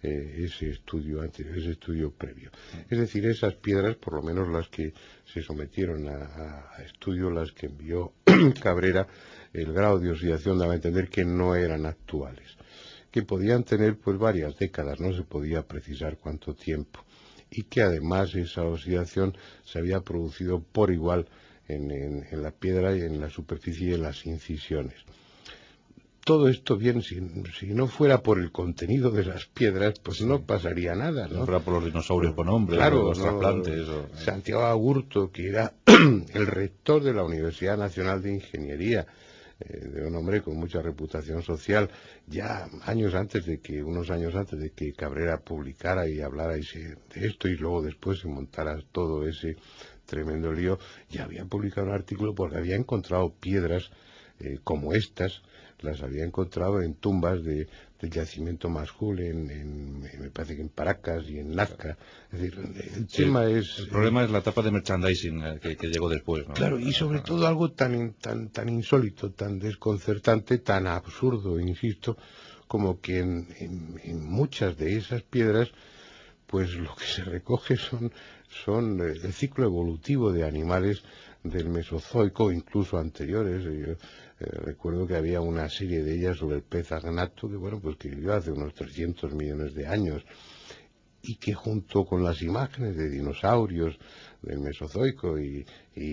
estudio previo. Es decir, esas piedras, por lo menos las que se sometieron a estudio, las que envió Cabrera, el grado de oxidación daba a entender que no eran actuales, que podían tener varias décadas, no se podía precisar cuánto tiempo, y que además esa oxidación se había producido por igual en la piedra y en la superficie y en las incisiones. Todo esto bien, si no fuera por el contenido de las piedras, pues no pasaría nada, ¿no? No fuera por los dinosaurios con hombres, claro, los trasplantes. Santiago Agurto, que era el rector de la Universidad Nacional de Ingeniería, de un hombre con mucha reputación social, ya unos años antes de que Cabrera publicara y hablara de esto, y luego después se montara todo ese tremendo lío, ya había publicado un artículo porque había encontrado piedras como estas, las había encontrado en tumbas del yacimiento Majul, me parece que en Paracas y en Nazca. Es decir, el problema es la etapa de merchandising que llegó después, ¿no? Claro, y sobre todo algo tan insólito, tan desconcertante, tan absurdo, insisto, como que en muchas de esas piedras, pues lo que se recoge son el ciclo evolutivo de animales del Mesozoico, incluso anteriores. Yo recuerdo que había una serie de ellas sobre el pez agnato, que vivió hace unos 300 millones de años, y que junto con las imágenes de dinosaurios del Mesozoico y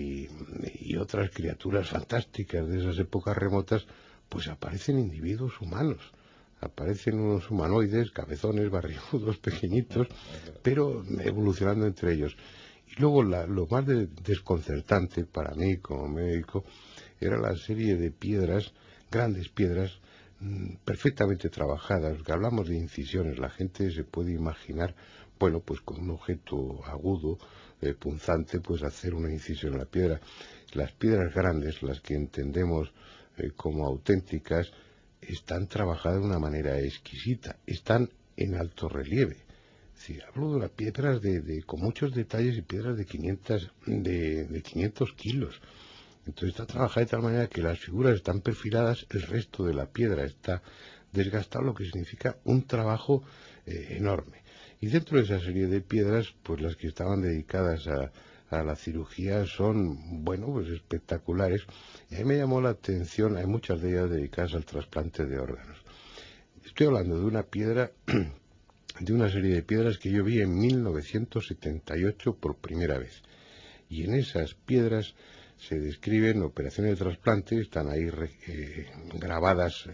otras criaturas fantásticas de esas épocas remotas, pues aparecen individuos humanos. Aparecen unos humanoides, cabezones, barrigudos, pequeñitos, pero evolucionando entre ellos. Y luego lo más desconcertante para mí como médico era la serie de piedras, grandes piedras, perfectamente trabajadas. Que hablamos de incisiones, la gente se puede imaginar, pues con un objeto agudo, punzante, pues hacer una incisión en la piedra. Las piedras grandes, las que entendemos como auténticas, están trabajadas de una manera exquisita, están en alto relieve. Sí, hablo de las piedras con muchos detalles, y piedras de 500 kilos. Entonces está trabajada de tal manera que las figuras están perfiladas, el resto de la piedra está desgastado, lo que significa un trabajo enorme. Y dentro de esa serie de piedras, pues las que estaban dedicadas a la cirugía son, pues espectaculares. Y a mí me llamó la atención, hay muchas de ellas dedicadas al trasplante de órganos. Estoy hablando de una piedra de una serie de piedras que yo vi en 1978 por primera vez. Y en esas piedras se describen operaciones de trasplante, están ahí grabadas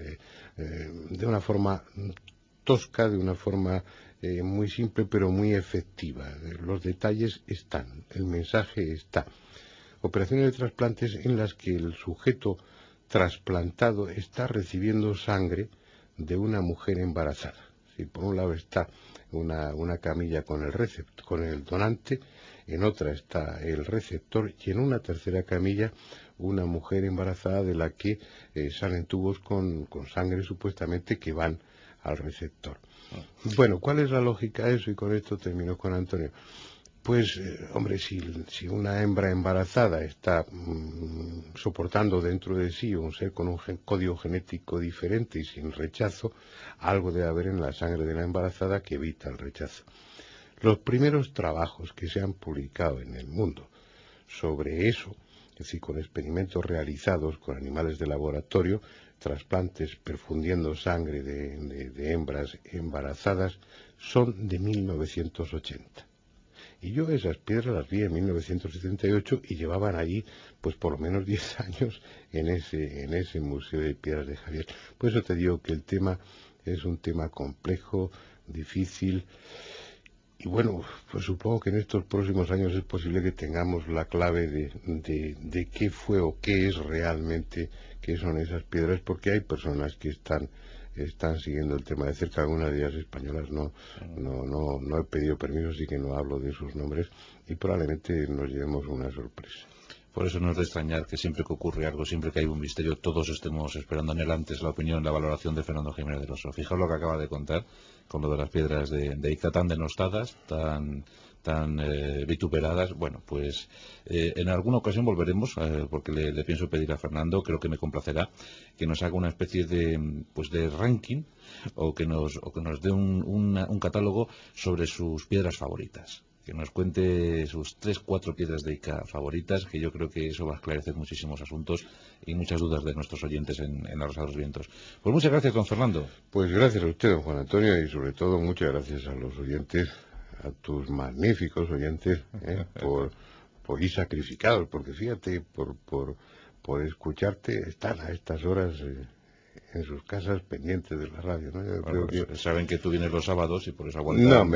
de una forma tosca, de una forma muy simple pero muy efectiva. Los detalles están, el mensaje está. Operaciones de trasplantes en las que el sujeto trasplantado está recibiendo sangre de una mujer embarazada. Si por un lado está una camilla con el donante, en otra está el receptor y en una tercera camilla una mujer embarazada de la que salen tubos con sangre supuestamente que van al receptor. Bueno, ¿cuál es la lógica de eso? Y con esto termino con Antonio. Pues, hombre, si una hembra embarazada está soportando dentro de sí un ser con un código genético diferente y sin rechazo, algo debe haber en la sangre de la embarazada que evita el rechazo. Los primeros trabajos que se han publicado en el mundo sobre eso, es decir, con experimentos realizados con animales de laboratorio, trasplantes perfundiendo sangre de hembras embarazadas, son de 1980. Y yo esas piedras las vi en 1978 y llevaban allí pues por lo menos 10 años en ese Museo de Piedras de Javier. Por eso te digo que el tema es un tema complejo, difícil. Y bueno, pues supongo que en estos próximos años es posible que tengamos la clave de qué fue o qué es realmente, qué son esas piedras, porque hay personas que están siguiendo el tema de cerca. Algunas de ellas españolas no he pedido permiso, así que no hablo de sus nombres y probablemente nos llevemos una sorpresa. Por eso no es de extrañar que siempre que ocurre algo, siempre que hay un misterio, todos estemos esperando anhelantes la opinión, la valoración de Fernando Jiménez del Oso. Fijaos lo que acaba de contar con lo de las piedras de Ica, tan denostadas, tan vituperadas. Bueno, pues en alguna ocasión volveremos, porque le pienso pedir a Fernando, creo que me complacerá, que nos haga una especie de ranking o que nos dé un catálogo sobre sus piedras favoritas. Que nos cuente sus 3-4 piedras de Ica favoritas, que yo creo que eso va a esclarecer muchísimos asuntos y muchas dudas de nuestros oyentes en La Rosa de los Vientos. Pues muchas gracias, don Fernando. Pues gracias a usted, don Juan Antonio, y sobre todo muchas gracias a los oyentes, a tus magníficos oyentes, por ir sacrificados, porque fíjate, por escucharte, están a estas horas en sus casas pendientes de la radio, ¿no? Yo creo que saben que tú vienes los sábados y por eso aguantan.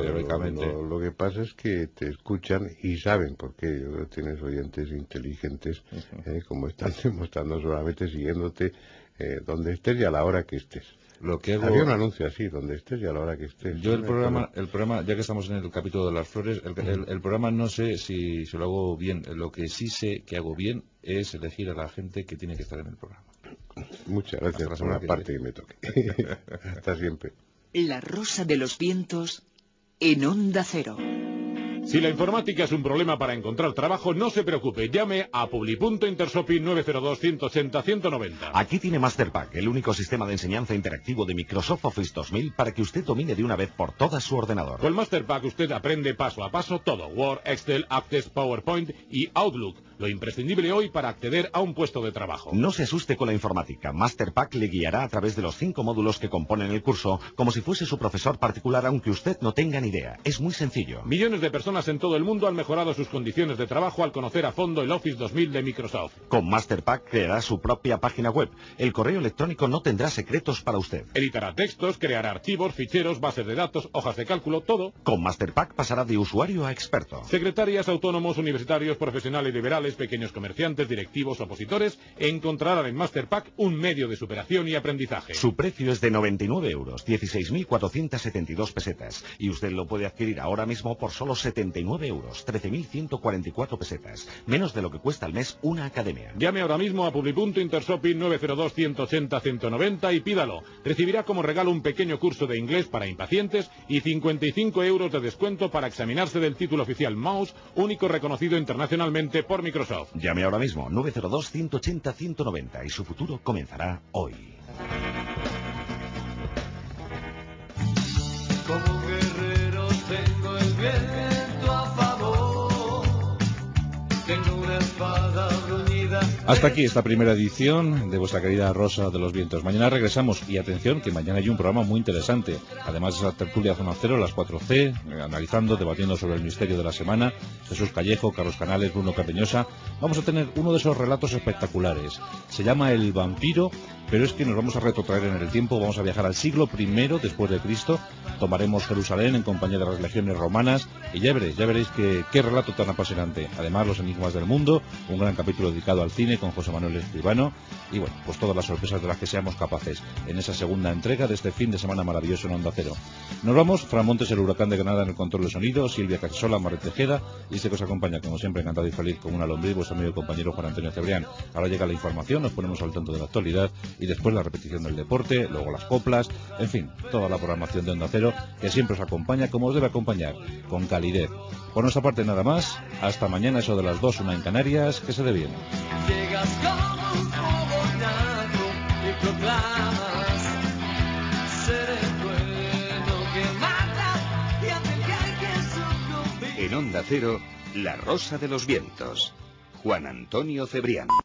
No, lo que pasa es que te escuchan y saben por qué. Yo creo que tienes oyentes inteligentes, como están demostrando solamente siguiéndote donde estés y a la hora que estés. Había un anuncio así, donde estés y a la hora que estés. Yo el programa, ya que estamos en el capítulo de las flores, el programa no sé si lo hago bien. Lo que sí sé que hago bien es elegir a la gente que tiene que estar en el programa. Muchas gracias por la parte que me toque. Hasta siempre. La Rosa de los Vientos en Onda Cero. Si la informática es un problema para encontrar trabajo, no se preocupe, llame a Publi.Intershopping 902-180-190. Aquí tiene MasterPack, el único sistema de enseñanza interactivo de Microsoft Office 2000 para que usted domine de una vez por todas su ordenador. Con MasterPack usted aprende paso a paso todo: Word, Excel, Access, PowerPoint y Outlook, lo imprescindible hoy para acceder a un puesto de trabajo. No se asuste con la informática. MasterPack le guiará a través de los 5 módulos que componen el curso, como si fuese su profesor particular, aunque usted no tenga ni idea. Es muy sencillo. Millones de personas en todo el mundo han mejorado sus condiciones de trabajo al conocer a fondo el Office 2000 de Microsoft. Con MasterPack creará su propia página web. El correo electrónico no tendrá secretos para usted. Editará textos, creará archivos, ficheros, bases de datos, hojas de cálculo, todo. Con MasterPack pasará de usuario a experto. Secretarias, autónomos, universitarios, profesionales liberales, pequeños comerciantes, directivos, opositores encontrarán en MasterPack un medio de superación y aprendizaje. Su precio es de 99 euros, 16.472 pesetas. Y usted lo puede adquirir ahora mismo por solo 79 euros, 13.144 pesetas. Menos de lo que cuesta al mes una academia. Llame ahora mismo a Publi.Intershopping 902-180-190 y pídalo. Recibirá como regalo un pequeño curso de inglés para impacientes y 55 euros de descuento para examinarse del título oficial Mouse, único reconocido internacionalmente por Microsoft. Llame ahora mismo, 902-180-190 y su futuro comenzará hoy. Como un guerrero tengo el viento a favor, tengo una espada bruñida Hasta aquí esta primera edición de vuestra querida Rosa de los Vientos. Mañana regresamos y atención que mañana hay un programa muy interesante. Además de esa tertulia Zona Cero, las 4C, analizando, debatiendo sobre el misterio de la semana. Jesús Callejo, Carlos Canales, Bruno Cardeñosa. Vamos a tener uno de esos relatos espectaculares. Se llama El vampiro, pero es que nos vamos a retrotraer en el tiempo. Vamos a viajar al siglo I después de Cristo. Tomaremos Jerusalén en compañía de las legiones romanas y ya veréis qué relato tan apasionante. Además, los enigmas del mundo, un gran capítulo dedicado al cine con José Manuel Escribano y bueno, pues todas las sorpresas de las que seamos capaces en esa segunda entrega de este fin de semana maravilloso en Onda Cero. Nos vamos, Fran Montes, el huracán de Granada en el control de sonido, Silvia Casasola, María Tejeda y este que os acompaña, como siempre, encantado y feliz como una lombriz, vuestro amigo y compañero Juan Antonio Cebrián. Ahora llega la información, nos ponemos al tanto de la actualidad y después la repetición del deporte, luego las coplas, en fin, toda la programación de Onda Cero que siempre os acompaña como os debe acompañar, con calidez. Por nuestra parte nada más, hasta mañana eso de las 2, 1 en Canarias, que se dé bien. Llegas como un fogonazo y proclamas ser el bueno que mata y hace que hay que sucumbir. En Onda Cero, La Rosa de los Vientos. Juan Antonio Cebrián.